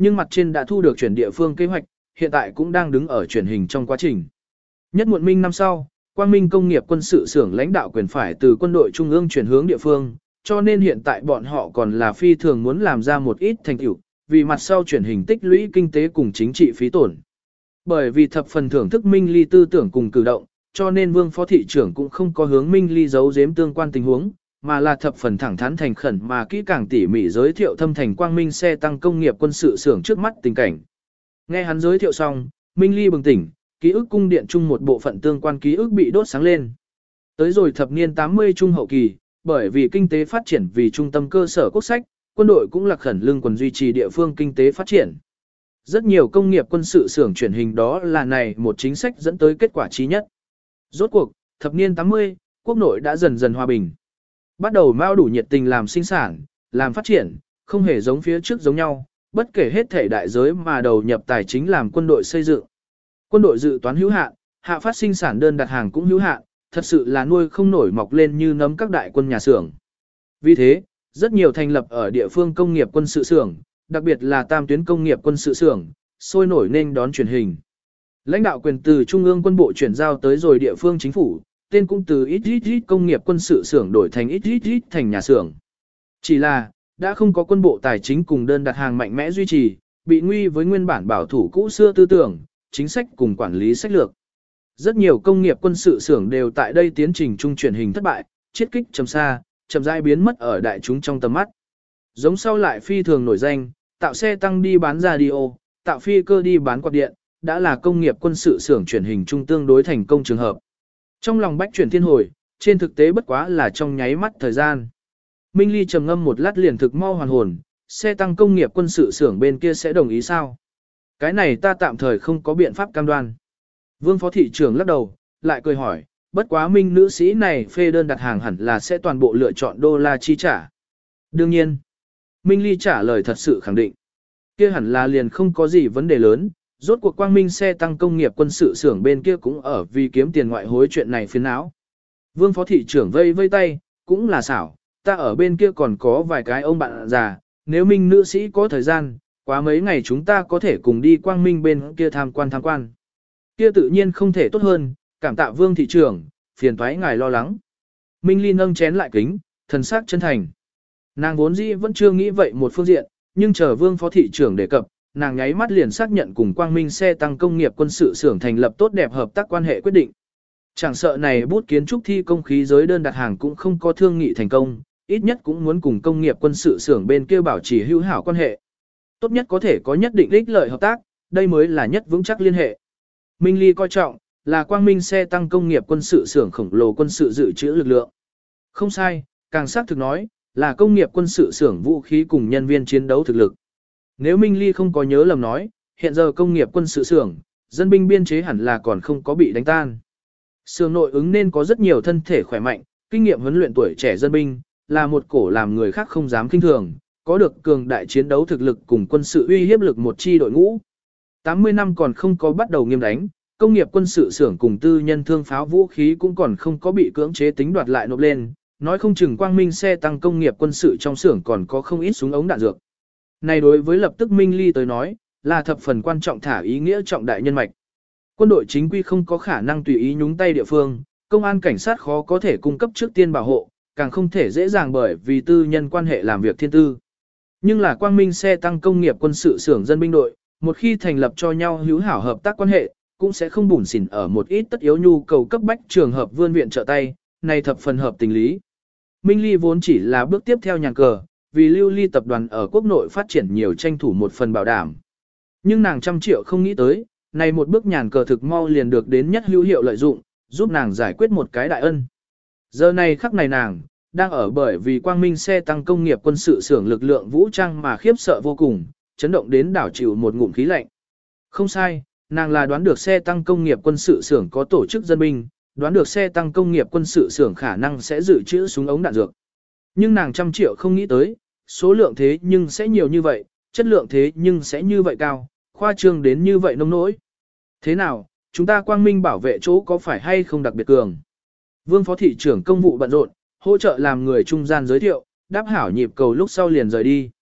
nhưng mặt trên đã thu được chuyển địa phương kế hoạch, hiện tại cũng đang đứng ở chuyển hình trong quá trình. Nhất muộn minh năm sau, Quang Minh công nghiệp quân sự xưởng lãnh đạo quyền phải từ quân đội trung ương chuyển hướng địa phương, cho nên hiện tại bọn họ còn là phi thường muốn làm ra một ít thành tựu, vì mặt sau chuyển hình tích lũy kinh tế cùng chính trị phí tổn. Bởi vì thập phần thưởng thức Minh Ly tư tưởng cùng cử động, cho nên Vương phó thị trưởng cũng không có hướng Minh Ly giấu giếm tương quan tình huống, mà là thập phần thẳng thắn thành khẩn mà kỹ càng tỉ mỉ giới thiệu thâm thành Quang Minh xe tăng công nghiệp quân sự xưởng trước mắt tình cảnh. Nghe hắn giới thiệu xong, Minh Ly bừng tỉnh, ký ức cung điện chung một bộ phận tương quan ký ức bị đốt sáng lên. Tới rồi thập niên tám mươi trung hậu kỳ, bởi vì kinh tế phát triển vì trung tâm cơ sở quốc sách, quân đội cũng là khẩn lương quần duy trì địa phương kinh tế phát triển. Rất nhiều công nghiệp quân sự xưởng chuyển hình đó là này một chính sách dẫn tới kết quả trí nhất. Rốt cuộc, thập niên tám mươi, quốc nội đã dần dần hòa bình. Bắt đầu mao đủ nhiệt tình làm sinh sản, làm phát triển, không hề giống phía trước giống nhau, bất kể hết thể đại giới mà đầu nhập tài chính làm quân đội xây dựng. Quân đội dự toán hữu hạn, hạ phát sinh sản đơn đặt hàng cũng hữu hạn, thật sự là nuôi không nổi mọc lên như nấm các đại quân nhà xưởng. Vì thế, rất nhiều thành lập ở địa phương công nghiệp quân sự xưởng, đặc biệt là tam tuyến công nghiệp quân sự xưởng, sôi nổi nên đón truyền hình. Lãnh đạo quyền từ trung ương quân bộ chuyển giao tới rồi địa phương chính phủ, tên cũng từ ít ít ít công nghiệp quân sự xưởng đổi thành ít ít ít thành nhà xưởng. Chỉ là, đã không có quân bộ tài chính cùng đơn đặt hàng mạnh mẽ duy trì, bị nguy với nguyên bản bảo thủ cũ xưa tư tưởng, chính sách cùng quản lý sách lược. Rất nhiều công nghiệp quân sự xưởng đều tại đây tiến trình trung chuyển hình thất bại, chiết kích chầm xa, chậm rãi biến mất ở đại chúng trong tầm mắt. Giống sau lại phi thường nổi danh, tạo xe tăng đi bán radio, tạo phi cơ đi bán quạt điện, đã là công nghiệp quân sự xưởng chuyển hình trung tương đối thành công trường hợp. Trong lòng bách chuyển thiên hồi, trên thực tế bất quá là trong nháy mắt thời gian. Minh Ly trầm ngâm một lát liền thực mau hoàn hồn, xe tăng công nghiệp quân sự xưởng bên kia sẽ đồng ý sao? Cái này ta tạm thời không có biện pháp cam đoan. Vương phó thị trưởng lắc đầu, lại cười hỏi, bất quá Minh nữ sĩ này phê đơn đặt hàng hẳn là sẽ toàn bộ lựa chọn đô la chi trả. Đương nhiên, Minh Ly trả lời thật sự khẳng định. Kia hẳn là liền không có gì vấn đề lớn, rốt cuộc Quang Minh xe tăng công nghiệp quân sự xưởng bên kia cũng ở vì kiếm tiền ngoại hối chuyện này phiền não. Vương phó thị trưởng vây vây tay, cũng là xảo, ta ở bên kia còn có vài cái ông bạn già, nếu Minh nữ sĩ có thời gian, quá mấy ngày chúng ta có thể cùng đi Quang Minh bên kia tham quan tham quan. Kia tự nhiên không thể tốt hơn, cảm tạ Vương thị trưởng, phiền toái ngài lo lắng. Minh Ly nâng chén lại kính, thần sắc chân thành. Nàng vốn dĩ vẫn chưa nghĩ vậy một phương diện, nhưng chờ Vương phó thị trưởng đề cập, nàng nháy mắt liền xác nhận cùng Quang Minh xe tăng công nghiệp quân sự xưởng thành lập tốt đẹp hợp tác quan hệ quyết định. Chẳng sợ này bút kiến trúc thi công khí giới đơn đặt hàng cũng không có thương nghị thành công, ít nhất cũng muốn cùng công nghiệp quân sự xưởng bên kia bảo trì hữu hảo quan hệ. Tốt nhất có thể có nhất định ích lợi hợp tác, đây mới là nhất vững chắc liên hệ. Minh Ly coi trọng, là Quang Minh xe tăng công nghiệp quân sự xưởng khổng lồ quân sự dự trữ lực lượng. Không sai, càng xác thực nói, là công nghiệp quân sự xưởng vũ khí cùng nhân viên chiến đấu thực lực. Nếu Minh Ly không có nhớ lầm nói, hiện giờ công nghiệp quân sự xưởng, dân binh biên chế hẳn là còn không có bị đánh tan. Xưởng nội ứng nên có rất nhiều thân thể khỏe mạnh, kinh nghiệm huấn luyện tuổi trẻ dân binh, là một cổ làm người khác không dám kinh thường, có được cường đại chiến đấu thực lực cùng quân sự uy hiếp lực một chi đội ngũ. tám mươi năm còn không có bắt đầu nghiêm đánh, công nghiệp quân sự xưởng cùng tư nhân thương pháo vũ khí cũng còn không có bị cưỡng chế tính đoạt lại nộp lên, nói không chừng Quang Minh xe tăng công nghiệp quân sự trong xưởng còn có không ít súng ống đạn dược. Này đối với lập tức Minh Ly tới nói, là thập phần quan trọng thả ý nghĩa trọng đại nhân mạch. Quân đội chính quy không có khả năng tùy ý nhúng tay địa phương, công an cảnh sát khó có thể cung cấp trước tiên bảo hộ, càng không thể dễ dàng bởi vì tư nhân quan hệ làm việc thiên tư. Nhưng là Quang Minh xe tăng công nghiệp quân sự xưởng dân binh đội, một khi thành lập cho nhau hữu hảo hợp tác quan hệ, cũng sẽ không bủn xỉn ở một ít tất yếu nhu cầu cấp bách trường hợp vươn viện trợ tay, này thập phần hợp tình lý. Minh Ly vốn chỉ là bước tiếp theo nhàn cờ, vì Lưu Ly tập đoàn ở quốc nội phát triển nhiều tranh thủ một phần bảo đảm. Nhưng nàng trăm triệu không nghĩ tới, này một bước nhàn cờ thực mau liền được đến nhất hữu hiệu lợi dụng, giúp nàng giải quyết một cái đại ân. Giờ này khắc này nàng, đang ở bởi vì Quang Minh xe tăng công nghiệp quân sự xưởng lực lượng vũ trang mà khiếp sợ vô cùng, chấn động đến đảo chịu một ngụm khí lạnh. Không sai, nàng là đoán được xe tăng công nghiệp quân sự xưởng có tổ chức dân binh, đoán được xe tăng công nghiệp quân sự xưởng khả năng sẽ dự trữ súng ống đạn dược. Nhưng nàng trăm triệu không nghĩ tới, số lượng thế nhưng sẽ nhiều như vậy, chất lượng thế nhưng sẽ như vậy cao, khoa trương đến như vậy nông nỗi. Thế nào, chúng ta Quang Minh bảo vệ chỗ có phải hay không đặc biệt cường? Vương phó thị trưởng công vụ bận rộn, hỗ trợ làm người trung gian giới thiệu, đáp hảo nhịp cầu lúc sau liền rời đi.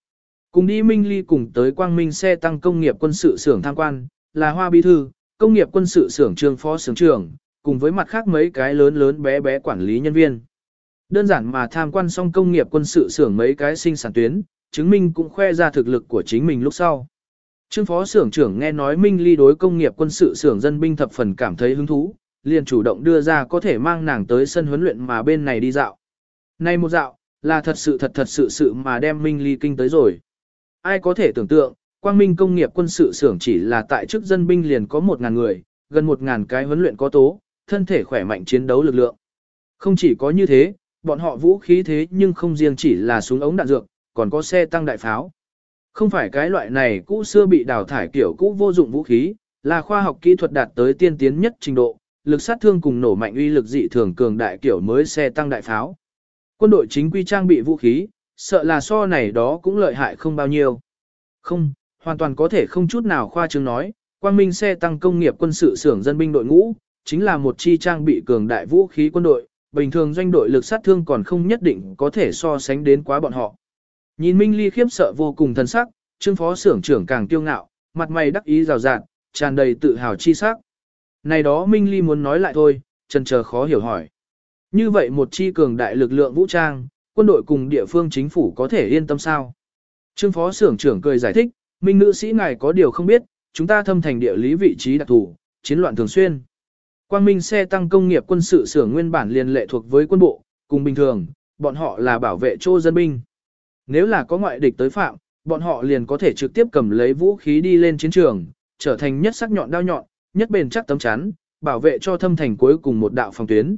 Cùng đi Minh Ly cùng tới Quang Minh xe tăng công nghiệp quân sự xưởng tham quan, là Hoa Bí Thư, công nghiệp quân sự xưởng trường phó xưởng trưởng, cùng với mặt khác mấy cái lớn lớn bé bé quản lý nhân viên. Đơn giản mà tham quan xong công nghiệp quân sự xưởng mấy cái sinh sản tuyến, chứng minh cũng khoe ra thực lực của chính mình lúc sau. Trương phó xưởng trưởng nghe nói Minh Ly đối công nghiệp quân sự xưởng dân binh thập phần cảm thấy hứng thú, liền chủ động đưa ra có thể mang nàng tới sân huấn luyện mà bên này đi dạo. Này một dạo, là thật sự thật thật sự sự mà đem Minh Ly kinh tới rồi. Ai có thể tưởng tượng, Quang Minh công nghiệp quân sự xưởng chỉ là tại chức dân binh liền có một ngàn người, gần một ngàn cái huấn luyện có tố, thân thể khỏe mạnh chiến đấu lực lượng. Không chỉ có như thế, bọn họ vũ khí thế nhưng không riêng chỉ là súng ống đạn dược, còn có xe tăng đại pháo. Không phải cái loại này cũ xưa bị đào thải kiểu cũ vô dụng vũ khí, là khoa học kỹ thuật đạt tới tiên tiến nhất trình độ, lực sát thương cùng nổ mạnh uy lực dị thường cường đại kiểu mới xe tăng đại pháo. Quân đội chính quy trang bị vũ khí, sợ là so này đó cũng lợi hại không bao nhiêu. Không, hoàn toàn có thể không chút nào khoa trương nói, Quang Minh xe tăng công nghiệp quân sự xưởng dân binh đội ngũ, chính là một chi trang bị cường đại vũ khí quân đội, bình thường doanh đội lực sát thương còn không nhất định có thể so sánh đến quá bọn họ. Nhìn Minh Ly khiếp sợ vô cùng thần sắc, Trương phó xưởng trưởng càng kiêu ngạo, mặt mày đắc ý rào rạt, tràn đầy tự hào chi sắc. Này đó Minh Ly muốn nói lại thôi, chần chờ khó hiểu hỏi. Như vậy một chi cường đại lực lượng vũ trang, quân đội cùng địa phương chính phủ có thể yên tâm sao? Trương phó xưởng trưởng cười giải thích, Minh nữ sĩ ngài có điều không biết, chúng ta thâm thành địa lý vị trí đặc thù, chiến loạn thường xuyên. Quang Minh xe tăng công nghiệp quân sự xưởng nguyên bản liền lệ thuộc với quân bộ, cùng bình thường, bọn họ là bảo vệ chỗ dân binh. Nếu là có ngoại địch tới phạm, bọn họ liền có thể trực tiếp cầm lấy vũ khí đi lên chiến trường, trở thành nhất sắc nhọn đao nhọn, nhất bền chắc tấm chắn, bảo vệ cho thâm thành cuối cùng một đạo phòng tuyến.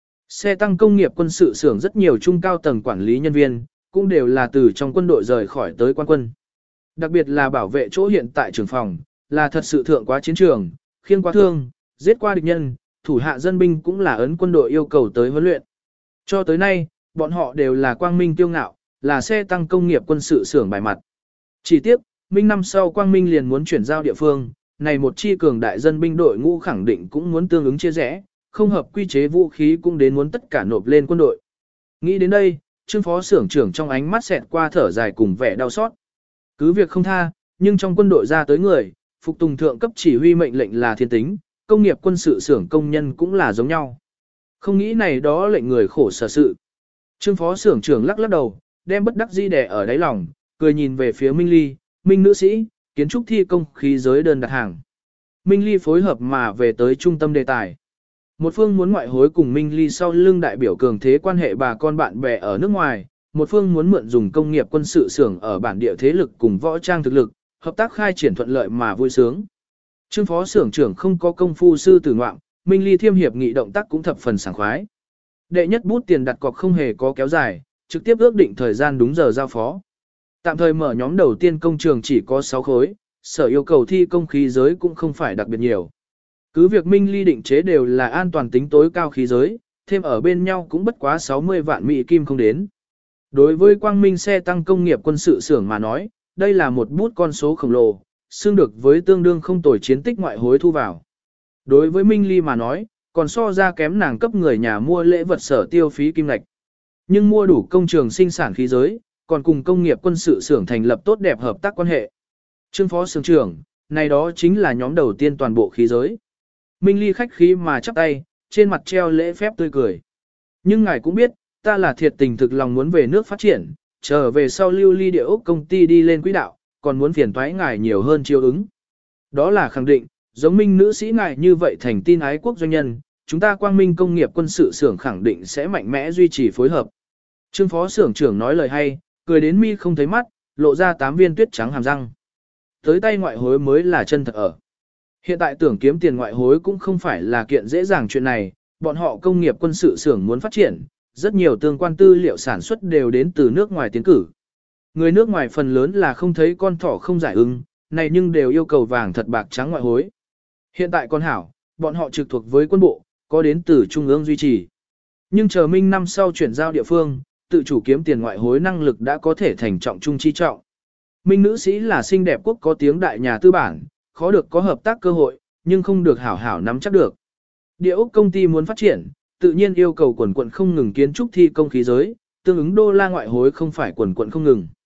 Xe tăng công nghiệp quân sự xưởng rất nhiều trung cao tầng quản lý nhân viên, cũng đều là từ trong quân đội rời khỏi tới quan quân. Đặc biệt là bảo vệ chỗ hiện tại trường phòng, là thật sự thượng quá chiến trường, khiêng quá thương, giết qua địch nhân, thủ hạ dân binh cũng là ấn quân đội yêu cầu tới huấn luyện. Cho tới nay, bọn họ đều là quang minh tiêu ngạo, là xe tăng công nghiệp quân sự xưởng bài mặt. Chỉ tiếc, minh năm sau quang minh liền muốn chuyển giao địa phương, này một chi cường đại dân binh đội ngũ khẳng định cũng muốn tương ứng chia rẽ, không hợp quy chế vũ khí cũng đến muốn tất cả nộp lên quân đội. Nghĩ đến đây, Trương phó xưởng trưởng trong ánh mắt xẹt qua thở dài cùng vẻ đau xót. Cứ việc không tha, nhưng trong quân đội ra tới người, phục tùng thượng cấp chỉ huy mệnh lệnh là thiên tính, công nghiệp quân sự xưởng công nhân cũng là giống nhau. Không nghĩ này đó lệnh người khổ sở sự. Trương phó xưởng trưởng lắc lắc đầu, đem bất đắc dĩ đè ở đáy lòng, cười nhìn về phía Minh Ly, Minh nữ sĩ, kiến trúc thi công khí giới đơn đặt hàng. Minh Ly phối hợp mà về tới trung tâm đề tài. Một phương muốn ngoại hối cùng Minh Ly sau lưng đại biểu cường thế quan hệ bà con bạn bè ở nước ngoài, một phương muốn mượn dùng công nghiệp quân sự xưởng ở bản địa thế lực cùng võ trang thực lực, hợp tác khai triển thuận lợi mà vui sướng. Trương phó xưởng trưởng không có công phu sư tử ngoạm, Minh Ly thiêm hiệp nghị động tác cũng thập phần sảng khoái. Đệ nhất bút tiền đặt cọc không hề có kéo dài, trực tiếp ước định thời gian đúng giờ giao phó. Tạm thời mở nhóm đầu tiên công trường chỉ có sáu khối, sở yêu cầu thi công khí giới cũng không phải đặc biệt nhiều. Cứ việc Minh Ly định chế đều là an toàn tính tối cao khí giới, thêm ở bên nhau cũng bất quá sáu mươi vạn mỹ kim không đến. Đối với Quang Minh xe tăng công nghiệp quân sự xưởng mà nói, đây là một bút con số khổng lồ, xương được với tương đương không tồi chiến tích ngoại hối thu vào. Đối với Minh Ly mà nói, còn so ra kém nàng cấp người nhà mua lễ vật sở tiêu phí kim ngạch. Nhưng mua đủ công trường sinh sản khí giới, còn cùng công nghiệp quân sự xưởng thành lập tốt đẹp hợp tác quan hệ. Trương phó xưởng trưởng, này đó chính là nhóm đầu tiên toàn bộ khí giới. Minh Ly khách khí mà chắp tay, trên mặt treo lễ phép tươi cười. Nhưng ngài cũng biết, ta là thiệt tình thực lòng muốn về nước phát triển, trở về sau lưu ly địa ốc công ty đi lên quỹ đạo, còn muốn phiền toái ngài nhiều hơn chiêu ứng. Đó là khẳng định, giống Minh nữ sĩ ngài như vậy thành tin ái quốc doanh nhân, chúng ta Quang Minh công nghiệp quân sự xưởng khẳng định sẽ mạnh mẽ duy trì phối hợp. Trương phó xưởng trưởng nói lời hay, cười đến mi không thấy mắt, lộ ra tám viên tuyết trắng hàm răng. Tới tay ngoại hối mới là chân thật ở. Hiện tại tưởng kiếm tiền ngoại hối cũng không phải là kiện dễ dàng chuyện này, bọn họ công nghiệp quân sự xưởng muốn phát triển, rất nhiều tương quan tư liệu sản xuất đều đến từ nước ngoài tiến cử. Người nước ngoài phần lớn là không thấy con thỏ không giải ưng, này nhưng đều yêu cầu vàng thật bạc trắng ngoại hối. Hiện tại con hảo, bọn họ trực thuộc với quân bộ, có đến từ trung ương duy trì. Nhưng chờ minh năm sau chuyển giao địa phương, tự chủ kiếm tiền ngoại hối năng lực đã có thể thành trọng trung chi trọng. Minh nữ sĩ là xinh đẹp quốc có tiếng đại nhà tư bản, khó được có hợp tác cơ hội, nhưng không được hảo hảo nắm chắc được. Địa ốc công ty muốn phát triển, tự nhiên yêu cầu quần quận không ngừng kiến trúc thi công khí giới, tương ứng đô la ngoại hối không phải quần quận không ngừng.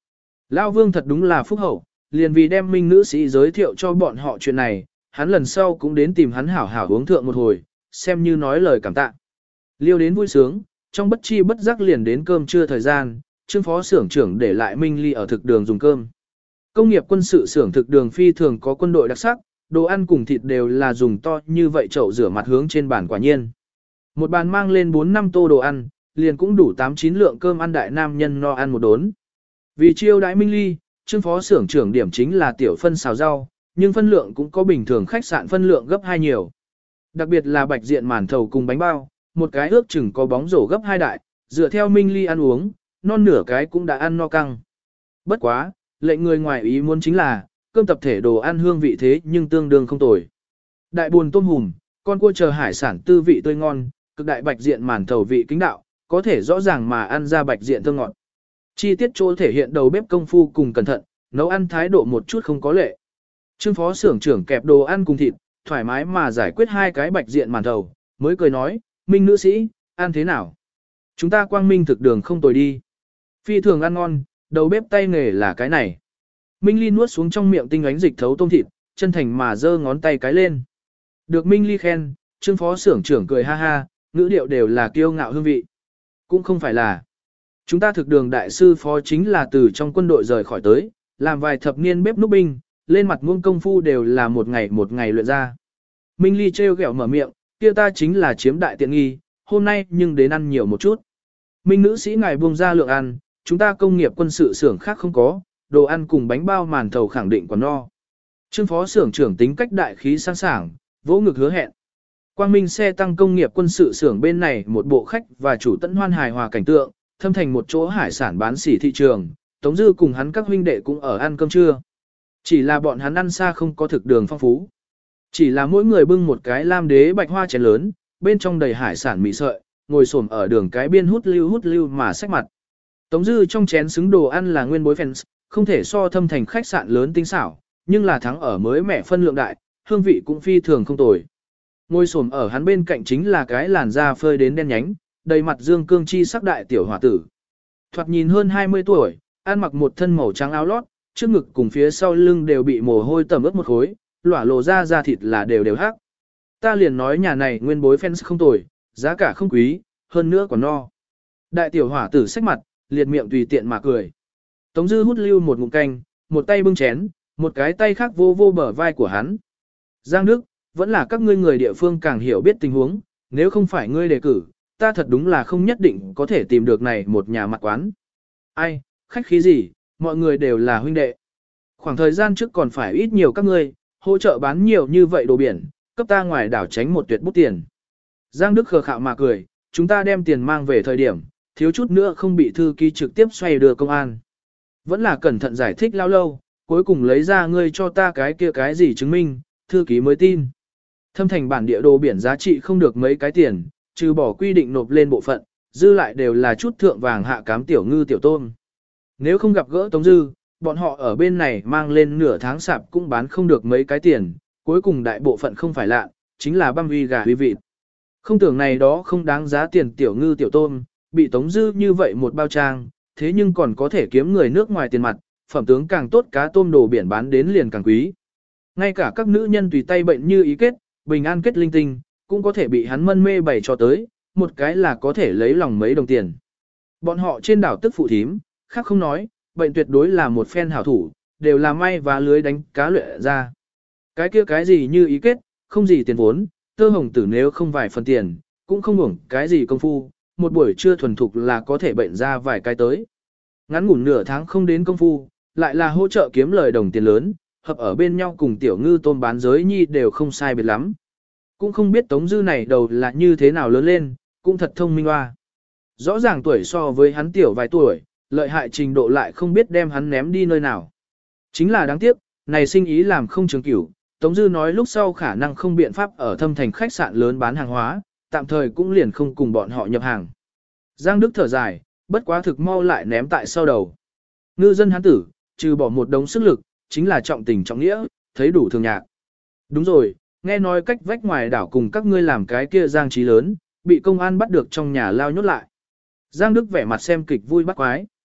Lão Vương thật đúng là phúc hậu, liền vì đem Minh nữ sĩ giới thiệu cho bọn họ chuyện này, hắn lần sau cũng đến tìm hắn hảo hảo uống thượng một hồi, xem như nói lời cảm tạ. Liêu đến vui sướng, trong bất chi bất giác liền đến cơm trưa thời gian, Trương phó xưởng trưởng để lại Minh Ly ở thực đường dùng cơm. Công nghiệp quân sự xưởng thực đường phi thường có quân đội đặc sắc, đồ ăn cùng thịt đều là dùng to như vậy chậu rửa mặt hướng trên bàn quả nhiên. Một bàn mang lên bốn năm tô đồ ăn, liền cũng đủ tám chín lượng cơm ăn đại nam nhân no ăn một đốn. Vì chiêu đãi Minh Ly, Trương phó xưởng trưởng điểm chính là tiểu phân xào rau, nhưng phân lượng cũng có bình thường khách sạn phân lượng gấp hai nhiều. Đặc biệt là bạch diện màn thầu cùng bánh bao, một cái ước chừng có bóng rổ gấp hai đại, dựa theo Minh Ly ăn uống, non nửa cái cũng đã ăn no căng. Bất quá, lệnh người ngoài ý muốn chính là, cơm tập thể đồ ăn hương vị thế nhưng tương đương không tồi. Đại buồn tôm hùm, con cua chờ hải sản tư vị tươi ngon, cực đại bạch diện màn thầu vị kính đạo, có thể rõ ràng mà ăn ra bạch diện thơm ngọt. Chi tiết chỗ thể hiện đầu bếp công phu cùng cẩn thận, nấu ăn thái độ một chút không có lệ. Trương phó xưởng trưởng kẹp đồ ăn cùng thịt, thoải mái mà giải quyết hai cái bạch diện màn thầu, mới cười nói, Minh nữ sĩ, ăn thế nào? Chúng ta quang minh thực đường không tồi đi. Phi thường ăn ngon, đầu bếp tay nghề là cái này. Minh Ly nuốt xuống trong miệng tinh ánh dịch thấu tôm thịt, chân thành mà giơ ngón tay cái lên. Được Minh Ly khen, Trương phó xưởng trưởng cười ha ha, ngữ điệu đều là kiêu ngạo hương vị. Cũng không phải là. Chúng ta thực đường đại sư phó chính là từ trong quân đội rời khỏi tới, làm vài thập niên bếp núc binh, lên mặt muông công phu đều là một ngày một ngày luyện ra. Minh Ly trêu ghẹo mở miệng, kia ta chính là chiếm đại tiện nghi, hôm nay nhưng đến ăn nhiều một chút. Minh nữ sĩ ngài buông ra lượng ăn, chúng ta công nghiệp quân sự xưởng khác không có, đồ ăn cùng bánh bao màn thầu khẳng định còn no. Trương phó xưởng trưởng tính cách đại khí sang sảng, vỗ ngực hứa hẹn. Quang Minh xe tăng công nghiệp quân sự xưởng bên này một bộ khách và chủ tận hoan hài hòa cảnh tượng, thâm thành một chỗ hải sản bán sỉ thị trường, Tống Dư cùng hắn các huynh đệ cũng ở ăn cơm trưa. Chỉ là bọn hắn ăn xa không có thực đường phong phú. Chỉ là mỗi người bưng một cái lam đế bạch hoa chén lớn, bên trong đầy hải sản mì sợi, ngồi xổm ở đường cái biên hút lưu hút lưu mà xách mặt. Tống Dư trong chén xứng đồ ăn là nguyên bối fans, không thể so thâm thành khách sạn lớn tinh xảo, nhưng là thắng ở mới mẻ phân lượng đại, hương vị cũng phi thường không tồi. Ngồi xổm ở hắn bên cạnh chính là cái làn da phơi đến đen nhánh, đầy mặt dương cương chi sắc đại tiểu hòa tử. Thoạt nhìn hơn hai mươi tuổi, ăn mặc một thân màu trắng áo lót, trước ngực cùng phía sau lưng đều bị mồ hôi tẩm ướt một khối, lỏa lộ ra da thịt là đều đều hắc. Ta liền nói nhà này nguyên bối fans không tồi, giá cả không quý, hơn nữa còn no. Đại tiểu hỏa tử xách mặt, liệt miệng tùy tiện mà cười. Tống Dư hút lưu một ngụm canh, một tay bưng chén, một cái tay khác vô vô bờ vai của hắn. Giang Đức, vẫn là các ngươi người địa phương càng hiểu biết tình huống, nếu không phải ngươi đề cử, ta thật đúng là không nhất định có thể tìm được này một nhà mặt quán. Ai, khách khí gì, mọi người đều là huynh đệ. Khoảng thời gian trước còn phải ít nhiều các ngươi, hỗ trợ bán nhiều như vậy đồ biển, cấp ta ngoài đảo tránh một tuyệt bút tiền. Giang Đức khờ khạo mà cười, chúng ta đem tiền mang về thời điểm, thiếu chút nữa không bị thư ký trực tiếp xoay đưa công an. Vẫn là cẩn thận giải thích lao lâu, cuối cùng lấy ra ngươi cho ta cái kia cái gì chứng minh, thư ký mới tin. Thâm thành bản địa đồ biển giá trị không được mấy cái tiền, trừ bỏ quy định nộp lên bộ phận, dư lại đều là chút thượng vàng hạ cám tiểu ngư tiểu tôm. Nếu không gặp gỡ Tống Dư, bọn họ ở bên này mang lên nửa tháng sạp cũng bán không được mấy cái tiền, cuối cùng đại bộ phận không phải lạ, chính là băm uy gà uy vịt. Không tưởng này đó không đáng giá tiền tiểu ngư tiểu tôm, bị Tống Dư như vậy một bao trang, thế nhưng còn có thể kiếm người nước ngoài tiền mặt, phẩm tướng càng tốt cá tôm đồ biển bán đến liền càng quý. Ngay cả các nữ nhân tùy tay bệnh như ý kết, bình an kết linh tinh, cũng có thể bị hắn mân mê bày cho tới, một cái là có thể lấy lòng mấy đồng tiền. Bọn họ trên đảo tức phụ thím, khác không nói, bệnh tuyệt đối là một phen hảo thủ, đều là may và lưới đánh cá luyện ra. Cái kia cái gì như ý kết, không gì tiền vốn, tơ hồng tử nếu không vài phần tiền, cũng không hưởng cái gì công phu, một buổi trưa thuần thục là có thể bệnh ra vài cái tới. Ngắn ngủn nửa tháng không đến công phu, lại là hỗ trợ kiếm lời đồng tiền lớn, hợp ở bên nhau cùng tiểu ngư tôm bán giới nhi đều không sai biệt lắm. Cũng không biết Tống Dư này đầu là như thế nào lớn lên, cũng thật thông minh hoa. Rõ ràng tuổi so với hắn tiểu vài tuổi, lợi hại trình độ lại không biết đem hắn ném đi nơi nào. Chính là đáng tiếc, này sinh ý làm không trường cửu, Tống Dư nói lúc sau khả năng không biện pháp ở thâm thành khách sạn lớn bán hàng hóa, tạm thời cũng liền không cùng bọn họ nhập hàng. Giang Đức thở dài, bất quá thực mau lại ném tại sau đầu. Ngư dân hắn tử, trừ bỏ một đống sức lực, chính là trọng tình trọng nghĩa, thấy đủ thường nhạc. Đúng rồi, nghe nói cách vách ngoài đảo cùng các ngươi làm cái kia Giang Trí lớn, bị công an bắt được trong nhà lao nhốt lại. Giang Đức vẻ mặt xem kịch vui bắt quái.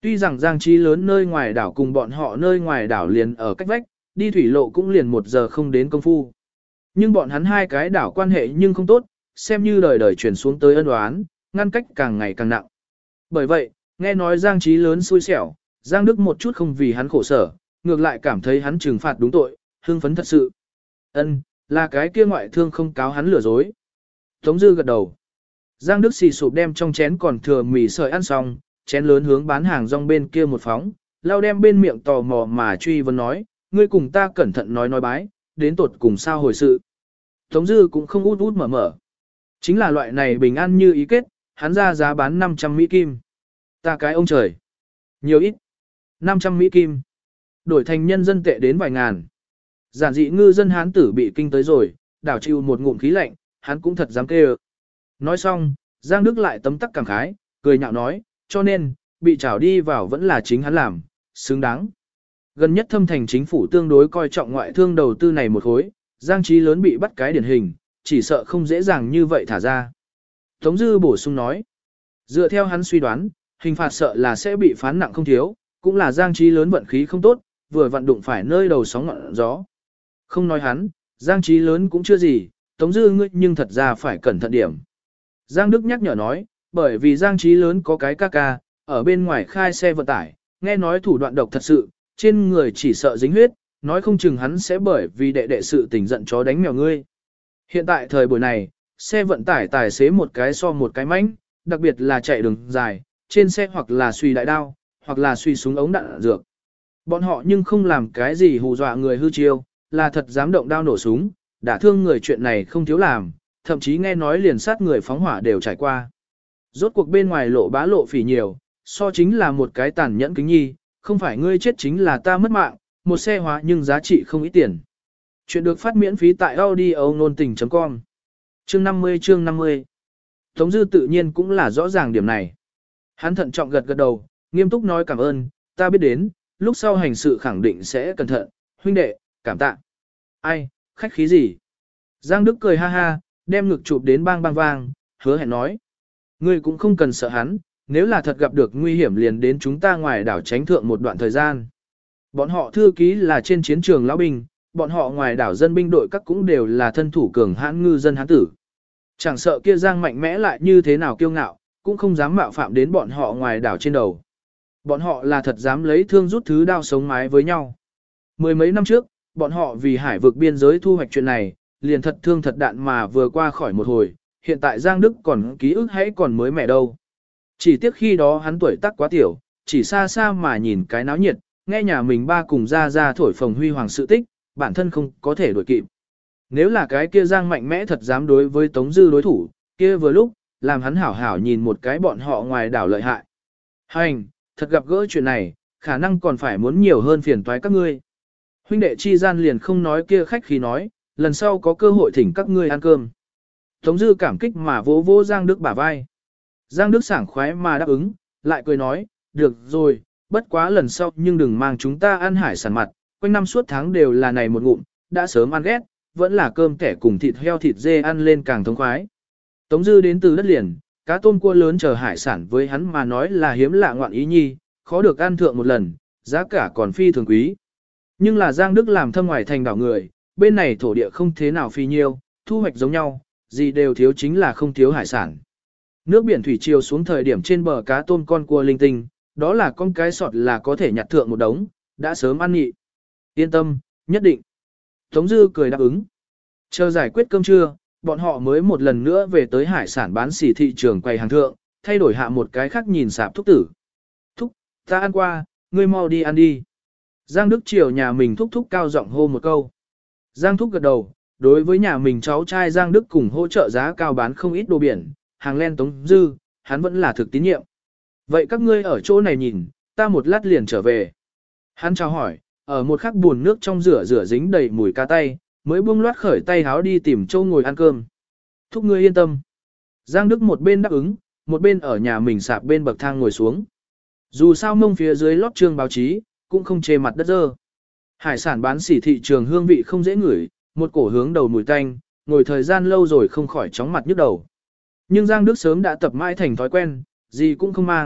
Tuy rằng Giang Trí lớn nơi ngoài đảo cùng bọn họ nơi ngoài đảo liền ở cách vách, đi thủy lộ cũng liền một giờ không đến công phu. Nhưng bọn hắn hai cái đảo quan hệ nhưng không tốt, xem như đời đời chuyển xuống tới ân oán, ngăn cách càng ngày càng nặng. Bởi vậy, nghe nói Giang Trí lớn xui xẻo, Giang Đức một chút không vì hắn khổ sở, ngược lại cảm thấy hắn trừng phạt đúng tội, hưng phấn thật sự. Ân, là cái kia ngoại thương không cáo hắn lừa dối. Tống Dư gật đầu. Giang Đức xì sụp đem trong chén còn thừa mì sợi ăn xong, chén lớn hướng bán hàng rong bên kia một phóng, lao đem bên miệng tò mò mà truy vấn nói, ngươi cùng ta cẩn thận nói nói bái, đến tột cùng sao hồi sự. Tống Dư cũng không út út mở mở. Chính là loại này bình an như ý kết, hắn ra giá bán năm trăm Mỹ Kim. Ta cái ông trời. Nhiều ít. năm trăm Mỹ Kim. Đổi thành nhân dân tệ đến vài ngàn. Giản dị ngư dân hán tử bị kinh tới rồi, đảo chịu một ngụm khí lạnh, hắn cũng thật dám kêu. Nói xong, Giang Đức lại tấm tắc cảm khái, cười nhạo nói, cho nên, bị trảo đi vào vẫn là chính hắn làm, xứng đáng. Gần nhất thâm thành chính phủ tương đối coi trọng ngoại thương đầu tư này một khối, Giang Trí lớn bị bắt cái điển hình, chỉ sợ không dễ dàng như vậy thả ra. Tống Dư bổ sung nói, dựa theo hắn suy đoán, hình phạt sợ là sẽ bị phán nặng không thiếu, cũng là Giang Trí lớn vận khí không tốt, vừa vận đụng phải nơi đầu sóng ngọn gió. Không nói hắn, Giang Trí lớn cũng chưa gì, Tống Dư ngươi nhưng thật ra phải cẩn thận điểm. Giang Đức nhắc nhở nói, bởi vì Giang Trí lớn có cái ca ca, ở bên ngoài khai xe vận tải, nghe nói thủ đoạn độc thật sự, trên người chỉ sợ dính huyết, nói không chừng hắn sẽ bởi vì đệ đệ sự tình giận chó đánh mèo ngươi. Hiện tại thời buổi này, xe vận tải tài xế một cái so một cái mánh, đặc biệt là chạy đường dài, trên xe hoặc là suy đại đao, hoặc là suy súng ống đạn dược. Bọn họ nhưng không làm cái gì hù dọa người hư chiêu, là thật dám động đao nổ súng, đả thương người chuyện này không thiếu làm, thậm chí nghe nói liền sát người phóng hỏa đều trải qua. Rốt cuộc bên ngoài lộ bá lộ phỉ nhiều, so chính là một cái tàn nhẫn kính nhi, không phải ngươi chết chính là ta mất mạng, một xe hóa nhưng giá trị không ít tiền. Chuyện được phát miễn phí tại audio nôn tình.com. Chương năm mươi chương năm mươi. Tống Dư tự nhiên cũng là rõ ràng điểm này. Hắn thận trọng gật gật đầu, nghiêm túc nói cảm ơn, ta biết đến, lúc sau hành sự khẳng định sẽ cẩn thận, huynh đệ, cảm tạ. Ai, khách khí gì? Giang Đức cười ha ha, đem ngực chụp đến bang bang vang, hứa hẹn nói. Ngươi cũng không cần sợ hắn, nếu là thật gặp được nguy hiểm liền đến chúng ta ngoài đảo tránh thượng một đoạn thời gian. Bọn họ thư ký là trên chiến trường lão binh, bọn họ ngoài đảo dân binh đội các cũng đều là thân thủ cường hãn ngư dân hán tử. Chẳng sợ kia Giang mạnh mẽ lại như thế nào kiêu ngạo, cũng không dám mạo phạm đến bọn họ ngoài đảo trên đầu. Bọn họ là thật dám lấy thương rút thứ đao sống mái với nhau. Mười mấy năm trước, bọn họ vì hải vực biên giới thu hoạch chuyện này, liền thật thương thật đạn mà vừa qua khỏi một hồi, hiện tại Giang Đức còn ký ức hãy còn mới mẻ đâu. Chỉ tiếc khi đó hắn tuổi tác quá tiểu, chỉ xa xa mà nhìn cái náo nhiệt, nghe nhà mình ba cùng ra ra thổi phồng huy hoàng sự tích, bản thân không có thể đuổi kịp. Nếu là cái kia Giang mạnh mẽ thật dám đối với Tống Dư đối thủ, kia vừa lúc, làm hắn hảo hảo nhìn một cái bọn họ ngoài đảo lợi hại. Hành, thật gặp gỡ chuyện này, khả năng còn phải muốn nhiều hơn phiền toái các ngươi. Huynh đệ chi gian liền không nói kia khách khí nói, lần sau có cơ hội thỉnh các ngươi ăn cơm. Tống Dư cảm kích mà vỗ vỗ Giang Đức bả vai. Giang Đức sảng khoái mà đáp ứng, lại cười nói, được rồi, bất quá lần sau nhưng đừng mang chúng ta ăn hải sản mặt, quanh năm suốt tháng đều là này một ngụm, đã sớm ăn ghét, vẫn là cơm kẻ cùng thịt heo thịt dê ăn lên càng thống khoái. Tống Dư đến từ đất liền, cá tôm cua lớn chờ hải sản với hắn mà nói là hiếm lạ ngoạn ý nhi, khó được ăn thượng một lần, giá cả còn phi thường quý. Nhưng là Giang Đức làm thâm ngoài thành đảo người, bên này thổ địa không thế nào phi nhiêu, thu hoạch giống nhau, gì đều thiếu chính là không thiếu hải sản. Nước biển thủy triều xuống thời điểm trên bờ cá tôm con cua linh tinh, đó là con cái sọt là có thể nhặt thượng một đống, đã sớm ăn nhị. Yên tâm, nhất định. Tống Dư cười đáp ứng. Chờ giải quyết cơm trưa, bọn họ mới một lần nữa về tới hải sản bán xỉ thị trường quầy hàng thượng, thay đổi hạ một cái khác nhìn sạp thúc tử. Thúc, ta ăn qua, ngươi mau đi ăn đi. Giang Đức chiều nhà mình thúc thúc cao giọng hô một câu. Giang thúc gật đầu, đối với nhà mình cháu trai Giang Đức cùng hỗ trợ giá cao bán không ít đồ biển, hàng len Tống Dư, hắn vẫn là thực tín nhiệm. Vậy các ngươi ở chỗ này nhìn, ta một lát liền trở về. Hắn chào hỏi, ở một khắc buồn nước trong rửa rửa dính đầy mùi cá tay, mới buông loát khởi tay háo đi tìm châu ngồi ăn cơm. Thúc ngươi yên tâm. Giang Đức một bên đáp ứng, một bên ở nhà mình sạp bên bậc thang ngồi xuống. Dù sao mông phía dưới lót trương báo chí, cũng không chê mặt đất dơ. Hải sản bán xỉ thị trường hương vị không dễ ngửi, một cổ hướng đầu mùi tanh, ngồi thời gian lâu rồi không khỏi chóng mặt nhức đầu. Nhưng Giang Đức sớm đã tập mãi thành thói quen, gì cũng không mang,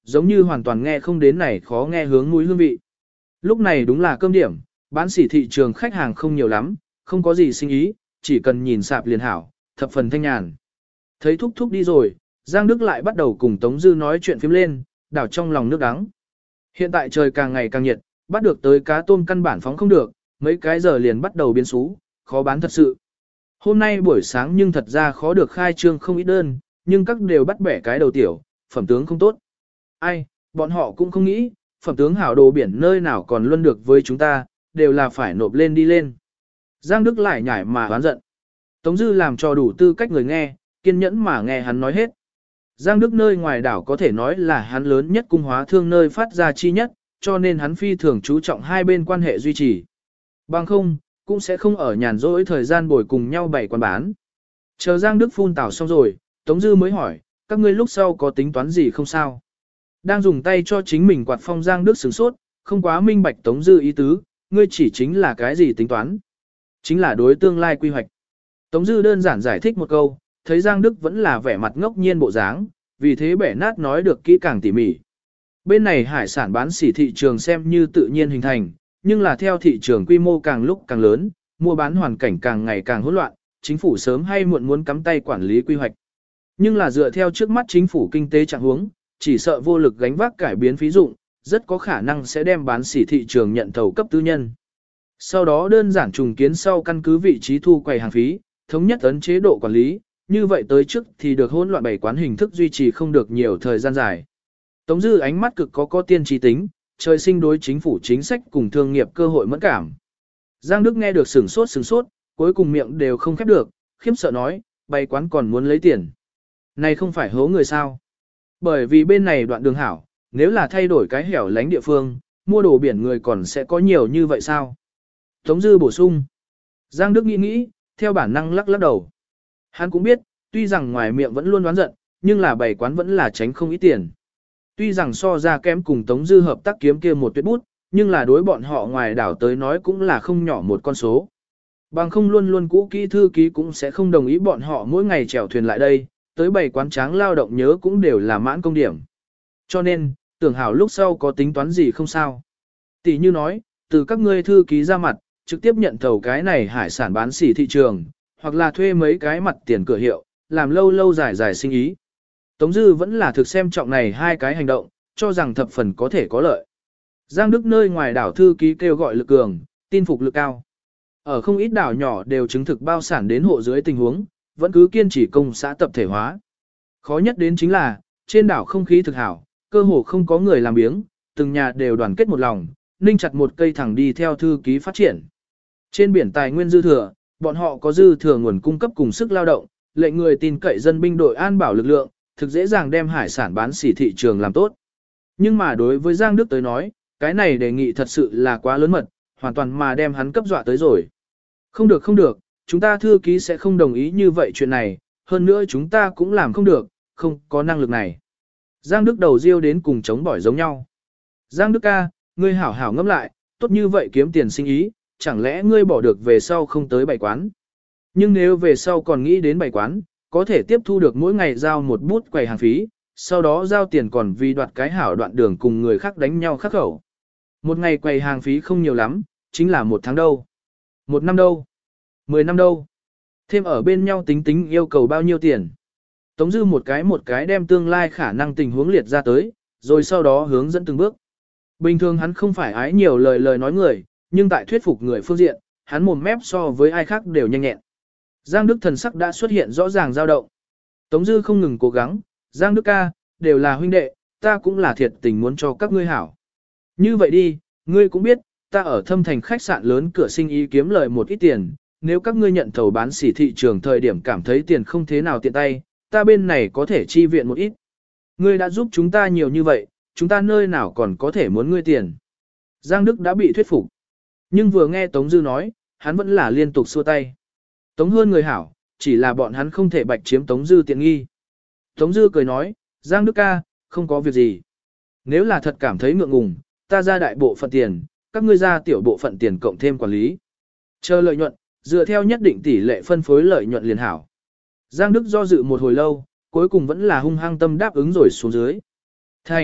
giống như hoàn toàn nghe không đến này khó nghe hướng mũi hương vị. Lúc này đúng là cơm điểm, bán sỉ thị trường khách hàng không nhiều lắm, không có gì sinh ý, chỉ cần nhìn sạp liền hảo, thập phần thanh nhàn. Thấy thúc thúc đi rồi, Giang Đức lại bắt đầu cùng Tống Dư nói chuyện phím lên, đảo trong lòng nước đắng. Hiện tại trời càng ngày càng nhiệt, bắt được tới cá tôm căn bản phóng không được, mấy cái giờ liền bắt đầu biến xú, khó bán thật sự. Hôm nay buổi sáng nhưng thật ra khó được khai trương không ít đơn, nhưng các đều bắt bẻ cái đầu tiểu, phẩm tướng không tốt. Ai, bọn họ cũng không nghĩ, phẩm tướng hảo đồ biển nơi nào còn luân được với chúng ta, đều là phải nộp lên đi lên. Giang Đức lại nhảy mà oán giận. Tống Dư làm cho đủ tư cách người nghe, kiên nhẫn mà nghe hắn nói hết. Giang Đức nơi ngoài đảo có thể nói là hắn lớn nhất cung hóa thương nơi phát ra chi nhất, cho nên hắn phi thường chú trọng hai bên quan hệ duy trì. Bằng không, cũng sẽ không ở nhàn rỗi thời gian bồi cùng nhau bày quán bán. Chờ Giang Đức phun tảo xong rồi, Tống Dư mới hỏi, các ngươi lúc sau có tính toán gì không sao? Đang dùng tay cho chính mình quạt phong Giang Đức sửng sốt, không quá minh bạch Tống Dư ý tứ, ngươi chỉ chính là cái gì tính toán? Chính là đối tương lai quy hoạch. Tống Dư đơn giản giải thích một câu, thấy Giang Đức vẫn là vẻ mặt ngốc nhiên bộ dáng, vì thế bẻ nát nói được kỹ càng tỉ mỉ. Bên này hải sản bán sỉ thị trường xem như tự nhiên hình thành, nhưng là theo thị trường quy mô càng lúc càng lớn, mua bán hoàn cảnh càng ngày càng hỗn loạn, chính phủ sớm hay muộn muốn cắm tay quản lý quy hoạch. Nhưng là dựa theo trước mắt chính phủ kinh tế trạng huống, chỉ sợ vô lực gánh vác cải biến phí dụng, rất có khả năng sẽ đem bán sỉ thị trường nhận thầu cấp tư nhân. Sau đó đơn giản trùng kiến sau căn cứ vị trí thu quầy hàng phí, thống nhất ấn chế độ quản lý, như vậy tới trước thì được hỗn loạn bày quán hình thức duy trì không được nhiều thời gian dài. Tống Dư ánh mắt cực có có tiên trí tính, trời sinh đối chính phủ chính sách cùng thương nghiệp cơ hội mẫn cảm. Giang Đức nghe được sửng sốt sửng sốt, cuối cùng miệng đều không khép được, khiếp sợ nói, bày quán còn muốn lấy tiền. Này không phải hố người sao? Bởi vì bên này đoạn đường hảo, nếu là thay đổi cái hẻo lánh địa phương, mua đồ biển người còn sẽ có nhiều như vậy sao? Tống Dư bổ sung. Giang Đức nghĩ nghĩ, theo bản năng lắc lắc đầu. Hắn cũng biết, tuy rằng ngoài miệng vẫn luôn đoán giận, nhưng là bày quán vẫn là tránh không ít tiền. Tuy rằng so ra kém cùng Tống Dư hợp tác kiếm kia một tuyệt bút, nhưng là đối bọn họ ngoài đảo tới nói cũng là không nhỏ một con số. Bằng không luôn luôn cũ kỹ thư ký cũng sẽ không đồng ý bọn họ mỗi ngày chèo thuyền lại đây, tới bày quán tráng lao động nhớ cũng đều là mãn công điểm. Cho nên, tưởng hảo lúc sau có tính toán gì không sao. Tỷ như nói, từ các ngươi thư ký ra mặt, trực tiếp nhận thầu cái này hải sản bán sỉ thị trường, hoặc là thuê mấy cái mặt tiền cửa hiệu, làm lâu lâu dài dài sinh ý. Tống Dư vẫn là thực xem trọng này hai cái hành động, cho rằng thập phần có thể có lợi. Giang Đức nơi ngoài đảo thư ký kêu gọi lực cường, tin phục lực cao. Ở không ít đảo nhỏ đều chứng thực bao sản đến hộ dưới tình huống, vẫn cứ kiên trì công xã tập thể hóa. Khó nhất đến chính là, trên đảo không khí thực hảo, cơ hồ không có người làm biếng, từng nhà đều đoàn kết một lòng, ninh chặt một cây thẳng đi theo thư ký phát triển. Trên biển tài nguyên dư thừa, bọn họ có dư thừa nguồn cung cấp cùng sức lao động, lệnh người tin cậy dân binh đội an bảo lực lượng, thực dễ dàng đem hải sản bán sỉ thị trường làm tốt. Nhưng mà đối với Giang Đức tới nói, cái này đề nghị thật sự là quá lớn mật, hoàn toàn mà đem hắn cấp dọa tới rồi. Không được không được, chúng ta thư ký sẽ không đồng ý như vậy chuyện này, hơn nữa chúng ta cũng làm không được, không có năng lực này. Giang Đức đầu riêu đến cùng chống bỏi giống nhau. Giang Đức ca, ngươi hảo hảo ngẫm lại, tốt như vậy kiếm tiền sinh ý, chẳng lẽ ngươi bỏ được về sau không tới bảy quán. Nhưng nếu về sau còn nghĩ đến bảy quán, có thể tiếp thu được mỗi ngày giao một bút quầy hàng phí, sau đó giao tiền còn vì đoạt cái hảo đoạn đường cùng người khác đánh nhau khắc khẩu. Một ngày quầy hàng phí không nhiều lắm, chính là một tháng đâu. Một năm đâu. Mười năm đâu. Thêm ở bên nhau tính tính yêu cầu bao nhiêu tiền. Tống Dư một cái một cái đem tương lai khả năng tình huống liệt ra tới, rồi sau đó hướng dẫn từng bước. Bình thường hắn không phải ái nhiều lời lời nói người, nhưng tại thuyết phục người phương diện, hắn mồm mép so với ai khác đều nhanh nhẹn. Giang Đức thần sắc đã xuất hiện rõ ràng dao động. Tống Dư không ngừng cố gắng, Giang Đức ca, đều là huynh đệ, ta cũng là thiệt tình muốn cho các ngươi hảo. Như vậy đi, ngươi cũng biết, ta ở thâm thành khách sạn lớn cửa sinh ý kiếm lời một ít tiền, nếu các ngươi nhận thầu bán sỉ thị trường thời điểm cảm thấy tiền không thế nào tiện tay, ta bên này có thể chi viện một ít. Ngươi đã giúp chúng ta nhiều như vậy, chúng ta nơi nào còn có thể muốn ngươi tiền. Giang Đức đã bị thuyết phục. Nhưng vừa nghe Tống Dư nói, hắn vẫn là liên tục xua tay. Tống hơn người hảo, chỉ là bọn hắn không thể bạch chiếm Tống Dư tiện nghi. Tống Dư cười nói, Giang Đức ca, không có việc gì. Nếu là thật cảm thấy ngượng ngùng, ta ra đại bộ phận tiền, các ngươi ra tiểu bộ phận tiền cộng thêm quản lý. Chờ lợi nhuận, dựa theo nhất định tỷ lệ phân phối lợi nhuận liền hảo. Giang Đức do dự một hồi lâu, cuối cùng vẫn là hung hăng tâm đáp ứng rồi xuống dưới. Thành,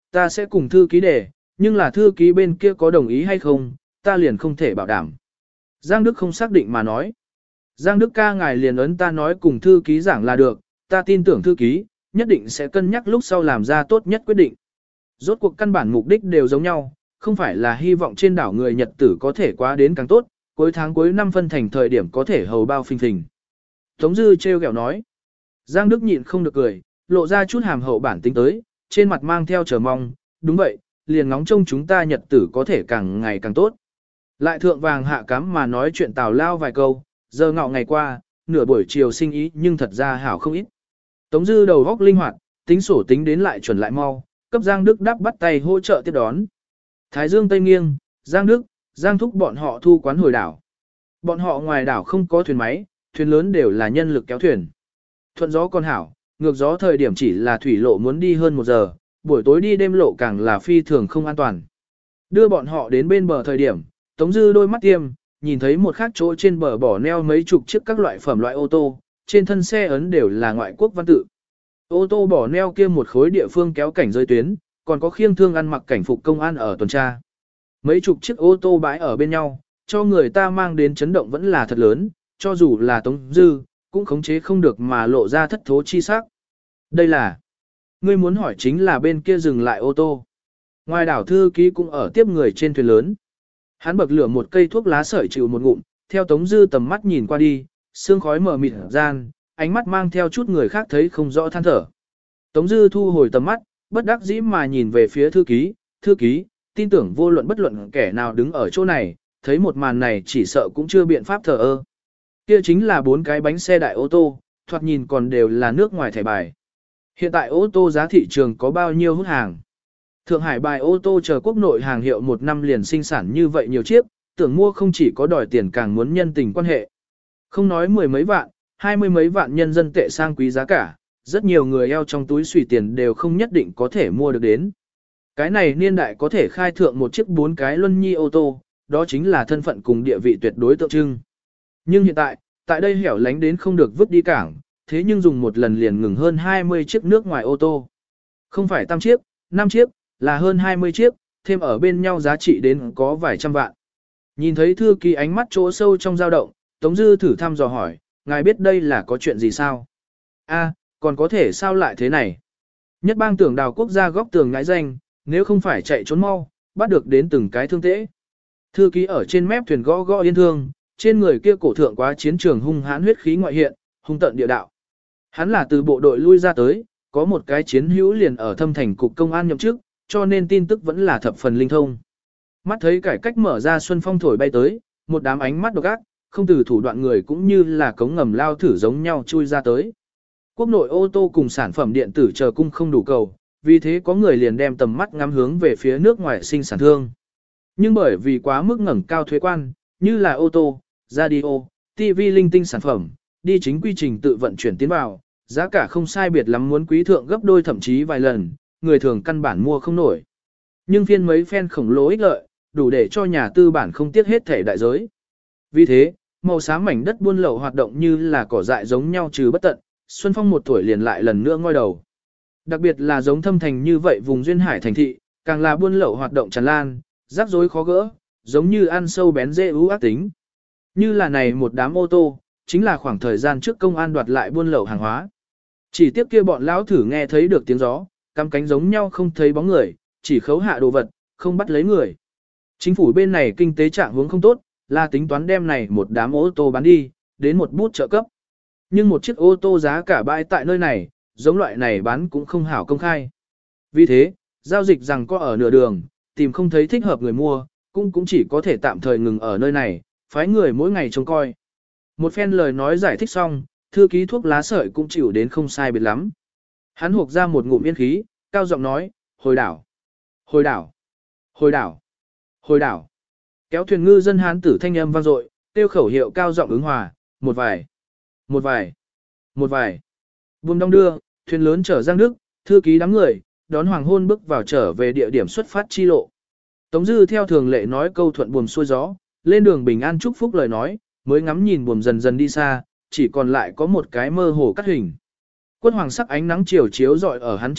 ta sẽ cùng thư ký để, nhưng là thư ký bên kia có đồng ý hay không, ta liền không thể bảo đảm. Giang Đức không xác định mà nói. Giang Đức ca ngài liền ấn ta nói cùng thư ký giảng là được, ta tin tưởng thư ký, nhất định sẽ cân nhắc lúc sau làm ra tốt nhất quyết định. Rốt cuộc căn bản mục đích đều giống nhau, không phải là hy vọng trên đảo người Nhật tử có thể quá đến càng tốt, cuối tháng cuối năm phân thành thời điểm có thể hầu bao phình phình. Tống Dư trêu ghẹo nói. Giang Đức nhịn không được cười, lộ ra chút hàm hậu bản tính tới, trên mặt mang theo chờ mong, đúng vậy, liền ngóng trông chúng ta Nhật tử có thể càng ngày càng tốt. Lại thượng vàng hạ cám mà nói chuyện tào lao vài câu, giờ ngọ ngày qua, nửa buổi chiều sinh ý nhưng thật ra hảo không ít. Tống Dư đầu góc linh hoạt, tính sổ tính đến lại chuẩn lại mau, cấp Giang Đức đáp bắt tay hỗ trợ tiếp đón. Thái Dương Tây Nghiêng, Giang Đức, Giang Thúc bọn họ thu quán hồi đảo. Bọn họ ngoài đảo không có thuyền máy, thuyền lớn đều là nhân lực kéo thuyền. Thuận gió còn hảo, ngược gió thời điểm chỉ là thủy lộ muốn đi hơn một giờ, buổi tối đi đêm lộ càng là phi thường không an toàn. Đưa bọn họ đến bên bờ thời điểm, Tống Dư đôi mắt tiêm, nhìn thấy một khác chỗ trên bờ bỏ neo mấy chục chiếc các loại phẩm loại ô tô, trên thân xe ấn đều là ngoại quốc văn tự. Ô tô bỏ neo kia một khối địa phương kéo cảnh rơi tuyến, còn có khiêng thương ăn mặc cảnh phục công an ở tuần tra. Mấy chục chiếc ô tô bãi ở bên nhau, cho người ta mang đến chấn động vẫn là thật lớn, cho dù là Tống Dư, cũng khống chế không được mà lộ ra thất thố chi sắc. Đây là, ngươi muốn hỏi chính là bên kia dừng lại ô tô. Ngoài đảo thư ký cũng ở tiếp người trên thuyền lớn. Hắn bậc lửa một cây thuốc lá sợi chịu một ngụm, theo Tống Dư tầm mắt nhìn qua đi, sương khói mờ mịt gian, ánh mắt mang theo chút người khác thấy không rõ than thở. Tống Dư thu hồi tầm mắt, bất đắc dĩ mà nhìn về phía thư ký, thư ký, tin tưởng vô luận bất luận kẻ nào đứng ở chỗ này, thấy một màn này chỉ sợ cũng chưa biện pháp thờ ơ. Kia chính là bốn cái bánh xe đại ô tô, thoạt nhìn còn đều là nước ngoài thẻ bài. Hiện tại ô tô giá thị trường có bao nhiêu hút hàng? Thượng Hải bài ô tô chờ quốc nội hàng hiệu một năm liền sinh sản như vậy nhiều chiếc, tưởng mua không chỉ có đòi tiền càng muốn nhân tình quan hệ. Không nói mười mấy vạn, hai mươi mấy vạn nhân dân tệ sang quý giá cả, rất nhiều người eo trong túi xùy tiền đều không nhất định có thể mua được đến. Cái này niên đại có thể khai thượng một chiếc bốn cái luân nhi ô tô, đó chính là thân phận cùng địa vị tuyệt đối tượng trưng. Nhưng hiện tại, tại đây hẻo lánh đến không được vứt đi cảng, thế nhưng dùng một lần liền ngừng hơn hai mươi chiếc nước ngoài ô tô. Không phải tam chiếc, năm chiếc, là hơn hai mươi chiếc, thêm ở bên nhau giá trị đến có vài trăm vạn. Nhìn thấy thư ký ánh mắt chỗ sâu trong dao động, Tống Dư thử thăm dò hỏi, ngài biết đây là có chuyện gì sao? A, còn có thể sao lại thế này? Nhất bang tưởng đào quốc gia góc tường ngãi danh, nếu không phải chạy trốn mau, bắt được đến từng cái thương tễ. Thư ký ở trên mép thuyền gõ gõ yên thương, trên người kia cổ thượng quá chiến trường hung hãn huyết khí ngoại hiện, hung tận địa đạo. Hắn là từ bộ đội lui ra tới, có một cái chiến hữu liền ở thâm thành cục công an nhậm chức, cho nên tin tức vẫn là thập phần linh thông. Mắt thấy cải cách mở ra xuân phong thổi bay tới, một đám ánh mắt độc ác, không từ thủ đoạn người cũng như là cống ngầm lao thử giống nhau chui ra tới. Quốc nội ô tô cùng sản phẩm điện tử chờ cung không đủ cầu, vì thế có người liền đem tầm mắt ngắm hướng về phía nước ngoài sinh sản thương. Nhưng bởi vì quá mức ngẩng cao thuế quan, như là ô tô, radio, ti vi linh tinh sản phẩm, đi chính quy trình tự vận chuyển tiến vào, giá cả không sai biệt lắm muốn quý thượng gấp đôi thậm chí vài lần, người thường căn bản mua không nổi. Nhưng phiên mấy phen khổng lồ ích lợi, đủ để cho nhà tư bản không tiếc hết thể đại giới. Vì thế, màu xám mảnh đất buôn lậu hoạt động như là cỏ dại giống nhau trừ bất tận, Xuân Phong một tuổi liền lại lần nữa ngoi đầu. Đặc biệt là giống thâm thành như vậy vùng duyên hải thành thị, càng là buôn lậu hoạt động tràn lan, rắc rối khó gỡ, giống như ăn sâu bén dễ ưu ác tính. Như là này một đám ô tô, chính là khoảng thời gian trước công an đoạt lại buôn lậu hàng hóa. Chỉ tiếp kia bọn lão thử nghe thấy được tiếng gió, cắm cánh giống nhau không thấy bóng người, chỉ khấu hạ đồ vật, không bắt lấy người. Chính phủ bên này kinh tế trạng huống không tốt, là tính toán đem này một đám ô tô bán đi, đến một bút trợ cấp. Nhưng một chiếc ô tô giá cả bãi tại nơi này, giống loại này bán cũng không hảo công khai. Vì thế, giao dịch rằng có ở nửa đường, tìm không thấy thích hợp người mua, cũng cũng chỉ có thể tạm thời ngừng ở nơi này, phái người mỗi ngày trông coi. Một phen lời nói giải thích xong, thư ký thuốc lá sợi cũng chịu đến không sai biệt lắm. Hắn hộc ra một ngụm yên khí, cao giọng nói, hồi đảo, hồi đảo, hồi đảo, hồi đảo. Kéo thuyền ngư dân hán tử thanh âm vang dội, tiêu khẩu hiệu cao giọng ứng hòa, một vài, một vài, một vài. Buông đong đưa, thuyền lớn chở Giang Đức, thư ký đám người, đón hoàng hôn bước vào trở về địa điểm xuất phát chi lộ. Tống Dư theo thường lệ nói câu thuận buồm xuôi gió, lên đường bình an chúc phúc lời nói, mới ngắm nhìn buồm dần dần đi xa, chỉ còn lại có một cái mơ hồ cắt hình. Quân hoàng sắc ánh nắng chiều chiếu rọi ở hắn trên mặt,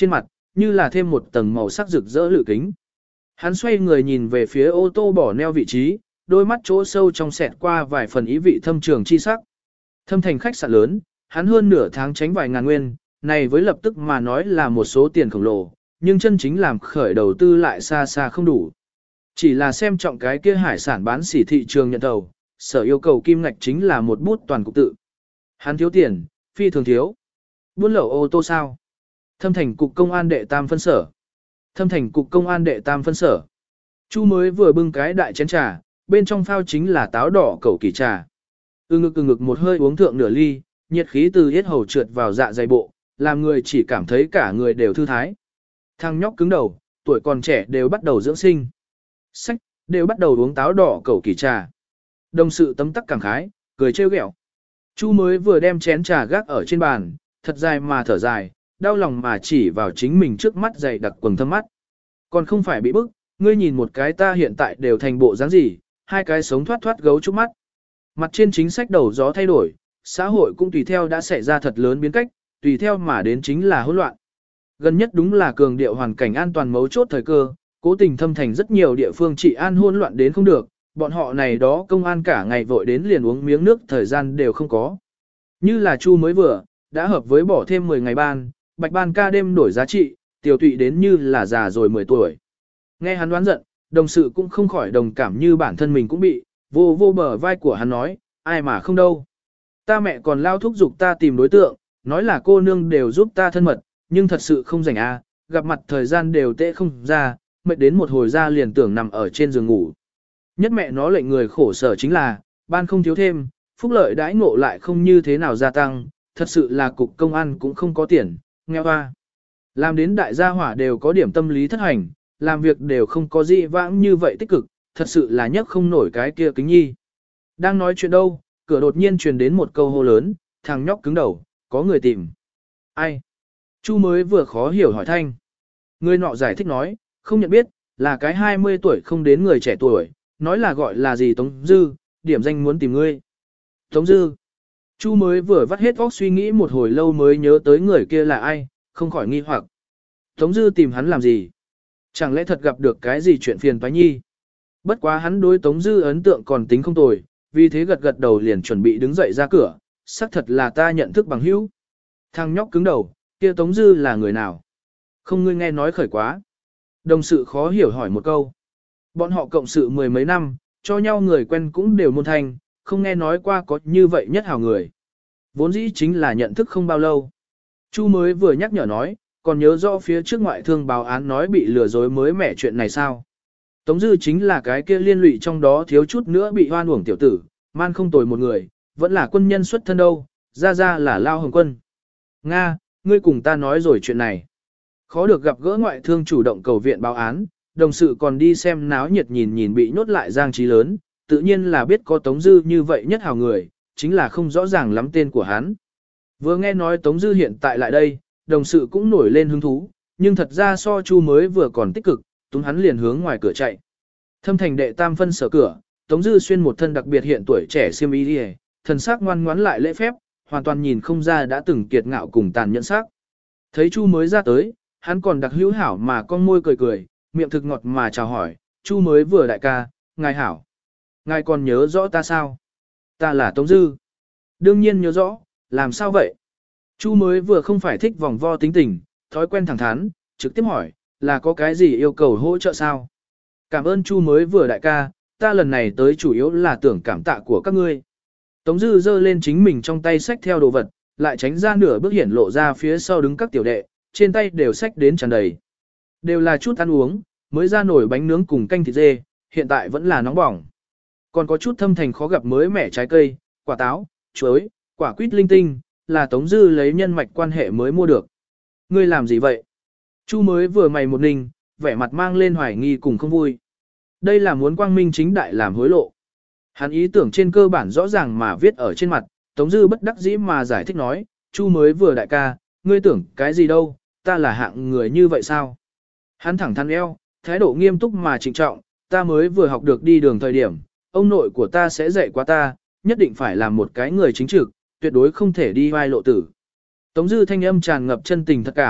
như là thêm một tầng màu sắc rực rỡ lự kính. Hắn xoay người nhìn về phía ô tô bỏ neo vị trí, đôi mắt chỗ sâu trong xẹt qua vài phần ý vị thâm trường chi sắc. Thâm thành khách sạn lớn, hắn hơn nửa tháng tránh vài ngàn nguyên, này với lập tức mà nói là một số tiền khổng lồ, nhưng chân chính làm khởi đầu tư lại xa xa không đủ. Chỉ là xem trọng cái kia hải sản bán sỉ thị trường nhận thầu, sở yêu cầu kim ngạch chính là một bút toàn cục tự. Hắn thiếu tiền, phi thường thiếu. Buôn lậu ô tô sao? Thâm thành cục công an đệ tam phân sở. Thâm thành cục công an đệ tam phân sở. Chu mới vừa bưng cái đại chén trà, bên trong phao chính là táo đỏ cẩu kỳ trà. Ừ ngực ừ ngực một hơi uống thượng nửa ly, nhiệt khí từ yết hầu trượt vào dạ dày bộ, làm người chỉ cảm thấy cả người đều thư thái. Thằng nhóc cứng đầu, tuổi còn trẻ đều bắt đầu dưỡng sinh. Sách, đều bắt đầu uống táo đỏ cẩu kỳ trà. Đồng sự tấm tắc cảm khái, cười trêu ghẹo. Chu mới vừa đem chén trà gác ở trên bàn, thật dài mà thở dài, đau lòng mà chỉ vào chính mình trước mắt dày đặc quầng thâm mắt. Còn không phải bị bức, ngươi nhìn một cái ta hiện tại đều thành bộ dáng gì, hai cái sống thoát thoát gấu trúc mắt. Mặt trên chính sách đầu gió thay đổi, xã hội cũng tùy theo đã xảy ra thật lớn biến cách, tùy theo mà đến chính là hỗn loạn. Gần nhất đúng là cường điệu hoàn cảnh an toàn mấu chốt thời cơ, cố tình thâm thành rất nhiều địa phương trị an hỗn loạn đến không được, bọn họ này đó công an cả ngày vội đến liền uống miếng nước thời gian đều không có. Như là Chu mới vừa, đã hợp với bỏ thêm mười ngày ban, bạch ban ca đêm đổi giá trị, tiểu tụy đến như là già rồi mười tuổi. Nghe hắn đoán giận, đồng sự cũng không khỏi đồng cảm như bản thân mình cũng bị, vô vô bờ vai của hắn nói, ai mà không đâu. Ta mẹ còn lao thúc giục ta tìm đối tượng, nói là cô nương đều giúp ta thân mật, nhưng thật sự không rảnh à, gặp mặt thời gian đều tệ không ra, mệt đến một hồi ra liền tưởng nằm ở trên giường ngủ. Nhất mẹ nó lệnh người khổ sở chính là, ban không thiếu thêm, phúc lợi đãi ngộ lại không như thế nào gia tăng, thật sự là cục công an cũng không có tiền, nghèo hoa. Làm đến đại gia hỏa đều có điểm tâm lý thất hành, làm việc đều không có gì vãng như vậy tích cực, thật sự là nhấc không nổi cái kia kính nhi. Đang nói chuyện đâu, cửa đột nhiên truyền đến một câu hô lớn, thằng nhóc cứng đầu, có người tìm. Ai? Chu mới vừa khó hiểu hỏi thanh. Người nọ giải thích nói, không nhận biết, là cái hai mươi tuổi không đến người trẻ tuổi, nói là gọi là gì Tống Dư, điểm danh muốn tìm ngươi. Tống Dư. Chu mới vừa vắt hết óc suy nghĩ một hồi lâu mới nhớ tới người kia là ai, không khỏi nghi hoặc. Tống Dư tìm hắn làm gì? Chẳng lẽ thật gặp được cái gì chuyện phiền toái nhi? Bất quá hắn đối Tống Dư ấn tượng còn tính không tồi, vì thế gật gật đầu liền chuẩn bị đứng dậy ra cửa, xác thật là ta nhận thức bằng hữu. Thằng nhóc cứng đầu, kia Tống Dư là người nào? Không ngươi nghe nói khởi quá. Đồng sự khó hiểu hỏi một câu. Bọn họ cộng sự mười mấy năm, cho nhau người quen cũng đều môn thanh, không nghe nói qua có như vậy nhất hào người. Vốn dĩ chính là nhận thức không bao lâu. Chu mới vừa nhắc nhở nói, còn nhớ rõ phía trước ngoại thương báo án nói bị lừa dối mới mẻ chuyện này sao? Tống Dư chính là cái kia liên lụy trong đó thiếu chút nữa bị hoan uổng tiểu tử, man không tồi một người, vẫn là quân nhân xuất thân đâu, ra ra là Lao Hồng Quân. Nga, ngươi cùng ta nói rồi chuyện này. Khó được gặp gỡ ngoại thương chủ động cầu viện báo án, đồng sự còn đi xem náo nhiệt nhìn nhìn bị nhốt lại Giang Trí lớn, tự nhiên là biết có Tống Dư như vậy nhất hào người, chính là không rõ ràng lắm tên của hắn. Vừa nghe nói Tống Dư hiện tại lại đây, đồng sự cũng nổi lên hứng thú, nhưng thật ra so Chu mới vừa còn tích cực, túng hắn liền hướng ngoài cửa chạy. Thâm thành đệ tam phân sở cửa, Tống Dư xuyên một thân đặc biệt hiện tuổi trẻ xiêm y đi, thần sắc ngoan ngoãn lại lễ phép, hoàn toàn nhìn không ra đã từng kiệt ngạo cùng tàn nhẫn sắc. Thấy Chu mới ra tới, hắn còn đặc hữu hảo mà con môi cười cười, miệng thực ngọt mà chào hỏi, Chu mới vừa đại ca, ngài hảo. Ngài còn nhớ rõ ta sao? Ta là Tống Dư. Đương nhiên nhớ rõ, làm sao vậy? Chu mới vừa không phải thích vòng vo tính tình, thói quen thẳng thắn, trực tiếp hỏi, là có cái gì yêu cầu hỗ trợ sao? Cảm ơn Chu mới vừa đại ca, ta lần này tới chủ yếu là tưởng cảm tạ của các ngươi. Tống Dư giơ lên chính mình trong tay xách theo đồ vật, lại tránh ra nửa bước hiển lộ ra phía sau đứng các tiểu đệ, trên tay đều xách đến tràn đầy. Đều là chút ăn uống, mới ra nổi bánh nướng cùng canh thịt dê, hiện tại vẫn là nóng bỏng. Còn có chút thâm thành khó gặp mới mẻ trái cây, quả táo, chuối, quả quýt linh tinh, là Tống Dư lấy nhân mạch quan hệ mới mua được. Ngươi làm gì vậy? Chu mới vừa mày một ninh, vẻ mặt mang lên hoài nghi cùng không vui. Đây là muốn quang minh chính đại làm hối lộ. Hắn ý tưởng trên cơ bản rõ ràng mà viết ở trên mặt, Tống Dư bất đắc dĩ mà giải thích nói, Chu mới vừa đại ca, ngươi tưởng cái gì đâu, ta là hạng người như vậy sao? Hắn thẳng thắn eo, thái độ nghiêm túc mà trịnh trọng, ta mới vừa học được đi đường thời điểm, ông nội của ta sẽ dạy qua ta, nhất định phải làm một cái người chính trực, tuyệt đối không thể đi vai lộ tử. Tống Dư thanh âm tràn ngập chân tình thật cảm,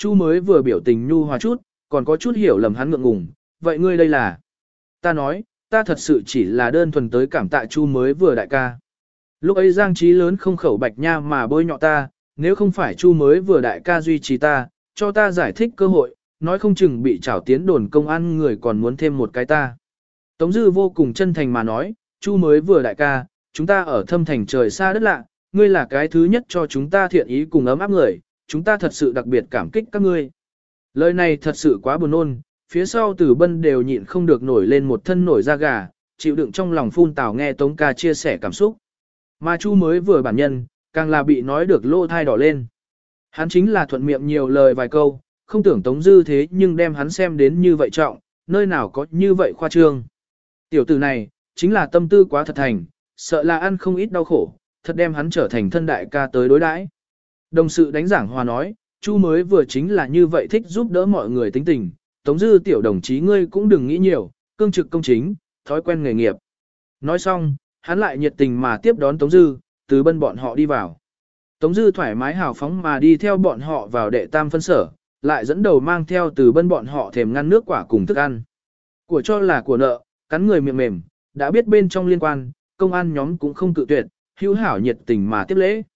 Chu mới vừa biểu tình nhu hòa chút, còn có chút hiểu lầm hắn ngượng ngùng, vậy ngươi đây là? Ta nói, ta thật sự chỉ là đơn thuần tới cảm tạ Chu mới vừa đại ca. Lúc ấy Giang Trí lớn không khẩu bạch nha mà bôi nhọ ta, nếu không phải Chu mới vừa đại ca duy trì ta, cho ta giải thích cơ hội, nói không chừng bị trảo tiến đồn công an người còn muốn thêm một cái ta. Tống Dư vô cùng chân thành mà nói, Chu mới vừa đại ca, chúng ta ở thâm thành trời xa đất lạ, ngươi là cái thứ nhất cho chúng ta thiện ý cùng ấm áp người, chúng ta thật sự đặc biệt cảm kích các ngươi. Lời này thật sự quá buồn nôn, phía sau Tử Bân đều nhịn không được nổi lên một thân nổi da gà, chịu đựng trong lòng phun tào nghe Tống ca chia sẻ cảm xúc. Mà Chu mới vừa bản nhân, càng là bị nói được lỗ thai đỏ lên. Hắn chính là thuận miệng nhiều lời vài câu, không tưởng Tống Dư thế nhưng đem hắn xem đến như vậy trọng, nơi nào có như vậy khoa trương. Tiểu tử này, chính là tâm tư quá thật thành, sợ là ăn không ít đau khổ, thật đem hắn trở thành thân đại ca tới đối đãi. Đồng sự đánh giảng hòa nói, Chu mới vừa chính là như vậy thích giúp đỡ mọi người tính tình, Tống Dư tiểu đồng chí ngươi cũng đừng nghĩ nhiều, cương trực công chính, thói quen nghề nghiệp. Nói xong, hắn lại nhiệt tình mà tiếp đón Tống Dư, từ Bân bọn họ đi vào. Tống Dư thoải mái hào phóng mà đi theo bọn họ vào đệ tam phân sở, lại dẫn đầu mang theo từ Bân bọn họ thèm ngăn nước quả cùng thức ăn. Của cho là của nợ, cắn người miệng mềm, đã biết bên trong liên quan, công an nhóm cũng không cự tuyệt, hữu hảo nhiệt tình mà tiếp lễ.